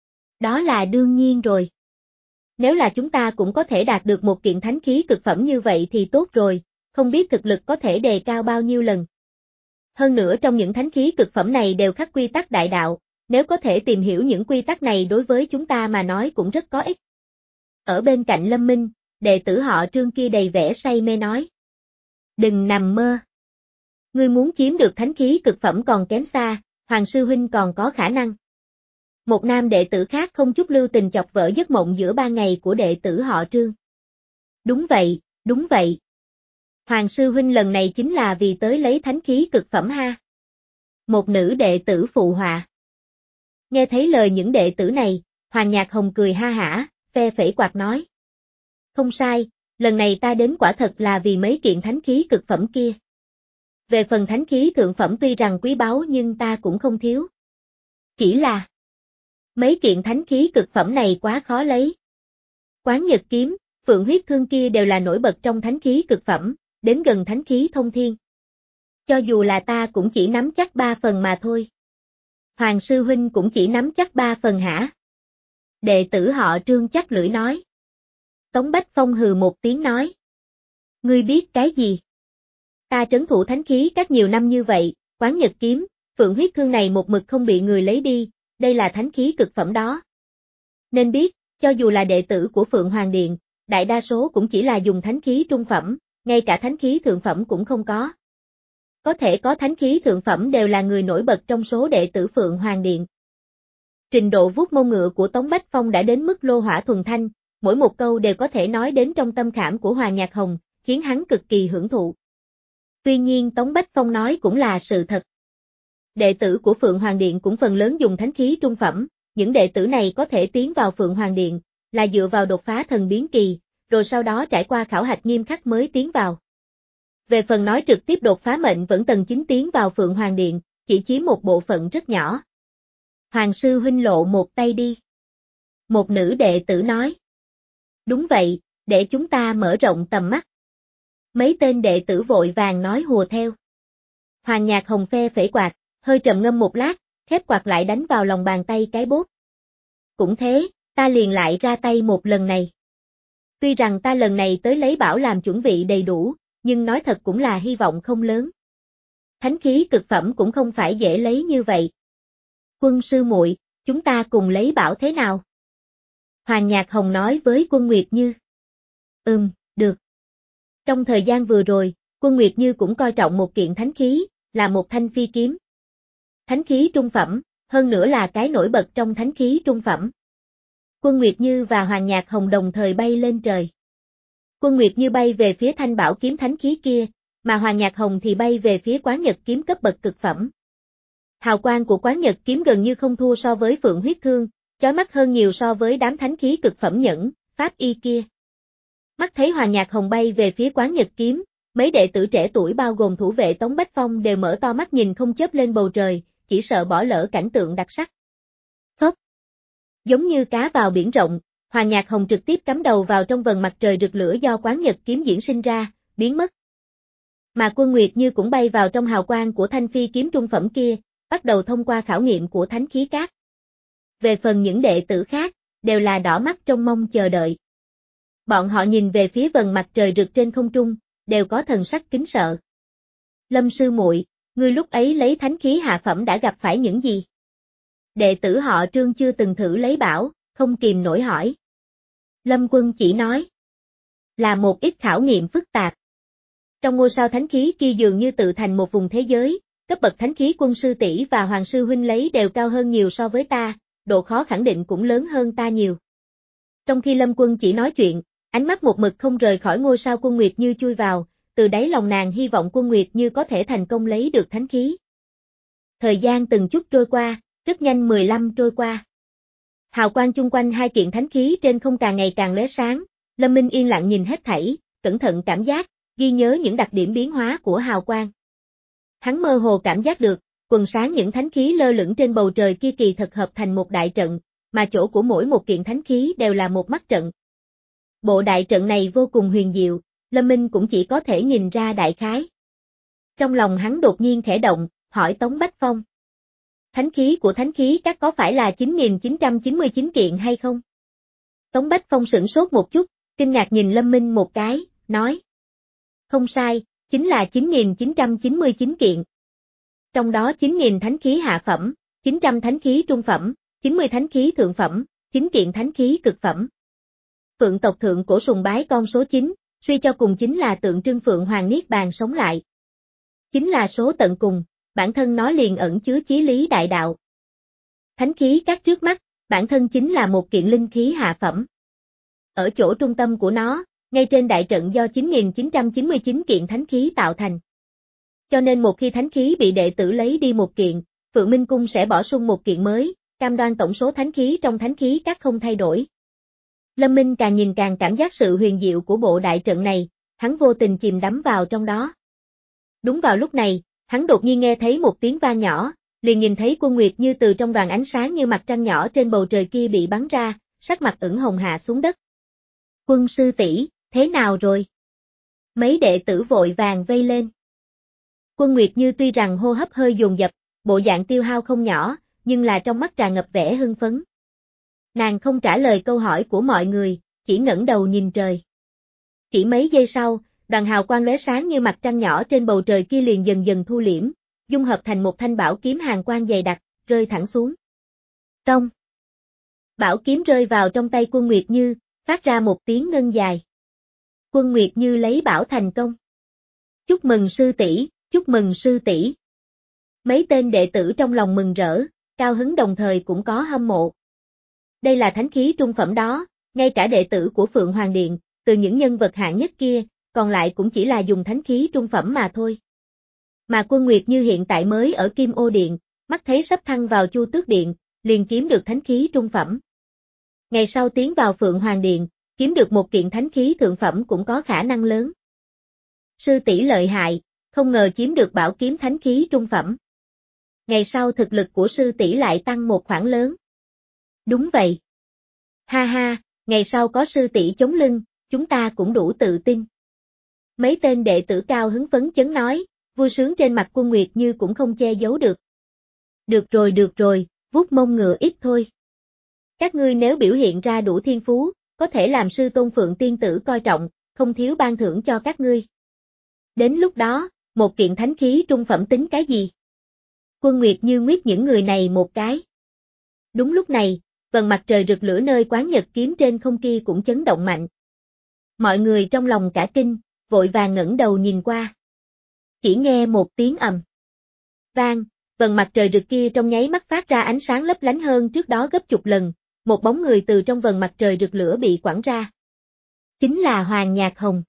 Đó là đương nhiên rồi. Nếu là chúng ta cũng có thể đạt được một kiện thánh khí cực phẩm như vậy thì tốt rồi, không biết thực lực có thể đề cao bao nhiêu lần. Hơn nữa trong những thánh khí cực phẩm này đều khắc quy tắc đại đạo, nếu có thể tìm hiểu những quy tắc này đối với chúng ta mà nói cũng rất có ích. Ở bên cạnh Lâm Minh, đệ tử họ Trương kia đầy vẻ say mê nói. Đừng nằm mơ. Ngươi muốn chiếm được thánh khí cực phẩm còn kém xa, Hoàng sư huynh còn có khả năng. Một nam đệ tử khác không chút lưu tình chọc vỡ giấc mộng giữa ba ngày của đệ tử họ Trương. Đúng vậy, đúng vậy. Hoàng sư huynh lần này chính là vì tới lấy thánh khí cực phẩm ha. Một nữ đệ tử phụ họa. Nghe thấy lời những đệ tử này, Hoàng Nhạc Hồng cười ha hả, phe phẩy quạt nói. Không sai, lần này ta đến quả thật là vì mấy kiện thánh khí cực phẩm kia. Về phần thánh khí thượng phẩm tuy rằng quý báu nhưng ta cũng không thiếu. Chỉ là mấy kiện thánh khí cực phẩm này quá khó lấy. Quán Nhật kiếm, Phượng huyết thương kia đều là nổi bật trong thánh khí cực phẩm, đến gần thánh khí thông thiên. Cho dù là ta cũng chỉ nắm chắc ba phần mà thôi. Hoàng sư huynh cũng chỉ nắm chắc ba phần hả? Đệ tử họ Trương chắc lưỡi nói. Tống Bách Phong hừ một tiếng nói. Ngươi biết cái gì? Ta trấn thủ thánh khí các nhiều năm như vậy, Quán Nhật kiếm, Phượng huyết thương này một mực không bị người lấy đi, đây là thánh khí cực phẩm đó. Nên biết, cho dù là đệ tử của Phượng Hoàng Điện, đại đa số cũng chỉ là dùng thánh khí trung phẩm, ngay cả thánh khí thượng phẩm cũng không có. Có thể có thánh khí thượng phẩm đều là người nổi bật trong số đệ tử Phượng Hoàng Điện. Trình độ vuốt mông ngựa của Tống Bách Phong đã đến mức lô hỏa thuần thanh, mỗi một câu đều có thể nói đến trong tâm khảm của Hoàng Nhạc Hồng, khiến hắn cực kỳ hưởng thụ. Tuy nhiên Tống Bách Phong nói cũng là sự thật. Đệ tử của Phượng Hoàng Điện cũng phần lớn dùng thánh khí trung phẩm, những đệ tử này có thể tiến vào Phượng Hoàng Điện, là dựa vào đột phá thần biến kỳ, rồi sau đó trải qua khảo hạch nghiêm khắc mới tiến vào. Về phần nói trực tiếp đột phá mệnh vẫn tầng chín tiến vào Phượng Hoàng Điện, chỉ chiếm một bộ phận rất nhỏ. Hoàng sư huynh lộ một tay đi. Một nữ đệ tử nói. Đúng vậy, để chúng ta mở rộng tầm mắt. Mấy tên đệ tử vội vàng nói hùa theo. Hoàng Nhạc Hồng phe phẩy quạt, hơi trầm ngâm một lát, khép quạt lại đánh vào lòng bàn tay cái bốt. Cũng thế, ta liền lại ra tay một lần này. Tuy rằng ta lần này tới lấy bảo làm chuẩn bị đầy đủ, nhưng nói thật cũng là hy vọng không lớn. Thánh khí cực phẩm cũng không phải dễ lấy như vậy. Quân sư muội, chúng ta cùng lấy bảo thế nào? Hoàng Nhạc Hồng nói với Quân Nguyệt Như. Ừm, được. Trong thời gian vừa rồi, Quân Nguyệt Như cũng coi trọng một kiện thánh khí, là một thanh phi kiếm. Thánh khí trung phẩm, hơn nữa là cái nổi bật trong thánh khí trung phẩm. Quân Nguyệt Như và Hoàng Nhạc Hồng đồng thời bay lên trời. Quân Nguyệt Như bay về phía thanh bảo kiếm thánh khí kia, mà Hoàng Nhạc Hồng thì bay về phía Quán Nhật kiếm cấp bậc cực phẩm. Hào quang của Quán Nhật kiếm gần như không thua so với Phượng huyết thương, chói mắt hơn nhiều so với đám thánh khí cực phẩm nhẫn, pháp y kia. Mắt thấy Hoàng Nhạc Hồng bay về phía Quán Nhật kiếm, mấy đệ tử trẻ tuổi bao gồm thủ vệ Tống Bách Phong đều mở to mắt nhìn không chớp lên bầu trời, chỉ sợ bỏ lỡ cảnh tượng đặc sắc. Phốc. Giống như cá vào biển rộng, Hoàng Nhạc Hồng trực tiếp cắm đầu vào trong vầng mặt trời rực lửa do Quán Nhật kiếm diễn sinh ra, biến mất. Mà Quân Nguyệt Như cũng bay vào trong hào quang của thanh phi kiếm trung phẩm kia, bắt đầu thông qua khảo nghiệm của thánh khí cát. Về phần những đệ tử khác, đều là đỏ mắt trông mong chờ đợi. Bọn họ nhìn về phía vầng mặt trời rực trên không trung, đều có thần sắc kính sợ. Lâm sư muội, ngươi lúc ấy lấy thánh khí hạ phẩm đã gặp phải những gì? Đệ tử họ Trương chưa từng thử lấy bảo, không kìm nổi hỏi. Lâm Quân chỉ nói. Là một ít khảo nghiệm phức tạp. Trong ngôi sao thánh khí kia dường như tự thành một vùng thế giới, cấp bậc thánh khí Quân sư tỷ và Hoàng sư huynh lấy đều cao hơn nhiều so với ta, độ khó khẳng định cũng lớn hơn ta nhiều. Trong khi Lâm Quân chỉ nói chuyện, ánh mắt một mực không rời khỏi ngôi sao Quân Nguyệt Như chui vào, từ đáy lòng nàng hy vọng Quân Nguyệt Như có thể thành công lấy được thánh khí. Thời gian từng chút trôi qua, rất nhanh mười lăm trôi qua. Hào quang chung quanh hai kiện thánh khí trên không càng ngày càng lóe sáng, Lâm Minh yên lặng nhìn hết thảy, cẩn thận cảm giác, ghi nhớ những đặc điểm biến hóa của hào quang. Hắn mơ hồ cảm giác được, quần sáng những thánh khí lơ lửng trên bầu trời kia kỳ thực hợp thành một đại trận, mà chỗ của mỗi một kiện thánh khí đều là một mắt trận. Bộ đại trận này vô cùng huyền diệu, Lâm Minh cũng chỉ có thể nhìn ra đại khái. Trong lòng hắn đột nhiên khẽ động, hỏi Tống Bách Phong. Thánh khí của thánh khí các có phải là chín nghìn chín trăm chín mươi chín kiện hay không? Tống Bách Phong sửng sốt một chút, kinh ngạc nhìn Lâm Minh một cái, nói. Không sai, chính là chín nghìn chín trăm chín mươi chín kiện. Trong đó chín nghìn thánh khí hạ phẩm, chín trăm thánh khí trung phẩm, chín mươi thánh khí thượng phẩm, chín kiện thánh khí cực phẩm. Phượng tộc thượng cổ sùng bái con số chín, suy cho cùng chính là tượng trưng Phượng Hoàng Niết Bàn sống lại. Chính là số tận cùng, bản thân nó liền ẩn chứa chí lý đại đạo. Thánh khí các trước mắt, bản thân chính là một kiện linh khí hạ phẩm. Ở chỗ trung tâm của nó, ngay trên đại trận do chín nghìn chín trăm chín mươi chín kiện thánh khí tạo thành. Cho nên một khi thánh khí bị đệ tử lấy đi một kiện, Phượng Minh Cung sẽ bổ sung một kiện mới, cam đoan tổng số thánh khí trong thánh khí các không thay đổi. Lâm Minh càng nhìn càng cảm giác sự huyền diệu của bộ đại trận này, hắn vô tình chìm đắm vào trong đó. Đúng vào lúc này, hắn đột nhiên nghe thấy một tiếng vang nhỏ, liền nhìn thấy Quân Nguyệt Như từ trong đoàn ánh sáng như mặt trăng nhỏ trên bầu trời kia bị bắn ra, sắc mặt ửng hồng hạ xuống đất. Quân sư tỷ, thế nào rồi? Mấy đệ tử vội vàng vây lên. Quân Nguyệt Như tuy rằng hô hấp hơi dồn dập, bộ dạng tiêu hao không nhỏ, nhưng là trong mắt tràn ngập vẻ hưng phấn. Nàng không trả lời câu hỏi của mọi người, chỉ ngẩng đầu nhìn trời. Chỉ mấy giây sau, đoàn hào quang lóe sáng như mặt trăng nhỏ trên bầu trời kia liền dần dần thu liễm, dung hợp thành một thanh bảo kiếm hàn quang dày đặc, rơi thẳng xuống. Tông. Bảo kiếm rơi vào trong tay Quân Nguyệt Như, phát ra một tiếng ngân dài. Quân Nguyệt Như lấy bảo thành công. Chúc mừng sư tỷ, chúc mừng sư tỷ. Mấy tên đệ tử trong lòng mừng rỡ, cao hứng đồng thời cũng có hâm mộ. Đây là thánh khí trung phẩm đó, ngay cả đệ tử của Phượng Hoàng Điện, từ những nhân vật hạng nhất kia, còn lại cũng chỉ là dùng thánh khí trung phẩm mà thôi. Mà Quân Nguyệt Như hiện tại mới ở Kim Ô Điện, mắt thấy sắp thăng vào Chu Tước Điện, liền kiếm được thánh khí trung phẩm. Ngày sau tiến vào Phượng Hoàng Điện, kiếm được một kiện thánh khí thượng phẩm cũng có khả năng lớn. Sư tỷ lợi hại, không ngờ chiếm được bảo kiếm thánh khí trung phẩm. Ngày sau thực lực của sư tỷ lại tăng một khoản lớn. Đúng vậy. Ha ha, ngày sau có sư tỷ chống lưng, chúng ta cũng đủ tự tin. Mấy tên đệ tử cao hứng phấn chấn nói, vui sướng trên mặt Quân Nguyệt Như cũng không che giấu được. Được rồi được rồi, vuốt mông ngựa ít thôi. Các ngươi nếu biểu hiện ra đủ thiên phú, có thể làm sư tôn Phượng tiên tử coi trọng, không thiếu ban thưởng cho các ngươi. Đến lúc đó, một kiện thánh khí trung phẩm tính cái gì? Quân Nguyệt Như nguyết những người này một cái. Đúng lúc này, vầng mặt trời rực lửa nơi quán nhật kiếm trên không kia cũng chấn động mạnh. Mọi người trong lòng cả kinh, vội vàng ngẩng đầu nhìn qua. Chỉ nghe một tiếng ầm vang, vầng mặt trời rực kia trong nháy mắt phát ra ánh sáng lấp lánh hơn trước đó gấp chục lần, một bóng người từ trong vầng mặt trời rực lửa bị quẳng ra. Chính là Hoàng Nhạc Hồng.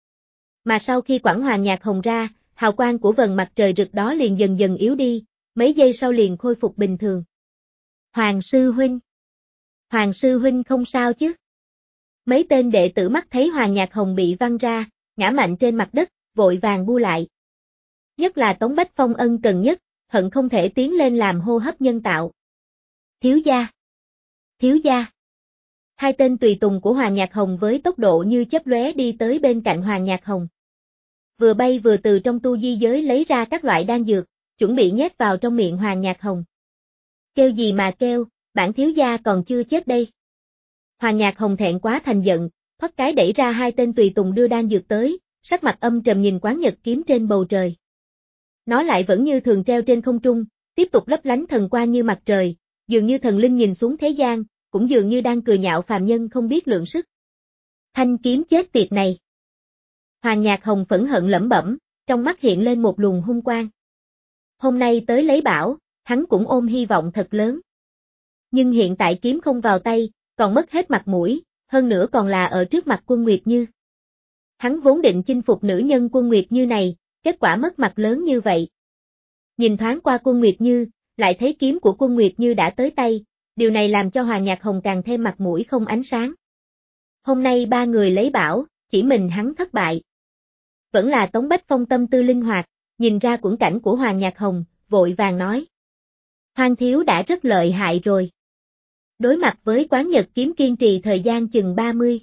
Mà sau khi quẳng Hoàng Nhạc Hồng ra, hào quang của vầng mặt trời rực đó liền dần dần yếu đi, mấy giây sau liền khôi phục bình thường. Hoàng sư huynh. Hoàng sư huynh không sao chứ? Mấy tên đệ tử mắt thấy Hoàng Nhạc Hồng bị văng ra, ngã mạnh trên mặt đất, vội vàng bu lại. Nhất là Tống Bách Phong ân cần nhất, hận không thể tiến lên làm hô hấp nhân tạo. Thiếu gia. Thiếu gia. Hai tên tùy tùng của Hoàng Nhạc Hồng với tốc độ như chớp lóe đi tới bên cạnh Hoàng Nhạc Hồng. Vừa bay vừa từ trong tu di giới lấy ra các loại đan dược, chuẩn bị nhét vào trong miệng Hoàng Nhạc Hồng. Kêu gì mà kêu, bản thiếu gia còn chưa chết đây. Hoàng Nhạc Hồng thẹn quá thành giận, thoát cái đẩy ra hai tên tùy tùng đưa đan dược tới, sắc mặt âm trầm nhìn quán nhật kiếm trên bầu trời. Nó lại vẫn như thường treo trên không trung, tiếp tục lấp lánh thần quang như mặt trời, dường như thần linh nhìn xuống thế gian, cũng dường như đang cười nhạo phàm nhân không biết lượng sức. Thanh kiếm chết tiệt này. Hoàng Nhạc Hồng phẫn hận lẩm bẩm, trong mắt hiện lên một luồng hung quang. Hôm nay tới lấy bảo, hắn cũng ôm hy vọng thật lớn. Nhưng hiện tại kiếm không vào tay, còn mất hết mặt mũi, hơn nữa còn là ở trước mặt Quân Nguyệt Như. Hắn vốn định chinh phục nữ nhân Quân Nguyệt Như này, kết quả mất mặt lớn như vậy. Nhìn thoáng qua Quân Nguyệt Như, lại thấy kiếm của Quân Nguyệt Như đã tới tay, điều này làm cho Hoàng Nhạc Hồng càng thêm mặt mũi không ánh sáng. Hôm nay ba người lấy bảo, chỉ mình hắn thất bại. Vẫn là Tống Bách Phong tâm tư linh hoạt, nhìn ra quẫn cảnh của Hoàng Nhạc Hồng, vội vàng nói. Hoàng thiếu đã rất lợi hại rồi. Đối mặt với quán nhật kiếm kiên trì thời gian chừng ba mươi.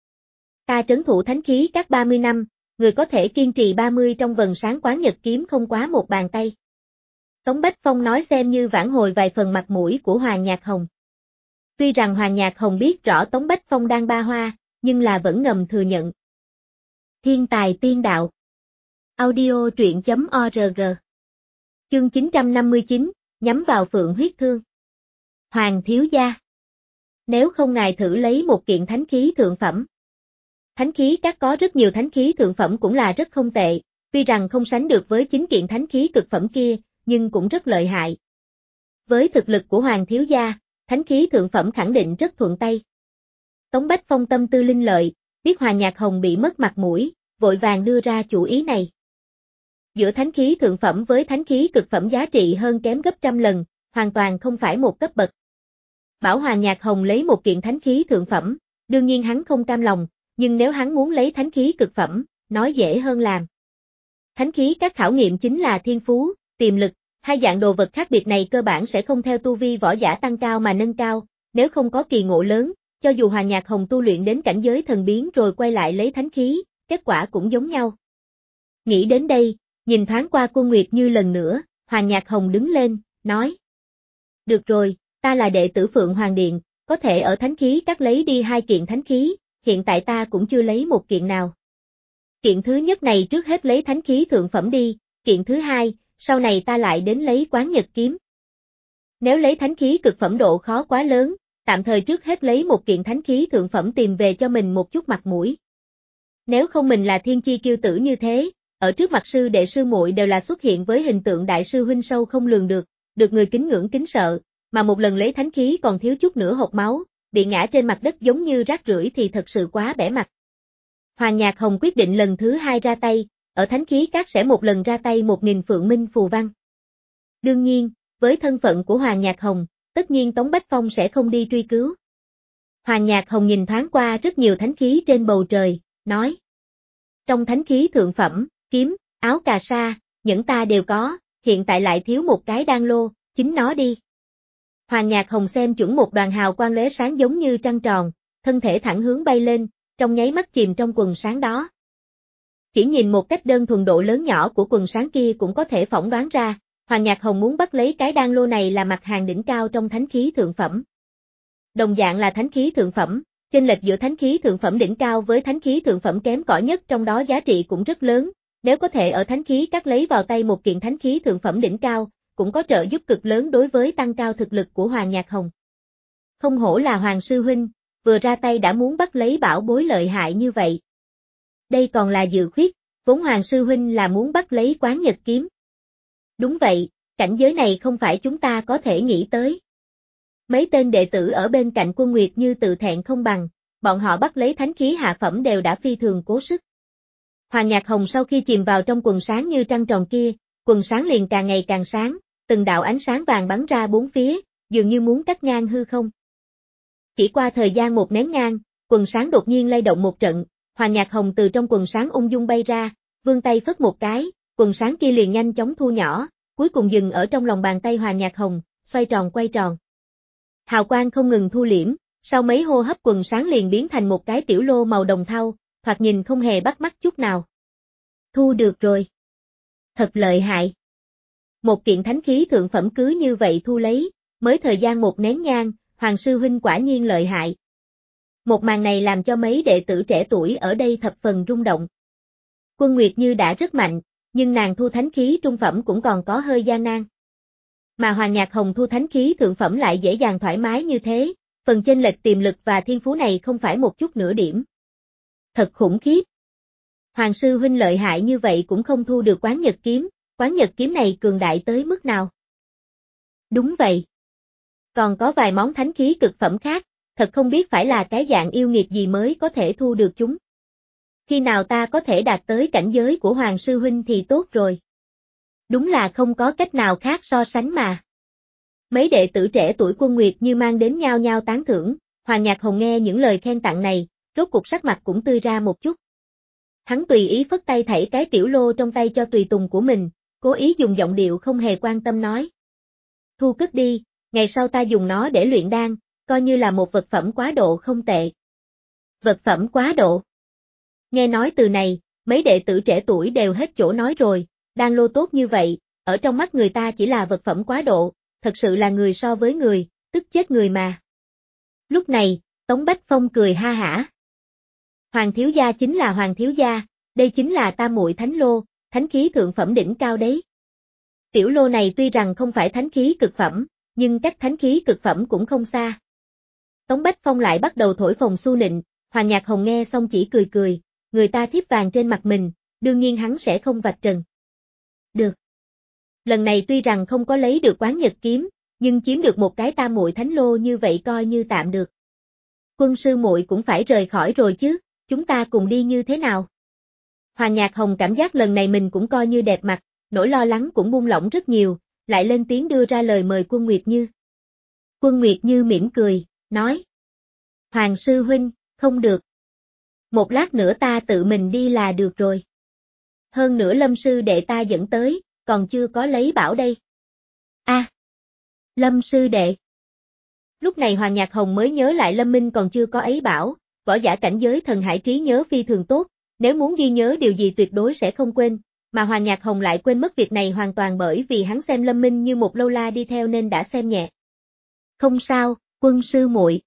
Ta trấn thủ thánh khí các ba mươi năm, người có thể kiên trì ba mươi trong vầng sáng quán nhật kiếm không quá một bàn tay. Tống Bách Phong nói xem như vãn hồi vài phần mặt mũi của Hoàng Nhạc Hồng. Tuy rằng Hoàng Nhạc Hồng biết rõ Tống Bách Phong đang ba hoa, nhưng là vẫn ngầm thừa nhận. Thiên tài tiên đạo. Audio truyện chấm org. Chương chín trăm năm mươi chín, nhắm vào Phượng huyết thương. Hoàng thiếu gia. Nếu không ngài thử lấy một kiện thánh khí thượng phẩm. Thánh khí các có rất nhiều thánh khí thượng phẩm cũng là rất không tệ, tuy rằng không sánh được với chính kiện thánh khí cực phẩm kia, nhưng cũng rất lợi hại. Với thực lực của Hoàng thiếu gia, thánh khí thượng phẩm khẳng định rất thuận tay. Tống Bách Phong tâm tư linh lợi, biết Hoàng Nhạc Hồng bị mất mặt mũi, vội vàng đưa ra chủ ý này. Giữa thánh khí thượng phẩm với thánh khí cực phẩm giá trị hơn kém gấp trăm lần, hoàn toàn không phải một cấp bậc. Bảo Hoàng Nhạc Hồng lấy một kiện thánh khí thượng phẩm, đương nhiên hắn không cam lòng, nhưng nếu hắn muốn lấy thánh khí cực phẩm, nói dễ hơn làm. Thánh khí các khảo nghiệm chính là thiên phú, tiềm lực, hai dạng đồ vật khác biệt này cơ bản sẽ không theo tu vi võ giả tăng cao mà nâng cao, nếu không có kỳ ngộ lớn, cho dù Hoàng Nhạc Hồng tu luyện đến cảnh giới thần biến rồi quay lại lấy thánh khí, kết quả cũng giống nhau. Nghĩ đến đây, nhìn thoáng qua Quân Nguyệt Như lần nữa, Hoàng Nhạc Hồng đứng lên, nói. Được rồi, ta là đệ tử Phượng Hoàng Điện, có thể ở thánh khí các lấy đi hai kiện thánh khí, hiện tại ta cũng chưa lấy một kiện nào. Kiện thứ nhất này trước hết lấy thánh khí thượng phẩm đi, kiện thứ hai, sau này ta lại đến lấy Quán Nhật kiếm. Nếu lấy thánh khí cực phẩm độ khó quá lớn, tạm thời trước hết lấy một kiện thánh khí thượng phẩm tìm về cho mình một chút mặt mũi. Nếu không mình là thiên chi kiêu tử như thế, ở trước mặt sư đệ sư muội đều là xuất hiện với hình tượng đại sư huynh sâu không lường được, được người kính ngưỡng kính sợ, mà một lần lấy thánh khí còn thiếu chút nữa hộc máu, bị ngã trên mặt đất giống như rác rưởi thì thật sự quá bẽ mặt. Hoàng Nhạc Hồng quyết định lần thứ hai ra tay, ở thánh khí các sẽ một lần ra tay một nghìn phượng minh phù văn. Đương nhiên, với thân phận của Hoàng Nhạc Hồng, tất nhiên Tống Bách Phong sẽ không đi truy cứu. Hoàng Nhạc Hồng nhìn thoáng qua rất nhiều thánh khí trên bầu trời, nói. Trong thánh khí thượng phẩm, kiếm, áo cà sa, những ta đều có, hiện tại lại thiếu một cái đan lô, chính nó đi. Hoàng Nhạc Hồng xem chuẩn một đoàn hào quang lóe sáng giống như trăng tròn, thân thể thẳng hướng bay lên, trong nháy mắt chìm trong quần sáng đó. Chỉ nhìn một cách đơn thuần độ lớn nhỏ của quần sáng kia cũng có thể phỏng đoán ra, Hoàng Nhạc Hồng muốn bắt lấy cái đan lô này là mặt hàng đỉnh cao trong thánh khí thượng phẩm. Đồng dạng là thánh khí thượng phẩm, chênh lệch giữa thánh khí thượng phẩm đỉnh cao với thánh khí thượng phẩm kém cỏi nhất trong đó giá trị cũng rất lớn, nếu có thể ở thánh khí các lấy vào tay một kiện thánh khí thượng phẩm đỉnh cao, cũng có trợ giúp cực lớn đối với tăng cao thực lực của Hoàng Nhạc Hồng. Không hổ là Hoàng Sư Huynh, vừa ra tay đã muốn bắt lấy bảo bối lợi hại như vậy. Đây còn là dự khuyết, vốn Hoàng Sư Huynh là muốn bắt lấy Quán Nhật kiếm. Đúng vậy, cảnh giới này không phải chúng ta có thể nghĩ tới. Mấy tên đệ tử ở bên cạnh Quân Nguyệt Như tự thẹn không bằng, bọn họ bắt lấy thánh khí hạ phẩm đều đã phi thường cố sức. Hoàng Nhạc Hồng sau khi chìm vào trong quần sáng như trăng tròn kia, quần sáng liền càng ngày càng sáng, từng đạo ánh sáng vàng bắn ra bốn phía, dường như muốn cắt ngang hư không. Chỉ qua thời gian một nén nhang, quần sáng đột nhiên lay động một trận, Hoàng Nhạc Hồng từ trong quần sáng ung dung bay ra, vươn tay phất một cái, quần sáng kia liền nhanh chóng thu nhỏ, cuối cùng dừng ở trong lòng bàn tay Hoàng Nhạc Hồng, xoay tròn quay tròn. Hào quang không ngừng thu liễm, sau mấy hô hấp quần sáng liền biến thành một cái tiểu lô màu đồng thau, thoạt nhìn không hề bắt mắt chút nào. Thu được rồi. Thật lợi hại. Một kiện thánh khí thượng phẩm cứ như vậy thu lấy, mới thời gian một nén nhang, Hoàng Sư Huynh quả nhiên lợi hại. Một màn này làm cho mấy đệ tử trẻ tuổi ở đây thập phần rung động. Quân Nguyệt Như đã rất mạnh, nhưng nàng thu thánh khí trung phẩm cũng còn có hơi gian nan. Mà Hoàng Nhạc Hồng thu thánh khí thượng phẩm lại dễ dàng thoải mái như thế, phần chênh lệch tiềm lực và thiên phú này không phải một chút nửa điểm. Thật khủng khiếp. Hoàng Sư Huynh lợi hại như vậy cũng không thu được Quán Nhật kiếm, Quán Nhật kiếm này cường đại tới mức nào? Đúng vậy. Còn có vài món thánh khí cực phẩm khác, thật không biết phải là cái dạng yêu nghiệt gì mới có thể thu được chúng. Khi nào ta có thể đạt tới cảnh giới của Hoàng Sư Huynh thì tốt rồi. Đúng là không có cách nào khác so sánh mà. Mấy đệ tử trẻ tuổi Quân Nguyệt Như mang đến nhao nhao tán thưởng, Hoàng Nhạc Hồng nghe những lời khen tặng này, rốt cục sắc mặt cũng tươi ra một chút. Hắn tùy ý phất tay thảy cái tiểu lô trong tay cho tùy tùng của mình, cố ý dùng giọng điệu không hề quan tâm nói. Thu cất đi, ngày sau ta dùng nó để luyện đan, coi như là một vật phẩm quá độ không tệ. Vật phẩm quá độ. Nghe nói từ này, mấy đệ tử trẻ tuổi đều hết chỗ nói rồi, đan lô tốt như vậy, ở trong mắt người ta chỉ là vật phẩm quá độ, thật sự là người so với người, tức chết người mà. Lúc này, Tống Bách Phong cười ha hả. Hoàng thiếu gia chính là Hoàng thiếu gia, đây chính là tam muội thánh lô, thánh khí thượng phẩm đỉnh cao đấy. Tiểu lô này tuy rằng không phải thánh khí cực phẩm, nhưng cách thánh khí cực phẩm cũng không xa. Tống Bách Phong lại bắt đầu thổi phồng xu nịnh, Hoàng Nhạc Hồng nghe xong chỉ cười cười, người ta thiếp vàng trên mặt mình, đương nhiên hắn sẽ không vạch trần. Được. Lần này tuy rằng không có lấy được Quán Nhật kiếm, nhưng chiếm được một cái tam muội thánh lô như vậy coi như tạm được. Quân sư muội cũng phải rời khỏi rồi chứ, chúng ta cùng đi như thế nào? Hoàng Nhạc Hồng cảm giác lần này mình cũng coi như đẹp mặt, nỗi lo lắng cũng buông lỏng rất nhiều, lại lên tiếng đưa ra lời mời Quân Nguyệt Như. Quân Nguyệt Như mỉm cười, nói. Hoàng sư huynh, không được. Một lát nữa ta tự mình đi là được rồi. Hơn nữa Lâm sư đệ ta dẫn tới, còn chưa có lấy bảo đây. A, à, Lâm sư đệ. Lúc này Hoàng Nhạc Hồng mới nhớ lại Lâm Minh còn chưa có ấy bảo, võ giả cảnh giới thần hải trí nhớ phi thường tốt, nếu muốn ghi nhớ điều gì tuyệt đối sẽ không quên, mà Hoàng Nhạc Hồng lại quên mất việc này hoàn toàn bởi vì hắn xem Lâm Minh như một lâu la đi theo nên đã xem nhẹ. Không sao, Quân sư muội,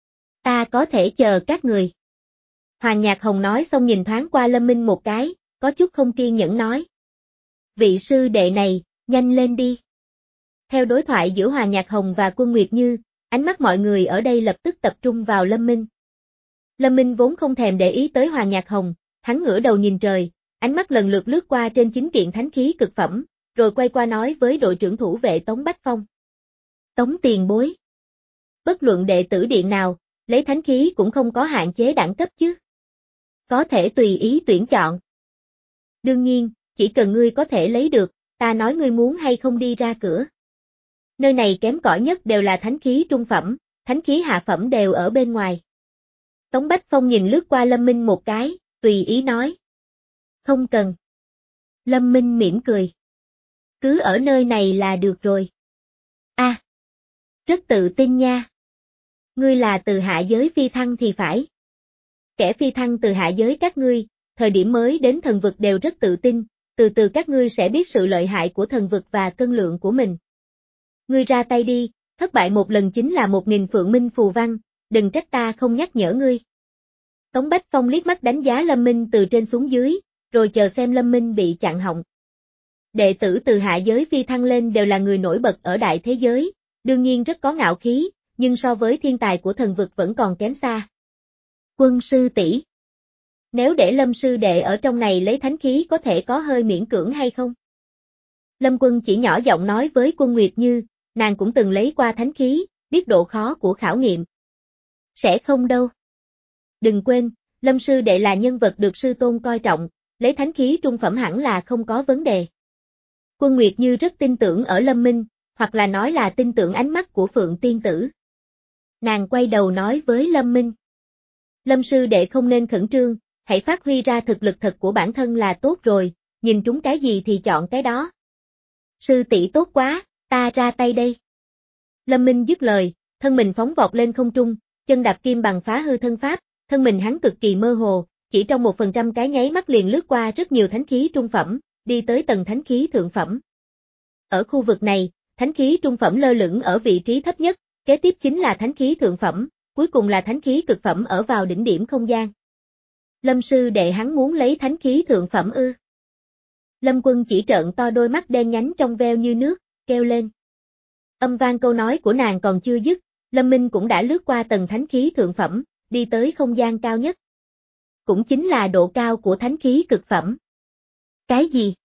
ta có thể chờ các người. Hoàng Nhạc Hồng nói xong nhìn thoáng qua Lâm Minh một cái, có chút không kiên nhẫn nói. Vị sư đệ này, nhanh lên đi. Theo đối thoại giữa Hoàng Nhạc Hồng và Quân Nguyệt Như, ánh mắt mọi người ở đây lập tức tập trung vào Lâm Minh. Lâm Minh vốn không thèm để ý tới Hoàng Nhạc Hồng, hắn ngửa đầu nhìn trời, ánh mắt lần lượt lướt qua trên chín kiện thánh khí cực phẩm, rồi quay qua nói với đội trưởng thủ vệ Tống Bách Phong. Tống tiền bối. Bất luận đệ tử điện nào, lấy thánh khí cũng không có hạn chế đẳng cấp chứ. Có thể tùy ý tuyển chọn. Đương nhiên, chỉ cần ngươi có thể lấy được, ta nói ngươi muốn hay không đi ra cửa. Nơi này kém cỏi nhất đều là thánh khí trung phẩm, thánh khí hạ phẩm đều ở bên ngoài. Tống Bách Phong nhìn lướt qua Lâm Minh một cái, tùy ý nói. Không cần. Lâm Minh mỉm cười. Cứ ở nơi này là được rồi. A, à, rất tự tin nha. Ngươi là từ hạ giới phi thăng thì phải. Kẻ phi thăng từ hạ giới các ngươi, thời điểm mới đến thần vực đều rất tự tin, từ từ các ngươi sẽ biết sự lợi hại của thần vực và cân lượng của mình. Ngươi ra tay đi, thất bại một lần chính là một nghìn phượng minh phù văn, đừng trách ta không nhắc nhở ngươi. Tống Bách Phong liếc mắt đánh giá Lâm Minh từ trên xuống dưới, rồi chờ xem Lâm Minh bị chặn họng. Đệ tử từ hạ giới phi thăng lên đều là người nổi bật ở đại thế giới, đương nhiên rất có ngạo khí, nhưng so với thiên tài của thần vực vẫn còn kém xa. Quân sư tỷ, nếu để Lâm sư đệ ở trong này lấy thánh khí có thể có hơi miễn cưỡng hay không? Lâm Quân chỉ nhỏ giọng nói với Quân Nguyệt Như, nàng cũng từng lấy qua thánh khí, biết độ khó của khảo nghiệm. Sẽ không đâu. Đừng quên, Lâm sư đệ là nhân vật được sư tôn coi trọng, lấy thánh khí trung phẩm hẳn là không có vấn đề. Quân Nguyệt Như rất tin tưởng ở Lâm Minh, hoặc là nói là tin tưởng ánh mắt của Phượng Tiên Tử. Nàng quay đầu nói với Lâm Minh. Lâm sư đệ không nên khẩn trương, hãy phát huy ra thực lực thật của bản thân là tốt rồi, nhìn trúng cái gì thì chọn cái đó. Sư tỷ tốt quá, ta ra tay đây. Lâm Minh dứt lời, thân mình phóng vọt lên không trung, chân đạp kim bằng phá hư thân pháp, thân mình hắn cực kỳ mơ hồ, chỉ trong một phần trăm cái nháy mắt liền lướt qua rất nhiều thánh khí trung phẩm, đi tới tầng thánh khí thượng phẩm. Ở khu vực này, thánh khí trung phẩm lơ lửng ở vị trí thấp nhất, kế tiếp chính là thánh khí thượng phẩm, cuối cùng là thánh khí cực phẩm ở vào đỉnh điểm không gian. Lâm sư đệ hắn muốn lấy thánh khí thượng phẩm ư? Lâm Quân chỉ trợn to đôi mắt đen nhánh trong veo như nước, kêu lên. Âm vang câu nói của nàng còn chưa dứt, Lâm Minh cũng đã lướt qua tầng thánh khí thượng phẩm, đi tới không gian cao nhất. Cũng chính là độ cao của thánh khí cực phẩm. Cái gì?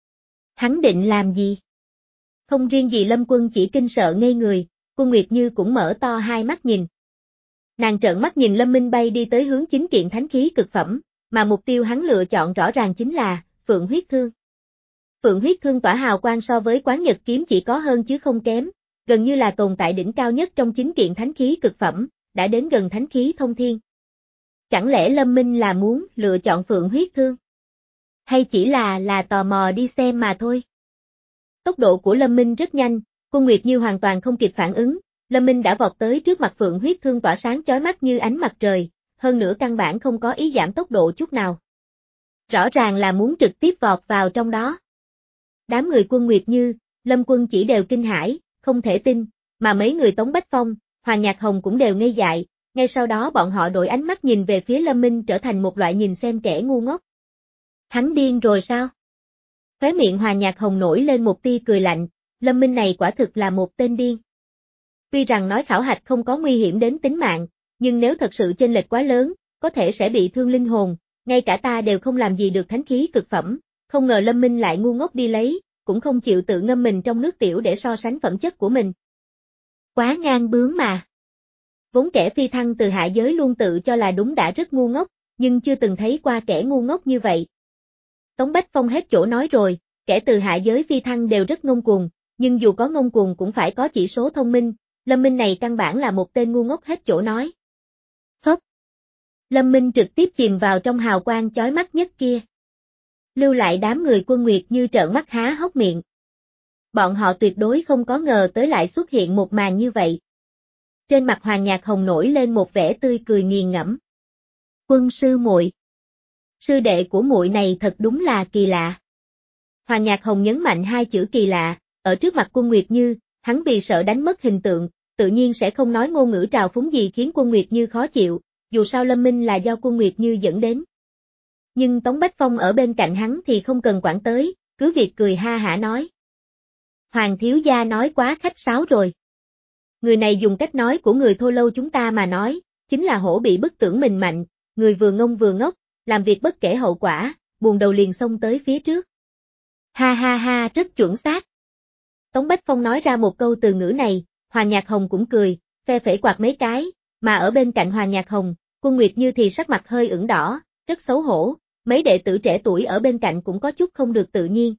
Hắn định làm gì? Không riêng gì Lâm Quân chỉ kinh sợ ngây người, Quân Nguyệt Như cũng mở to hai mắt nhìn. Nàng trợn mắt nhìn Lâm Minh bay đi tới hướng chính kiện thánh khí cực phẩm, mà mục tiêu hắn lựa chọn rõ ràng chính là Phượng huyết thương. Phượng huyết thương tỏa hào quang so với Quán Nhật kiếm chỉ có hơn chứ không kém, gần như là tồn tại đỉnh cao nhất trong chính kiện thánh khí cực phẩm, đã đến gần thánh khí thông thiên. Chẳng lẽ Lâm Minh là muốn lựa chọn Phượng huyết thương? Hay chỉ là là tò mò đi xem mà thôi? Tốc độ của Lâm Minh rất nhanh, Quân Nguyệt Như hoàn toàn không kịp phản ứng, Lâm Minh đã vọt tới trước mặt Phượng huyết thương tỏa sáng chói mắt như ánh mặt trời, hơn nữa căn bản không có ý giảm tốc độ chút nào. Rõ ràng là muốn trực tiếp vọt vào trong đó. Đám người Quân Nguyệt Như, Lâm Quân chỉ đều kinh hãi, không thể tin, mà mấy người Tống Bách Phong, Hoàng Nhạc Hồng cũng đều ngây dại, ngay sau đó bọn họ đổi ánh mắt nhìn về phía Lâm Minh trở thành một loại nhìn xem kẻ ngu ngốc. Hắn điên rồi sao? Khóe miệng Hoàng Nhạc Hồng nổi lên một tia cười lạnh, Lâm Minh này quả thực là một tên điên. Tuy rằng nói khảo hạch không có nguy hiểm đến tính mạng, nhưng nếu thật sự chênh lệch quá lớn, có thể sẽ bị thương linh hồn, ngay cả ta đều không làm gì được thánh khí cực phẩm, không ngờ Lâm Minh lại ngu ngốc đi lấy, cũng không chịu tự ngâm mình trong nước tiểu để so sánh phẩm chất của mình. Quá ngang bướng mà. Vốn kẻ phi thăng từ hạ giới luôn tự cho là đúng đã rất ngu ngốc, nhưng chưa từng thấy qua kẻ ngu ngốc như vậy. Tống Bách Phong hết chỗ nói rồi, kẻ từ hạ giới phi thăng đều rất ngông cuồng, nhưng dù có ngông cuồng cũng phải có chỉ số thông minh, Lâm Minh này căn bản là một tên ngu ngốc hết chỗ nói. Phốc. Lâm Minh trực tiếp chìm vào trong hào quang chói mắt nhất kia. Lưu lại đám người Quân Nguyệt Như trợn mắt há hốc miệng. Bọn họ tuyệt đối không có ngờ tới lại xuất hiện một màn như vậy. Trên mặt Hoàng Nhạc Hồng nổi lên một vẻ tươi cười nghiền ngẫm. Quân sư muội, sư đệ của muội này thật đúng là kỳ lạ. Hoàng Nhạc Hồng nhấn mạnh hai chữ kỳ lạ, ở trước mặt Quân Nguyệt Như, hắn vì sợ đánh mất hình tượng, tự nhiên sẽ không nói ngôn ngữ trào phúng gì khiến Quân Nguyệt Như khó chịu, dù sao Lâm Minh là do Quân Nguyệt Như dẫn đến. Nhưng Tống Bách Phong ở bên cạnh hắn thì không cần quản tới, cứ việc cười ha hả nói. Hoàng thiếu gia nói quá khách sáo rồi. Người này dùng cách nói của người Thô Lâu chúng ta mà nói, chính là hổ bị bức tưởng mình mạnh, người vừa ngông vừa ngốc, làm việc bất kể hậu quả, buồn đầu liền xông tới phía trước. Ha ha ha, rất chuẩn xác. Tống Bách Phong nói ra một câu từ ngữ này, Hoàng Nhạc Hồng cũng cười, phe phẩy quạt mấy cái, mà ở bên cạnh Hoàng Nhạc Hồng, Quân Nguyệt Như thì sắc mặt hơi ửng đỏ, rất xấu hổ, mấy đệ tử trẻ tuổi ở bên cạnh cũng có chút không được tự nhiên.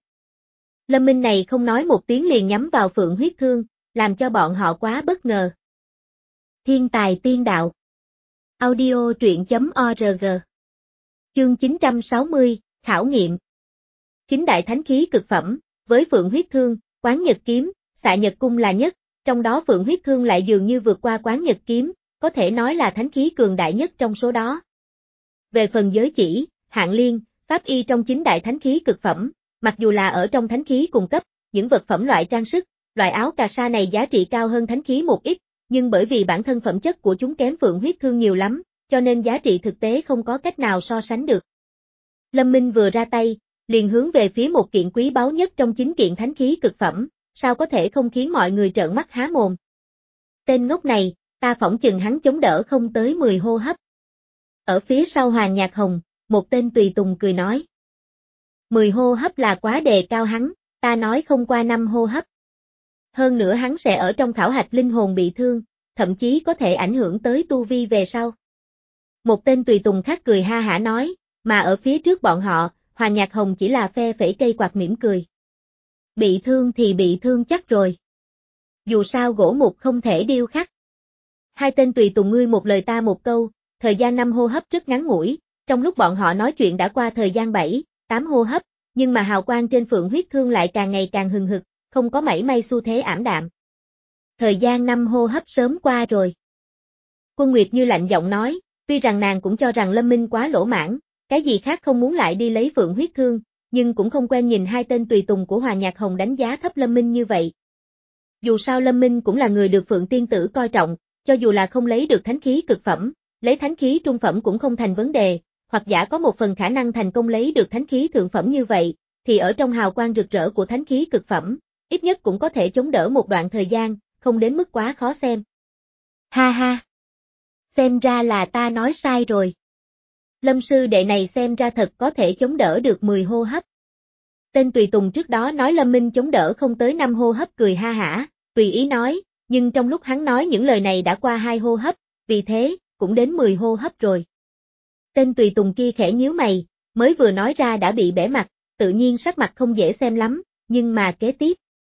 Lâm Minh này không nói một tiếng liền nhắm vào Phượng Huyết Thương, làm cho bọn họ quá bất ngờ. Thiên tài tiên đạo. Audio truyện chấm org. Chương chín trăm sáu mươi, khảo nghiệm. Chính đại thánh khí cực phẩm, với Phượng Huyết Thương, Quán Nhật Kiếm, Xạ Nhật Cung là nhất, trong đó Phượng Huyết Thương lại dường như vượt qua Quán Nhật Kiếm, có thể nói là thánh khí cường đại nhất trong số đó. Về phần giới chỉ, hạng liên, pháp y trong chính đại thánh khí cực phẩm, mặc dù là ở trong thánh khí cùng cấp, những vật phẩm loại trang sức, loại áo cà sa này giá trị cao hơn thánh khí một ít, nhưng bởi vì bản thân phẩm chất của chúng kém Phượng Huyết Thương nhiều lắm, cho nên giá trị thực tế không có cách nào so sánh được. Lâm Minh vừa ra tay, liền hướng về phía một kiện quý báu nhất trong chính kiện thánh khí cực phẩm, sao có thể không khiến mọi người trợn mắt há mồm. Tên ngốc này, ta phỏng chừng hắn chống đỡ không tới mười hô hấp. Ở phía sau Hoàng Nhạc Hồng, một tên tùy tùng cười nói. mười hô hấp là quá đề cao hắn, ta nói không qua năm hô hấp. Hơn nữa hắn sẽ ở trong khảo hạch linh hồn bị thương, thậm chí có thể ảnh hưởng tới tu vi về sau. Một tên tùy tùng khác cười ha hả nói, mà ở phía trước bọn họ, Hoàng Nhạc Hồng chỉ là phe phẩy cây quạt mỉm cười. Bị thương thì bị thương chắc rồi. Dù sao gỗ mục không thể điêu khắc. Hai tên tùy tùng ngươi một lời ta một câu, thời gian năm hô hấp rất ngắn ngủi, trong lúc bọn họ nói chuyện đã qua thời gian bảy, tám hô hấp, nhưng mà hào quang trên Phượng Huyết Thương lại càng ngày càng hừng hực, không có mảy may xu thế ảm đạm. Thời gian năm hô hấp sớm qua rồi. Quân Nguyệt Như lạnh giọng nói, tuy rằng nàng cũng cho rằng Lâm Minh quá lỗ mãn, cái gì khác không muốn lại đi lấy Phượng Huyết Thương, nhưng cũng không quen nhìn hai tên tùy tùng của Hoàng Nhạc Hồng đánh giá thấp Lâm Minh như vậy. Dù sao Lâm Minh cũng là người được Phượng Tiên Tử coi trọng, cho dù là không lấy được thánh khí cực phẩm, lấy thánh khí trung phẩm cũng không thành vấn đề, hoặc giả có một phần khả năng thành công lấy được thánh khí thượng phẩm như vậy, thì ở trong hào quang rực rỡ của thánh khí cực phẩm, ít nhất cũng có thể chống đỡ một đoạn thời gian, không đến mức quá khó xem. Ha ha! Xem ra là ta nói sai rồi. Lâm sư đệ này xem ra thật có thể chống đỡ được mười hô hấp. Tên tùy tùng trước đó nói Lâm Minh chống đỡ không tới năm hô hấp cười ha hả, tùy ý nói, nhưng trong lúc hắn nói những lời này đã qua hai hô hấp, vì thế, cũng đến mười hô hấp rồi. Tên tùy tùng kia khẽ nhíu mày, mới vừa nói ra đã bị bẻ mặt, tự nhiên sắc mặt không dễ xem lắm, nhưng mà kế tiếp.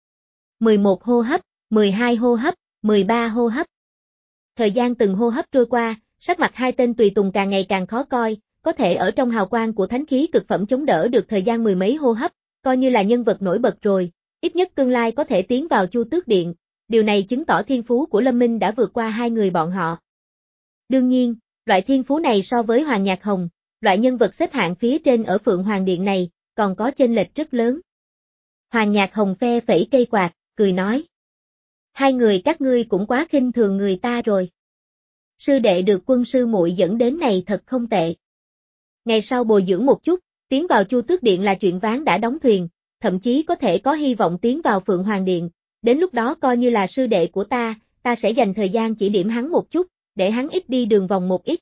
mười một hô hấp, mười hai hô hấp, mười ba hô hấp. Thời gian từng hô hấp trôi qua, sắc mặt hai tên tùy tùng càng ngày càng khó coi, có thể ở trong hào quang của thánh khí cực phẩm chống đỡ được thời gian mười mấy hô hấp, coi như là nhân vật nổi bật rồi, ít nhất tương lai có thể tiến vào Chu Tước Điện, điều này chứng tỏ thiên phú của Lâm Minh đã vượt qua hai người bọn họ. Đương nhiên, loại thiên phú này so với Hoàng Nhạc Hồng, loại nhân vật xếp hạng phía trên ở Phượng Hoàng Điện này, còn có chênh lệch rất lớn. Hoàng Nhạc Hồng phe phẩy cây quạt, cười nói. Hai người các ngươi cũng quá khinh thường người ta rồi. Sư đệ được quân sư muội dẫn đến này thật không tệ. Ngày sau bồi dưỡng một chút, tiến vào Chu Tước Điện là chuyện ván đã đóng thuyền, thậm chí có thể có hy vọng tiến vào Phượng Hoàng Điện, đến lúc đó coi như là sư đệ của ta, ta sẽ dành thời gian chỉ điểm hắn một chút, để hắn ít đi đường vòng một ít.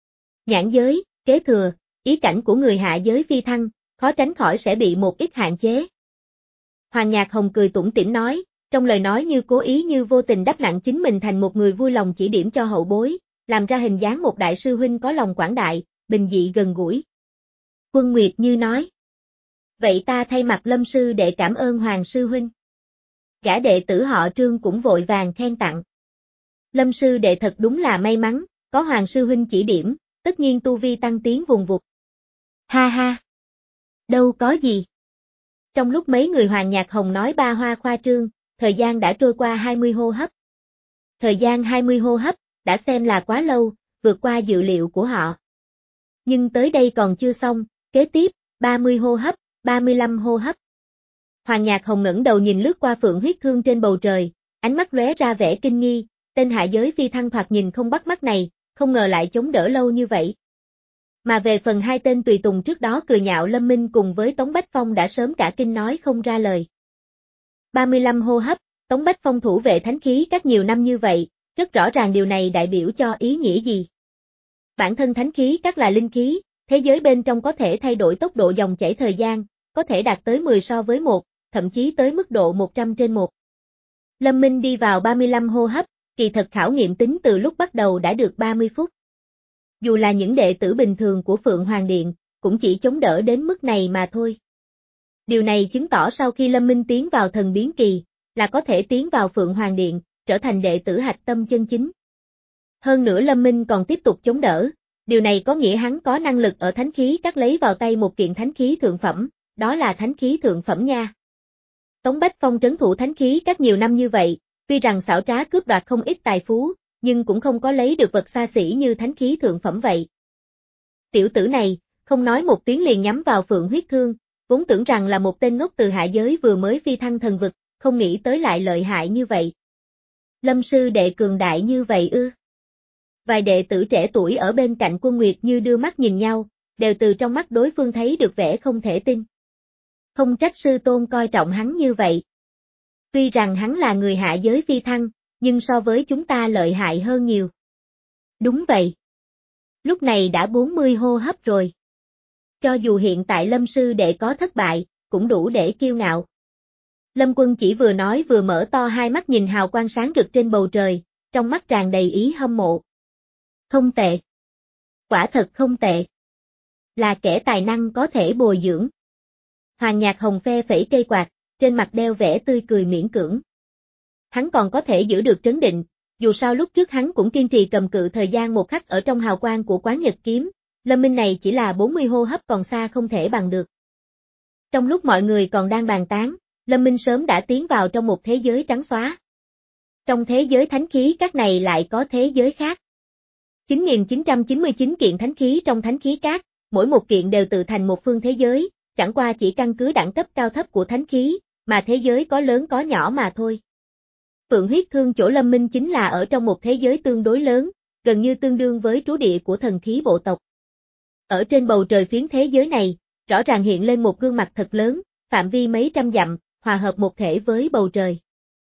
Nhãn giới, kế thừa, ý cảnh của người hạ giới phi thăng, khó tránh khỏi sẽ bị một ít hạn chế. Hoàng Nhạc Hồng cười tủm tỉm nói, trong lời nói như cố ý như vô tình đắp nặng chính mình thành một người vui lòng chỉ điểm cho hậu bối, làm ra hình dáng một đại sư huynh có lòng quảng đại, bình dị gần gũi. Quân Nguyệt Như nói. Vậy ta thay mặt Lâm sư đệ cảm ơn Hoàng sư huynh. Gã đệ tử họ Trương cũng vội vàng khen tặng. Lâm sư đệ thật đúng là may mắn, có Hoàng sư huynh chỉ điểm, tất nhiên tu vi tăng tiến vùng vụt. Ha ha. Đâu có gì. Trong lúc mấy người Hoàng Nhạc Hồng nói ba hoa khoa trương, thời gian đã trôi qua hai mươi hô hấp. Thời gian hai mươi hô hấp, đã xem là quá lâu, vượt qua dự liệu của họ. Nhưng tới đây còn chưa xong, kế tiếp, ba mươi hô hấp, ba mươi lăm hô hấp. Hoàng Nhạc Hồng ngẩng đầu nhìn lướt qua phượng huyết thương trên bầu trời, ánh mắt lóe ra vẻ kinh nghi, tên hạ giới phi thăng thoạt nhìn không bắt mắt này, không ngờ lại chống đỡ lâu như vậy. Mà về phần hai tên tùy tùng trước đó cười nhạo Lâm Minh cùng với Tống Bách Phong đã sớm cả kinh nói không ra lời. ba mươi lăm hô hấp, Tống Bách Phong thủ vệ thánh khí các nhiều năm như vậy, rất rõ ràng điều này đại biểu cho ý nghĩa gì. Bản thân thánh khí các là linh khí, thế giới bên trong có thể thay đổi tốc độ dòng chảy thời gian, có thể đạt tới mười so với một, thậm chí tới mức độ một trăm trên một. Lâm Minh đi vào ba mươi lăm hô hấp, kỳ thật khảo nghiệm tính từ lúc bắt đầu đã được ba mươi phút. Dù là những đệ tử bình thường của Phượng Hoàng Điện, cũng chỉ chống đỡ đến mức này mà thôi. Điều này chứng tỏ sau khi Lâm Minh tiến vào thần biến kỳ, là có thể tiến vào Phượng Hoàng Điện, trở thành đệ tử hạch tâm chân chính. Hơn nữa Lâm Minh còn tiếp tục chống đỡ, điều này có nghĩa hắn có năng lực ở thánh khí các lấy vào tay một kiện thánh khí thượng phẩm, đó là thánh khí thượng phẩm nha. Tống Bách Phong trấn thủ thánh khí các nhiều năm như vậy, tuy rằng xảo trá cướp đoạt không ít tài phú, nhưng cũng không có lấy được vật xa xỉ như thánh khí thượng phẩm vậy. Tiểu tử này, không nói một tiếng liền nhắm vào Phượng huyết thương, vốn tưởng rằng là một tên ngốc từ hạ giới vừa mới phi thăng thần vực, không nghĩ tới lại lợi hại như vậy. Lâm sư đệ cường đại như vậy ư? Vài đệ tử trẻ tuổi ở bên cạnh Quân Nguyệt Như đưa mắt nhìn nhau, đều từ trong mắt đối phương thấy được vẻ không thể tin. Không trách sư tôn coi trọng hắn như vậy. Tuy rằng hắn là người hạ giới phi thăng, nhưng so với chúng ta lợi hại hơn nhiều. Đúng vậy. Lúc này đã bốn mươi hô hấp rồi. Cho dù hiện tại Lâm sư đệ có thất bại, cũng đủ để kiêu ngạo. Lâm Quân chỉ vừa nói vừa mở to hai mắt nhìn hào quang sáng rực trên bầu trời, trong mắt tràn đầy ý hâm mộ. Không tệ. Quả thật không tệ. Là kẻ tài năng có thể bồi dưỡng. Hoàng Nhạc Hồng phe phẩy cây quạt, trên mặt đeo vẻ tươi cười miễn cưỡng. Hắn còn có thể giữ được trấn định, dù sao lúc trước hắn cũng kiên trì cầm cự thời gian một khắc ở trong hào quang của Quán Nhật Kiếm, Lâm Minh này chỉ là bốn mươi hô hấp còn xa không thể bằng được. Trong lúc mọi người còn đang bàn tán, Lâm Minh sớm đã tiến vào trong một thế giới trắng xóa. Trong thế giới thánh khí các này lại có thế giới khác. chín nghìn chín trăm chín mươi chín kiện thánh khí trong thánh khí các, mỗi một kiện đều tự thành một phương thế giới, chẳng qua chỉ căn cứ đẳng cấp cao thấp của thánh khí, mà thế giới có lớn có nhỏ mà thôi. Phượng huyết thương chỗ Lâm Minh chính là ở trong một thế giới tương đối lớn, gần như tương đương với trú địa của thần khí bộ tộc. Ở trên bầu trời phiến thế giới này, rõ ràng hiện lên một gương mặt thật lớn, phạm vi mấy trăm dặm, hòa hợp một thể với bầu trời.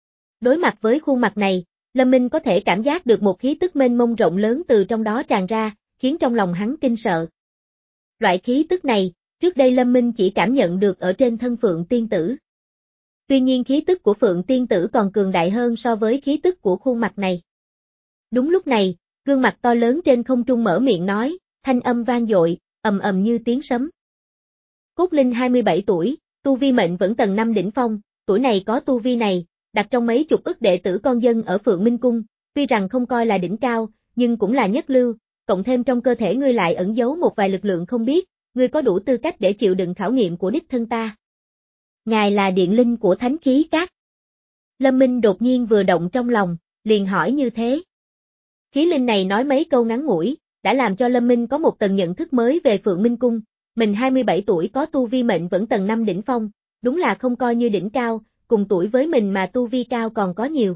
Đối mặt với khuôn mặt này, Lâm Minh có thể cảm giác được một khí tức mênh mông rộng lớn từ trong đó tràn ra, khiến trong lòng hắn kinh sợ. Loại khí tức này, trước đây Lâm Minh chỉ cảm nhận được ở trên thân Phượng Tiên Tử. Tuy nhiên khí tức của Phượng Tiên Tử còn cường đại hơn so với khí tức của khuôn mặt này. Đúng lúc này, gương mặt to lớn trên không trung mở miệng nói, thanh âm vang dội, ầm ầm như tiếng sấm. Cốt Linh hai mươi bảy tuổi, tu vi mệnh vẫn tầng năm đỉnh phong, tuổi này có tu vi này, đặt trong mấy chục ức đệ tử con dân ở Phượng Minh Cung, tuy rằng không coi là đỉnh cao, nhưng cũng là nhất lưu, cộng thêm trong cơ thể ngươi lại ẩn giấu một vài lực lượng không biết, ngươi có đủ tư cách để chịu đựng khảo nghiệm của đích thân ta. Ngài là điện linh của thánh khí các. Lâm Minh đột nhiên vừa động trong lòng, liền hỏi như thế. Khí linh này nói mấy câu ngắn ngủi, đã làm cho Lâm Minh có một tầng nhận thức mới về Phượng Minh Cung, mình hai mươi bảy tuổi có tu vi mệnh vẫn tầng năm đỉnh phong, đúng là không coi như đỉnh cao, cùng tuổi với mình mà tu vi cao còn có nhiều.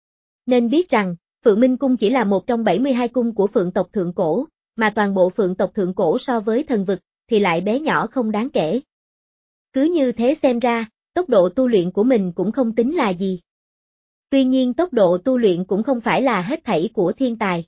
Nên biết rằng, Phượng Minh Cung chỉ là một trong bảy mươi hai cung của Phượng tộc Thượng Cổ, mà toàn bộ Phượng tộc Thượng Cổ so với thần vực, thì lại bé nhỏ không đáng kể. Cứ như thế xem ra, tốc độ tu luyện của mình cũng không tính là gì. Tuy nhiên tốc độ tu luyện cũng không phải là hết thảy của thiên tài.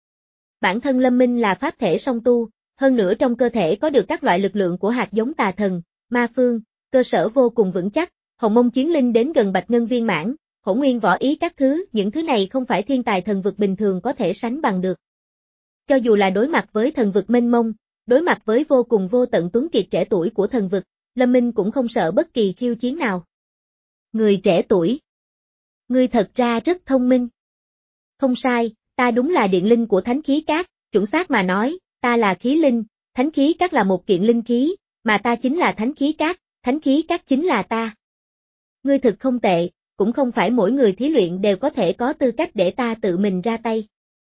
Bản thân Lâm Minh là pháp thể song tu, hơn nữa trong cơ thể có được các loại lực lượng của hạt giống tà thần, ma phương, cơ sở vô cùng vững chắc, hồng mông chiến linh đến gần bạch ngân viên mãn, hỗn nguyên võ ý các thứ, những thứ này không phải thiên tài thần vực bình thường có thể sánh bằng được. Cho dù là đối mặt với thần vực mênh mông, Đối mặt với vô cùng vô tận tuấn kiệt trẻ tuổi của thần vực, Lâm Minh cũng không sợ bất kỳ khiêu chiến nào. Người trẻ tuổi. Ngươi thật ra rất thông minh. Không sai, ta đúng là điện linh của thánh khí cát, chuẩn xác mà nói, ta là khí linh, thánh khí cát là một kiện linh khí, mà ta chính là thánh khí cát, thánh khí cát chính là ta. Ngươi thực không tệ, cũng không phải mỗi người thí luyện đều có thể có tư cách để ta tự mình ra tay.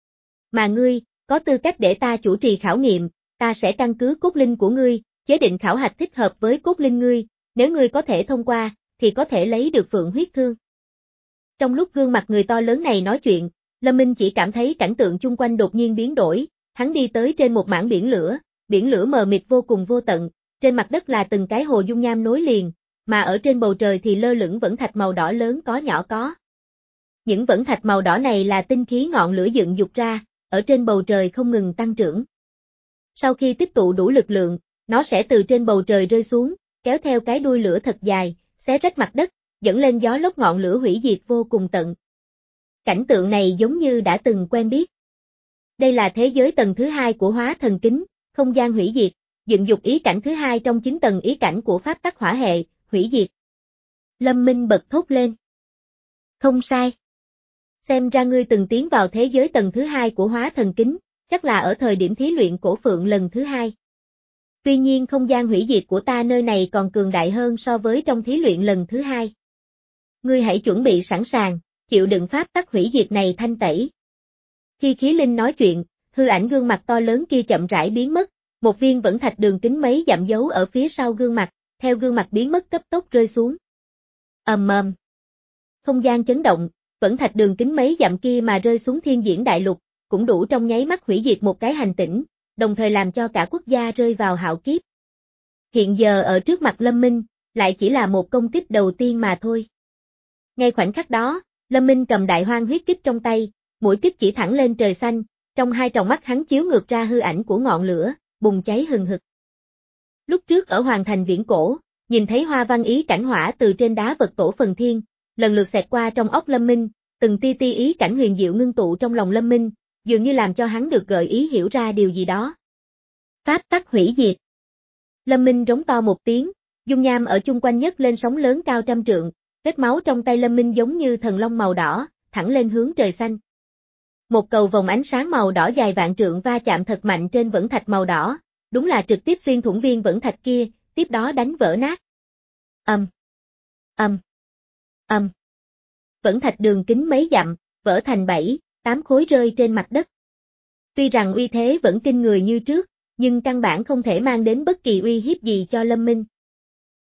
Mà ngươi, có tư cách để ta chủ trì khảo nghiệm, ta sẽ căn cứ cốt linh của ngươi, chế định khảo hạch thích hợp với cốt linh ngươi, nếu ngươi có thể thông qua, thì có thể lấy được phượng huyết thương. Trong lúc gương mặt người to lớn này nói chuyện, Lâm Minh chỉ cảm thấy cảnh tượng chung quanh đột nhiên biến đổi, hắn đi tới trên một mảng biển lửa, biển lửa mờ mịt vô cùng vô tận, trên mặt đất là từng cái hồ dung nham nối liền, mà ở trên bầu trời thì lơ lửng vẫn thạch màu đỏ lớn có nhỏ có. Những vẫn thạch màu đỏ này là tinh khí ngọn lửa dựng dục ra, ở trên bầu trời không ngừng tăng trưởng. Sau khi tích tụ đủ lực lượng, nó sẽ từ trên bầu trời rơi xuống, kéo theo cái đuôi lửa thật dài, xé rách mặt đất, dẫn lên gió lốc ngọn lửa hủy diệt vô cùng tận. Cảnh tượng này giống như đã từng quen biết. Đây là thế giới tầng thứ hai của hóa thần kính, không gian hủy diệt, dựng dục ý cảnh thứ hai trong chín tầng ý cảnh của pháp tắc hỏa hệ, hủy diệt. Lâm Minh bật thốt lên. Không sai. Xem ra ngươi từng tiến vào thế giới tầng thứ hai của hóa thần kính, chắc là ở thời điểm thí luyện cổ phượng lần thứ hai. Tuy nhiên không gian hủy diệt của ta nơi này còn cường đại hơn so với trong thí luyện lần thứ hai. Ngươi hãy chuẩn bị sẵn sàng, chịu đựng pháp tắc hủy diệt này thanh tẩy. Khi khí linh nói chuyện, hư ảnh gương mặt to lớn kia chậm rãi biến mất, một viên vẫn thạch đường kính mấy dặm dấu ở phía sau gương mặt, theo gương mặt biến mất cấp tốc rơi xuống. Ầm ầm. Không gian chấn động, vẫn thạch đường kính mấy dặm kia mà rơi xuống thiên diễn đại lục, cũng đủ trong nháy mắt hủy diệt một cái hành tinh, đồng thời làm cho cả quốc gia rơi vào hạo kiếp. Hiện giờ ở trước mặt Lâm Minh, lại chỉ là một công kích đầu tiên mà thôi. Ngay khoảnh khắc đó, Lâm Minh cầm đại hoang huyết kích trong tay, mũi kích chỉ thẳng lên trời xanh, trong hai tròng mắt hắn chiếu ngược ra hư ảnh của ngọn lửa, bùng cháy hừng hực. Lúc trước ở Hoàng Thành Viễn Cổ, nhìn thấy hoa văn ý cảnh hỏa từ trên đá vật tổ phần thiên, lần lượt xẹt qua trong óc Lâm Minh, từng ti ti ý cảnh huyền diệu ngưng tụ trong lòng Lâm Minh, dường như làm cho hắn được gợi ý hiểu ra điều gì đó. Pháp tắc hủy diệt. Lâm Minh rống to một tiếng, dung nham ở chung quanh nhấc lên sóng lớn cao trăm trượng, vết máu trong tay Lâm Minh giống như thần long màu đỏ, thẳng lên hướng trời xanh. Một cầu vòng ánh sáng màu đỏ dài vạn trượng va chạm thật mạnh trên vẫn thạch màu đỏ, đúng là trực tiếp xuyên thủng viên vẫn thạch kia, tiếp đó đánh vỡ nát. Ầm, ầm, ầm. Vẫn thạch đường kính mấy dặm, vỡ thành bảy, tám khối rơi trên mặt đất. Tuy rằng uy thế vẫn kinh người như trước, nhưng căn bản không thể mang đến bất kỳ uy hiếp gì cho Lâm Minh.